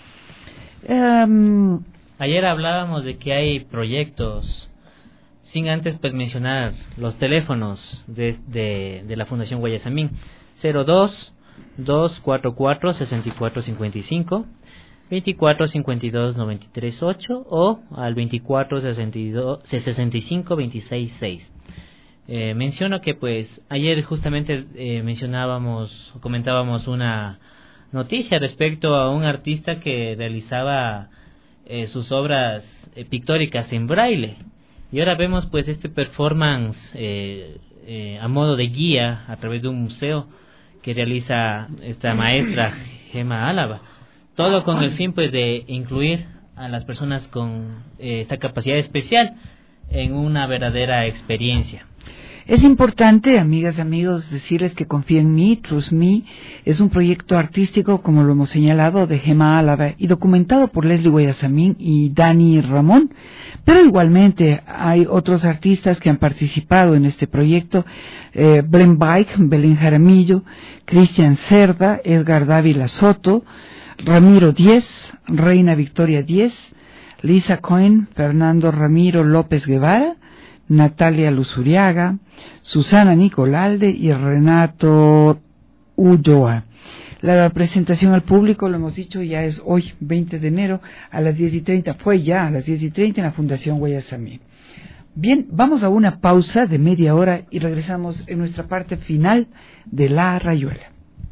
D: Um,
F: Ayer hablábamos de que hay proyectos, sin antes pues mencionar los teléfonos de, de, de la Fundación Guayasamín: cero dos, dos cuatro cuatro, seis cuatro cinco cinco, veinticuatro cincuenta y dos noventa y tres ocho o al veinticuatro sesenta y cinco veintiséis seis. Eh, menciono que pues ayer justamente eh, mencionábamos, comentábamos una noticia respecto a un artista que realizaba eh, sus obras eh, pictóricas en braille, y ahora vemos pues este performance eh, eh, a modo de guía a través de un museo que realiza esta maestra Gema Álava, todo con el fin pues de incluir a las personas con eh, esta capacidad especial en una verdadera experiencia.
D: Es importante, amigas y amigos, decirles que Confía en mí, Trust Me, es un proyecto artístico, como lo hemos señalado, de Gema Álava y documentado por Leslie Guayasamín y Dani Ramón, pero igualmente hay otros artistas que han participado en este proyecto: eh, Blen Bike, Belén Jaramillo, Cristian Cerda, Edgar Dávila Soto, Ramiro Díez, Reina Victoria Díez, Lisa Cohen, Fernando Ramiro López Guevara, Natalia Luzuriaga, Susana Nicolalde y Renato Ulloa. La presentación al público, lo hemos dicho, ya es hoy, veinte de enero, a las diez y treinta, fue ya a las diez y treinta en la Fundación Guayasamín. Bien, vamos a una pausa de media hora y regresamos en nuestra parte final de La Rayuela.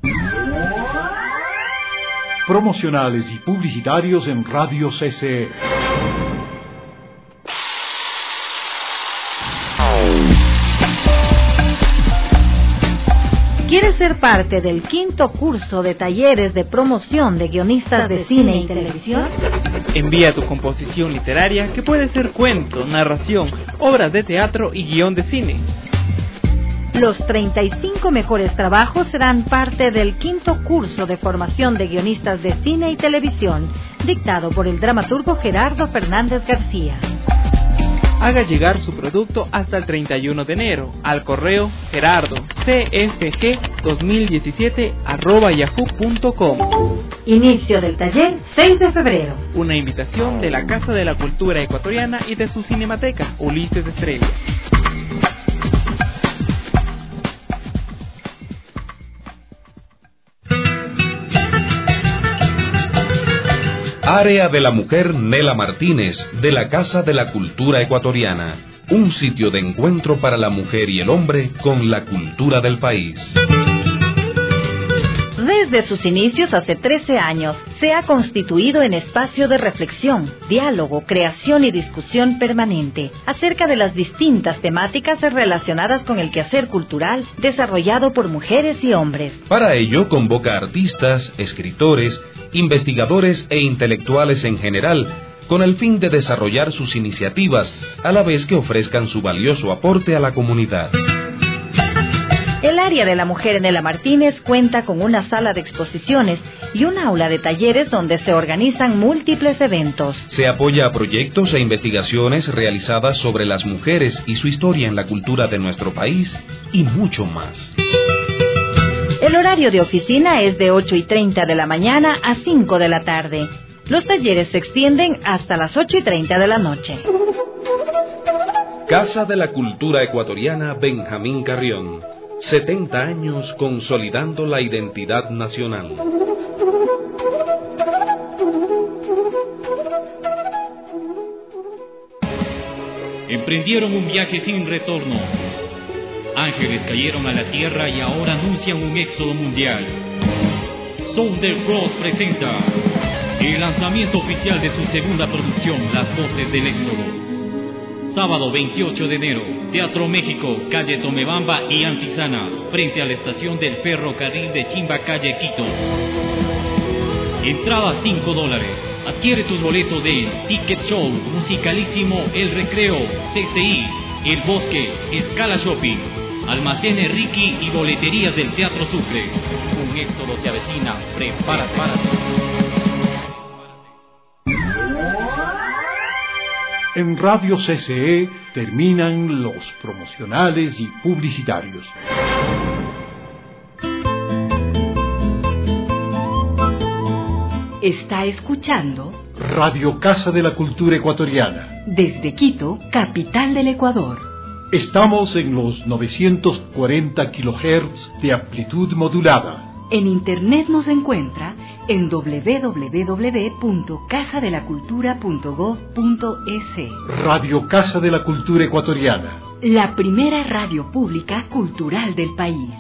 A: Promocionales y publicitarios en Radio C C E.
B: ¿Quieres ser parte del quinto curso de talleres de promoción de guionistas de cine y televisión?
I: Envía tu composición literaria, que puede ser cuento, narración, obras de teatro y guión de cine.
B: Los treinta y cinco mejores trabajos serán parte del quinto curso de formación de guionistas de cine y televisión, dictado por el dramaturgo Gerardo Fernández García.
I: Haga llegar su producto hasta el treinta y uno de enero al correo gerardo c f g dos mil diecisiete arroba yahoo punto com.
B: Inicio del taller seis de febrero.
I: Una invitación de la Casa de la Cultura Ecuatoriana y de su cinemateca Ulises Estrella.
P: Área de la Mujer Nela Martínez, de la Casa de la Cultura Ecuatoriana. Un sitio de encuentro para la mujer y el hombre con la cultura del país.
B: Desde sus inicios hace trece años, se ha constituido en espacio de reflexión, diálogo, creación y discusión permanente acerca de las distintas temáticas relacionadas con el quehacer cultural desarrollado por mujeres y hombres.
P: Para ello convoca artistas, escritores, investigadores e intelectuales en general, con el fin de desarrollar sus iniciativas, a la vez que ofrezcan su valioso aporte a la comunidad.
B: El área de la mujer en Ela Martínez cuenta con una sala de exposiciones y un aula de talleres donde se organizan múltiples eventos.
P: Se apoya a proyectos e investigaciones realizadas sobre las mujeres y su historia en la cultura de nuestro país y mucho más.
B: El horario de oficina es de ocho y treinta de la mañana a cinco de la tarde. Los talleres se extienden hasta las ocho y treinta de la noche.
P: Casa de la Cultura Ecuatoriana Benjamín Carrión. setenta años consolidando la identidad nacional.
E: Emprendieron un viaje sin retorno. Ángeles cayeron a la tierra y ahora anuncian un éxodo mundial. Southern Cross presenta el lanzamiento oficial de su segunda producción, Las Voces del Éxodo. Sábado veintiocho de enero, Teatro México, calle Tomebamba y Antizana, frente a la estación del ferrocarril de Chimba, calle Quito. Entrada cinco dólares. Adquiere tus boletos de Ticket Show, Musicalísimo, El Recreo, C C I, El Bosque, Escala Shopping, Almacenes Ricky y boleterías del Teatro Sucre. Un éxodo se avecina. Prepárate.
A: En Radio C C E terminan los promocionales y publicitarios.
J: Está escuchando
A: Radio Casa de la Cultura Ecuatoriana.
J: Desde Quito, capital del Ecuador.
A: Estamos en los novecientos cuarenta kilohertz de amplitud modulada.
J: En internet nos encuentra en doble u doble u doble u punto casa de la cultura punto gob punto es.
A: Radio Casa de la Cultura Ecuatoriana.
J: La primera radio pública cultural del país.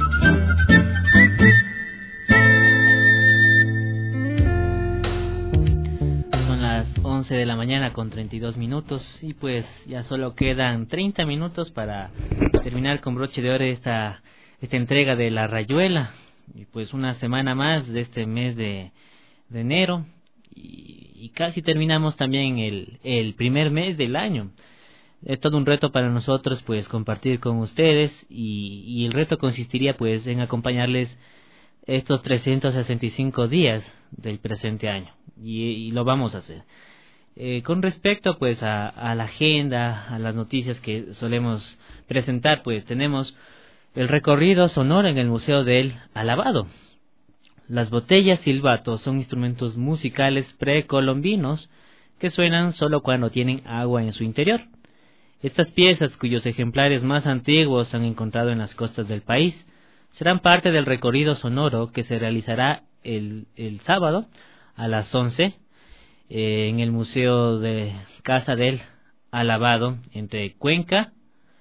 F: Son las once de la mañana con treinta y dos minutos y pues ya solo quedan treinta minutos para terminar con broche de oro esta, esta entrega de La Rayuela. Y pues una semana más de este mes de, de enero y, y casi terminamos también el, el primer mes del año. Es todo un reto para nosotros pues compartir con ustedes y, y el reto consistiría pues en acompañarles estos trescientos sesenta y cinco días del presente año y, y lo vamos a hacer. Eh, con respecto pues a, a la agenda, a las noticias que solemos presentar, pues tenemos el recorrido sonoro en el Museo del Alabado. Las botellas silbato son instrumentos musicales precolombinos que suenan solo cuando tienen agua en su interior. Estas piezas, cuyos ejemplares más antiguos se han encontrado en las costas del país, serán parte del recorrido sonoro que se realizará el, el sábado a las once eh, en el Museo de Casa del Alabado, entre Cuenca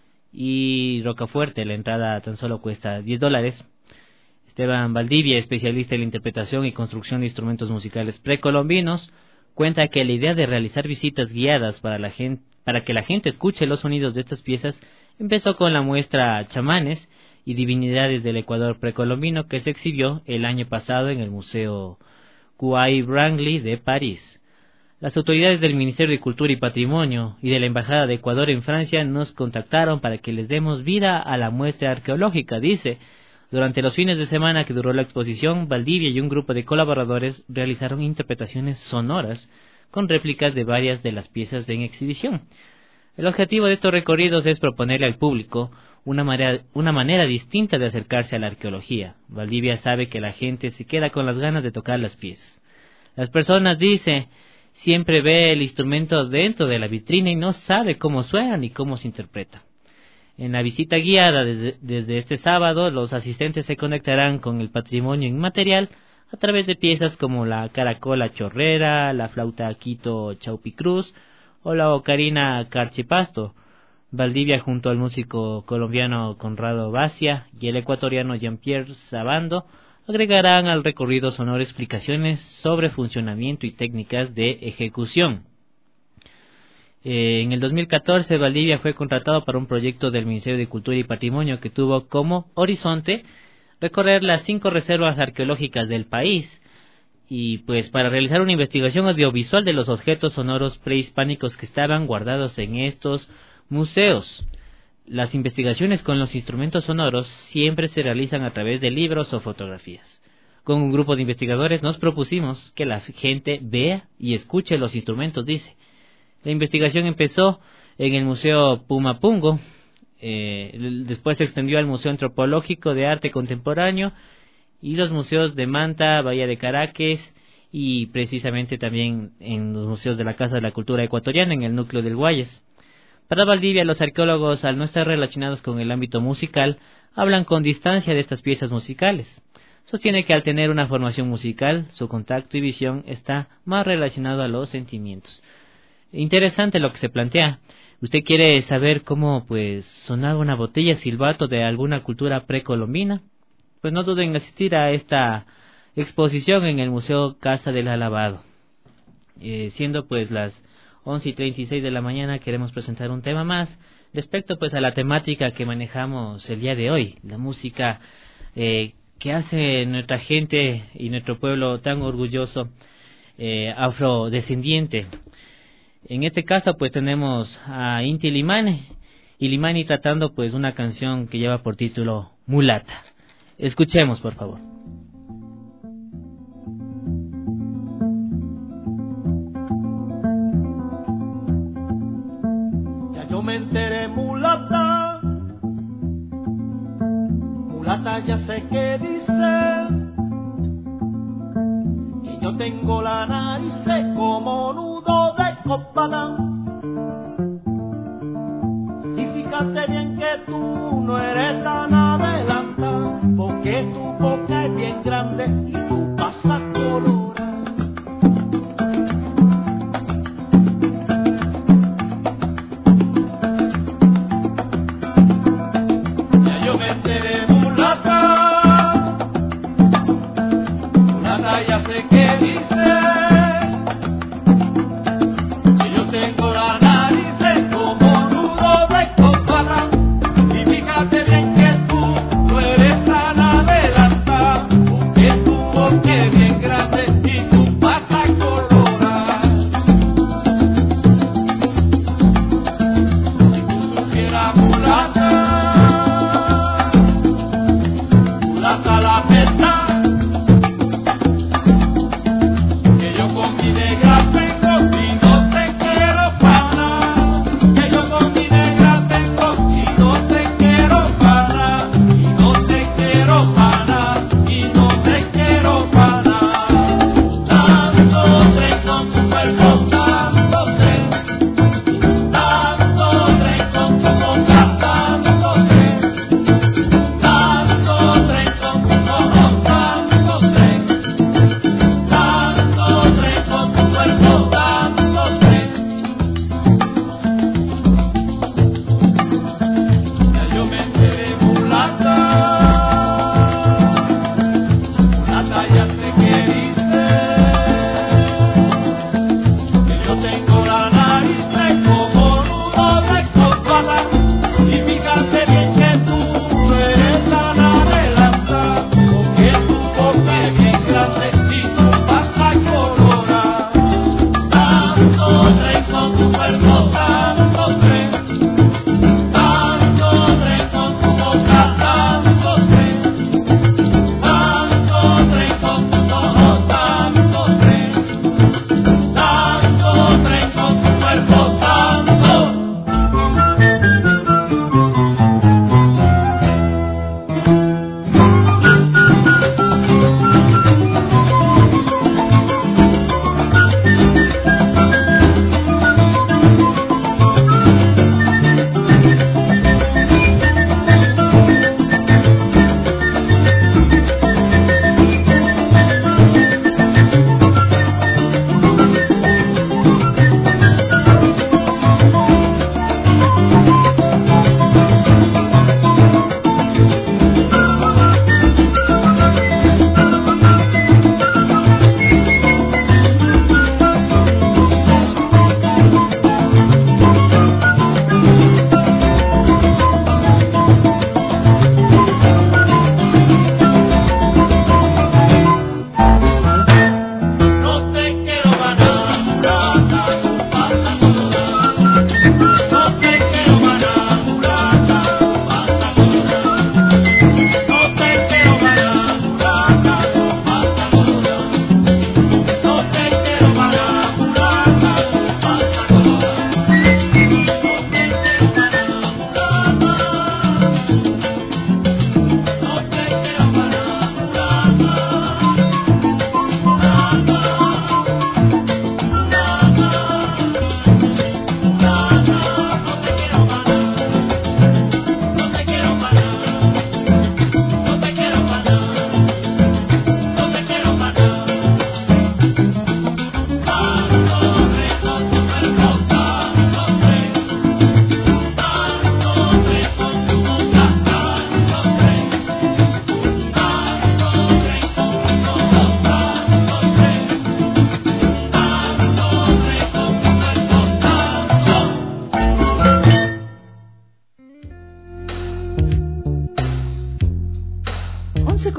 F: y Rocafuerte. La entrada tan solo cuesta diez dólares. Esteban Valdivia, especialista en la interpretación y construcción de instrumentos musicales precolombinos, cuenta que la idea de realizar visitas guiadas para la gente, para que la gente escuche los sonidos de estas piezas empezó con la muestra Chamanes y Divinidades del Ecuador precolombino que se exhibió el año pasado en el Museo Quai Branly de París. Las autoridades del Ministerio de Cultura y Patrimonio y de la Embajada de Ecuador en Francia nos contactaron para que les demos vida a la muestra arqueológica, dice. Durante los fines de semana que duró la exposición, Valdivia y un grupo de colaboradores realizaron interpretaciones sonoras con réplicas de varias de las piezas en exhibición. El objetivo de estos recorridos es proponerle al público una manera, una manera distinta de acercarse a la arqueología. Valdivia sabe que la gente se queda con las ganas de tocar las piezas. Las personas, dice, siempre ve el instrumento dentro de la vitrina y no sabe cómo suena ni cómo se interpreta. En la visita guiada desde, desde este sábado, los asistentes se conectarán con el patrimonio inmaterial a través de piezas como la caracola chorrera, la flauta Quito Chaupicruz o la ocarina Carchipasto. Valdivia, junto al músico colombiano Conrado Bacia y el ecuatoriano Jean-Pierre Sabando, agregarán al recorrido sonoro explicaciones sobre funcionamiento y técnicas de ejecución. Eh, en el dos mil catorce, Valdivia fue contratado para un proyecto del Ministerio de Cultura y Patrimonio que tuvo como horizonte recorrer las cinco reservas arqueológicas del país y pues para realizar una investigación audiovisual de los objetos sonoros prehispánicos que estaban guardados en estos museos. las investigaciones con los instrumentos sonoros siempre se realizan a través de libros o fotografías. Con un grupo de investigadores nos propusimos que la gente vea y escuche los instrumentos, dice. La investigación empezó en el Museo Pumapungo, eh, después se extendió al Museo Antropológico de Arte Contemporáneo y los museos de Manta, Bahía de Caracas y precisamente también en los museos de la Casa de la Cultura Ecuatoriana en el núcleo del Guayas. Para Valdivia, los arqueólogos, al no estar relacionados con el ámbito musical, hablan con distancia de estas piezas musicales. Sostiene que al tener una formación musical, su contacto y visión está más relacionado a los sentimientos. Interesante lo que se plantea. ¿Usted quiere saber cómo pues sonaba una botella silbato de alguna cultura precolombina? Pues no duden en asistir a esta exposición en el Museo Casa del Alabado. Eh, siendo pues las once y treinta y seis de la mañana, queremos presentar un tema más respecto pues a la temática que manejamos el día de hoy, la música eh, que hace nuestra gente y nuestro pueblo tan orgulloso, eh, afrodescendiente. En este caso pues tenemos a Inti Illimani, Illimani tratando pues una canción que lleva por título Mulata. Escuchemos, por favor.
C: Ya yo me enteré, mulata, mulata, ya sé que dice que yo tengo la nariz como nudo de copala. Y fíjate bien que tú no eres tan adelanta, porque tu boca es bien grande y tú pasas colorada. Ya yo me enteré, mulata, mulata, ya sé que dice que yo tengo la nariz como nudo de copala. Y fíjate bien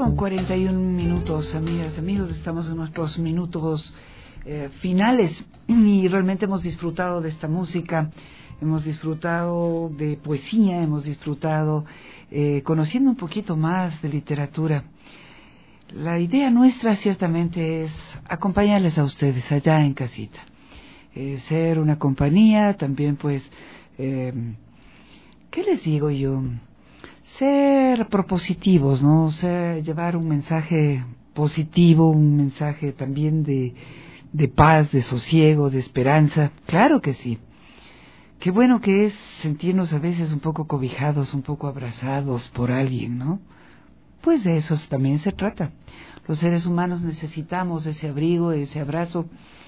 D: con cuarenta y un minutos, amigas, amigos. Estamos en nuestros minutos eh, finales y realmente hemos disfrutado de esta música, hemos disfrutado de poesía, hemos disfrutado eh, conociendo un poquito más de literatura. La idea nuestra ciertamente es acompañarles a ustedes allá en casita, eh, ser una compañía, también pues, eh, ¿qué les digo yo? Ser propositivos, ¿no? Ser, llevar un mensaje positivo, un mensaje también de, de paz, de sosiego, de esperanza. Claro que sí. Qué bueno que es sentirnos a veces un poco cobijados, un poco abrazados por alguien, ¿no? Pues de eso también se trata. Los seres humanos necesitamos ese abrigo, ese abrazo,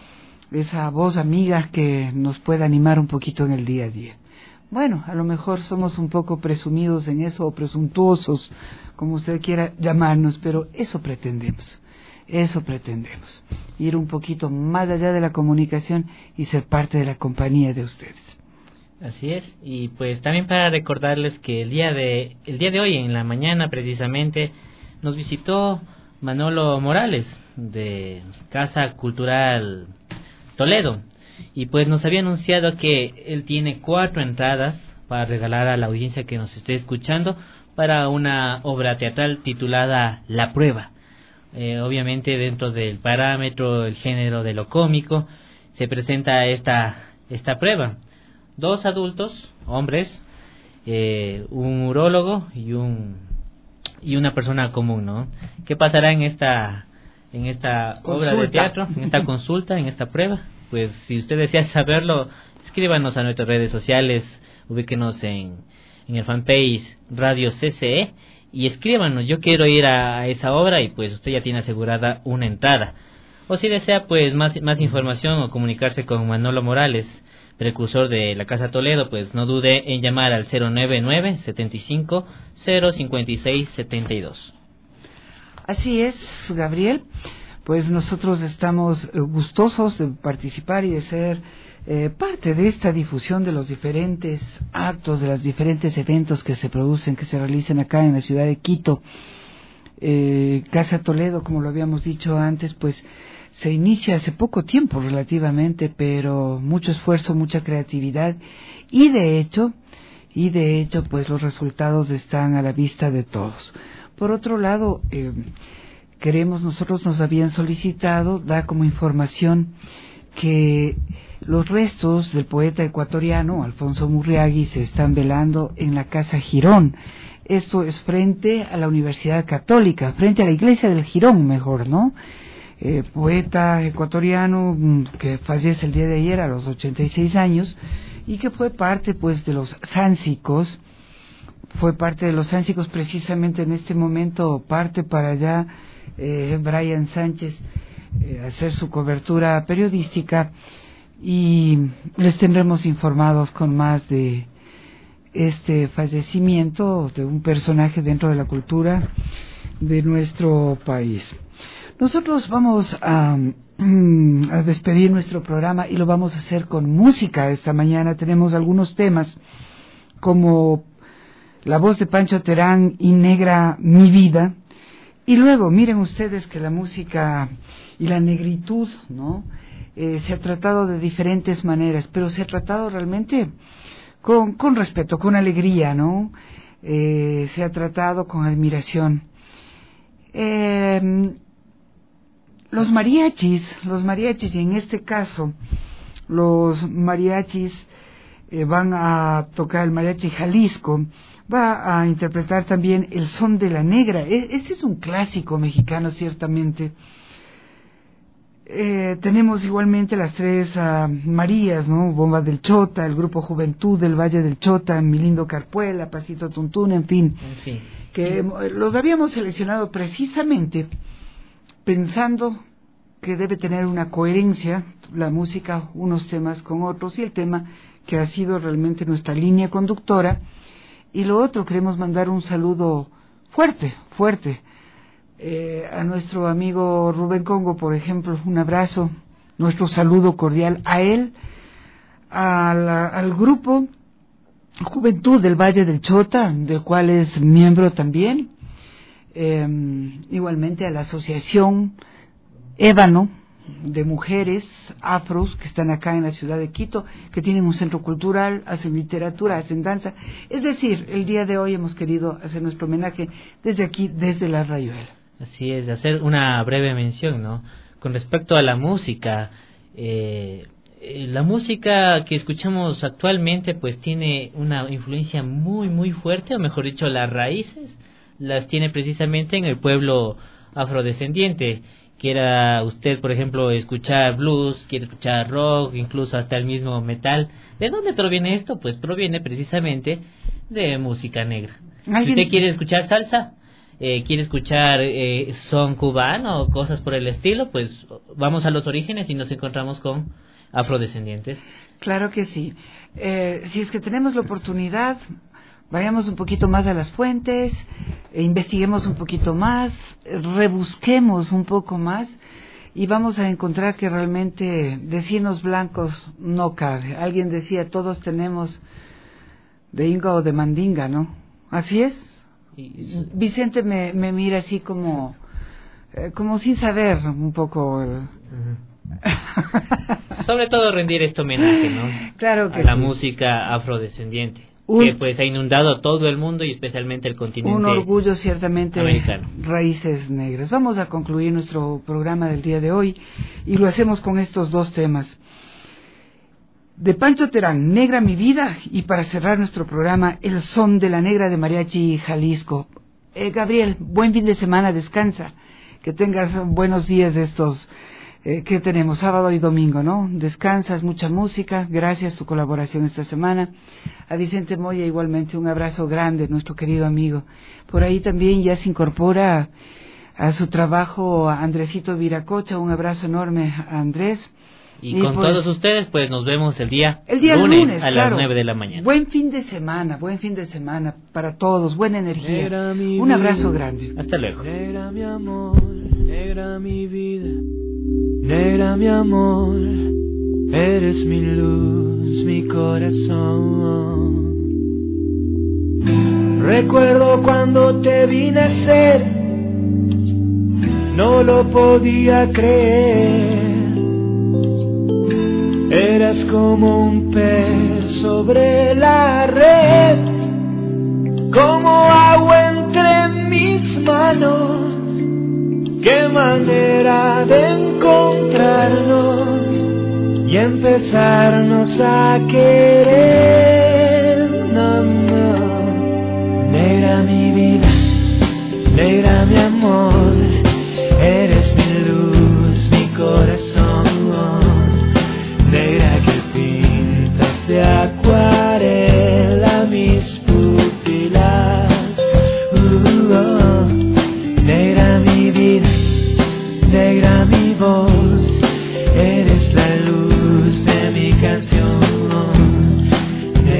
D: esa voz amiga que nos pueda animar un poquito en el día a día. Bueno, a lo mejor somos un poco presumidos en eso, o presuntuosos, como usted quiera llamarnos, pero eso pretendemos, eso pretendemos, ir un poquito más allá de la comunicación y ser parte de la compañía de ustedes.
F: Así es, y pues también para recordarles que el día de el día de hoy, en la mañana precisamente, nos visitó Manolo Morales, de Casa Cultural Toledo. Y pues nos había anunciado que él tiene cuatro entradas para regalar a la audiencia que nos esté escuchando para una obra teatral titulada La Prueba. Eh, obviamente dentro del parámetro, el género de lo cómico, se presenta esta, esta prueba. Dos adultos, hombres, eh, un urólogo y un y una persona común, ¿no? ¿Qué pasará en esta, en esta obra de teatro, en esta consulta, en esta prueba? Pues si usted desea saberlo, escríbanos a nuestras redes sociales, ubíquenos en, en el fanpage Radio C C E y escríbanos, yo quiero ir a esa obra, y pues usted ya tiene asegurada una entrada. O si desea pues más, más información o comunicarse con Manolo Morales, precursor de la Casa Toledo, pues no dude en llamar al cero nueve nueve, setenta y cinco, cero cincuenta y seis, setenta y dos.
D: Así es, Gabriel. Pues nosotros estamos gustosos de participar y de ser eh, parte de esta difusión de los diferentes actos, de los diferentes eventos que se producen, que se realizan acá en la ciudad de Quito. Eh, Casa Toledo, como lo habíamos dicho antes, pues se inicia hace poco tiempo relativamente, pero mucho esfuerzo, mucha creatividad y de hecho, y de hecho, pues los resultados están a la vista de todos. Por otro lado, eh, queremos, nosotros nos habían solicitado dar como información que los restos del poeta ecuatoriano Alfonso Murriagui se están velando en la Casa Girón. Esto es frente a la Universidad Católica, frente a la Iglesia del Girón, mejor, ¿no? Eh, poeta ecuatoriano que fallece el día de ayer a los ochenta y seis años y que fue parte, pues, de los sánsicos, fue parte de los sánsicos precisamente en este momento, parte para allá Eh, Brian Sánchez eh, hacer su cobertura periodística y les tendremos informados con más de este fallecimiento de un personaje dentro de la cultura de nuestro país. Nosotros vamos a, a despedir nuestro programa y lo vamos a hacer con música. Esta mañana tenemos algunos temas como la voz de Pancho Terán y Negra Mi Vida. Y luego, miren ustedes que la música y la negritud, ¿no? Eh, se ha tratado de diferentes maneras, pero se ha tratado realmente con, con respeto, con alegría, ¿no? Eh, se ha tratado con admiración. Eh, los mariachis, los mariachis, y en este caso, los mariachis eh, van a tocar el mariachi Jalisco, va a interpretar también el son de la negra. Este es un clásico mexicano, ciertamente. Eh, tenemos igualmente las tres uh, Marías, ¿no? Bomba del Chota, el grupo Juventud del Valle del Chota, Mi Lindo Carpuela, Pasito Tuntún, en fin,
F: en fin.
D: que los habíamos seleccionado precisamente pensando que debe tener una coherencia la música, unos temas con otros, y el tema que ha sido realmente nuestra línea conductora. Y lo otro, queremos mandar un saludo fuerte, fuerte, eh, a nuestro amigo Rubén Congo, por ejemplo, un abrazo, nuestro saludo cordial a él, a la, al grupo Juventud del Valle del Chota, del cual es miembro también, eh, igualmente a la asociación Ébano de mujeres afros que están acá en la ciudad de Quito, que tienen un centro cultural, hacen literatura, hacen danza. Es decir, el día de hoy hemos querido hacer nuestro homenaje desde aquí, desde La Rayuela.
F: Así es, hacer una breve mención, ¿no? Con respecto a la música, eh, la música que escuchamos actualmente pues tiene una influencia muy muy fuerte, o mejor dicho, las raíces las tiene precisamente en el pueblo afrodescendiente. Quiera usted, por ejemplo, escuchar blues, quiere escuchar rock, incluso hasta el mismo metal. ¿De dónde proviene esto? Pues proviene precisamente de música negra. Si usted quiere escuchar salsa, eh, quiere escuchar eh, son cubano o cosas por el estilo, pues vamos a los orígenes y nos encontramos con afrodescendientes.
D: Claro que sí. Eh, si es que tenemos la oportunidad, vayamos un poquito más a las fuentes, e investiguemos un poquito más, rebusquemos un poco más y vamos a encontrar que realmente decirnos blancos no cabe. Alguien decía, todos tenemos de inga o de mandinga, ¿no? Así es. Vicente me, me mira así como, eh, como sin saber un poco. El... Uh-huh.
F: Sobre todo rendir este homenaje, ¿no?
D: Claro que
F: a la
D: sí.
F: música afrodescendiente,
D: un,
F: que pues ha inundado todo el mundo y especialmente el continente
D: un orgullo ciertamente
F: americano.
D: Raíces negras. Vamos a concluir nuestro programa del día de hoy y lo hacemos con estos dos temas. De Pancho Terán, Negra mi vida, y para cerrar nuestro programa, El son de la negra de Mariachi Jalisco. Eh, Gabriel, buen fin de semana, descansa, que tengas buenos días estos eh, que tenemos, sábado y domingo, ¿no? Descansas, mucha música, gracias tu colaboración esta semana. A Vicente Moya igualmente un abrazo grande, nuestro querido amigo. Por ahí también ya se incorpora a, a su trabajo a Andresito Viracocha, un abrazo enorme a Andrés.
F: Y, y con pues, todos ustedes, pues nos vemos el día,
D: el día
F: lunes,
D: lunes
F: a
D: claro.
F: las nueve de la mañana.
D: Buen fin de semana, buen fin de semana para todos, buena energía. Un abrazo grande.
F: Hasta luego.
C: Negra mi amor, negra mi vida, negra mi amor, eres mi luz, mi corazón. Recuerdo cuando te vi nacer, no lo podía creer. Eras como un pez sobre la red, como agua entre mis manos. Qué manera de encontrarnos y empezarnos a querer. No, no. Negra mi vida, negra mi amor, eres mi luz, mi corazón. Negra que pintas de acuarela mis pupilas. Uh, oh. Negra mi vida, negra mi voz, eres la luz de mi canción.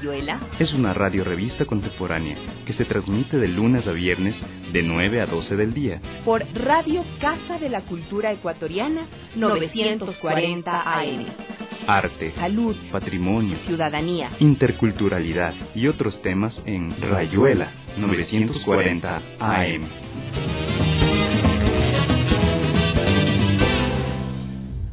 Q: Rayuela
R: es una radiorevista contemporánea que se transmite de lunes a viernes de nueve a doce del día
Q: por Radio Casa de la Cultura Ecuatoriana novecientos cuarenta A M.
R: Arte,
Q: salud,
R: patrimonio,
Q: ciudadanía,
R: interculturalidad y otros temas en Rayuela novecientos cuarenta A M.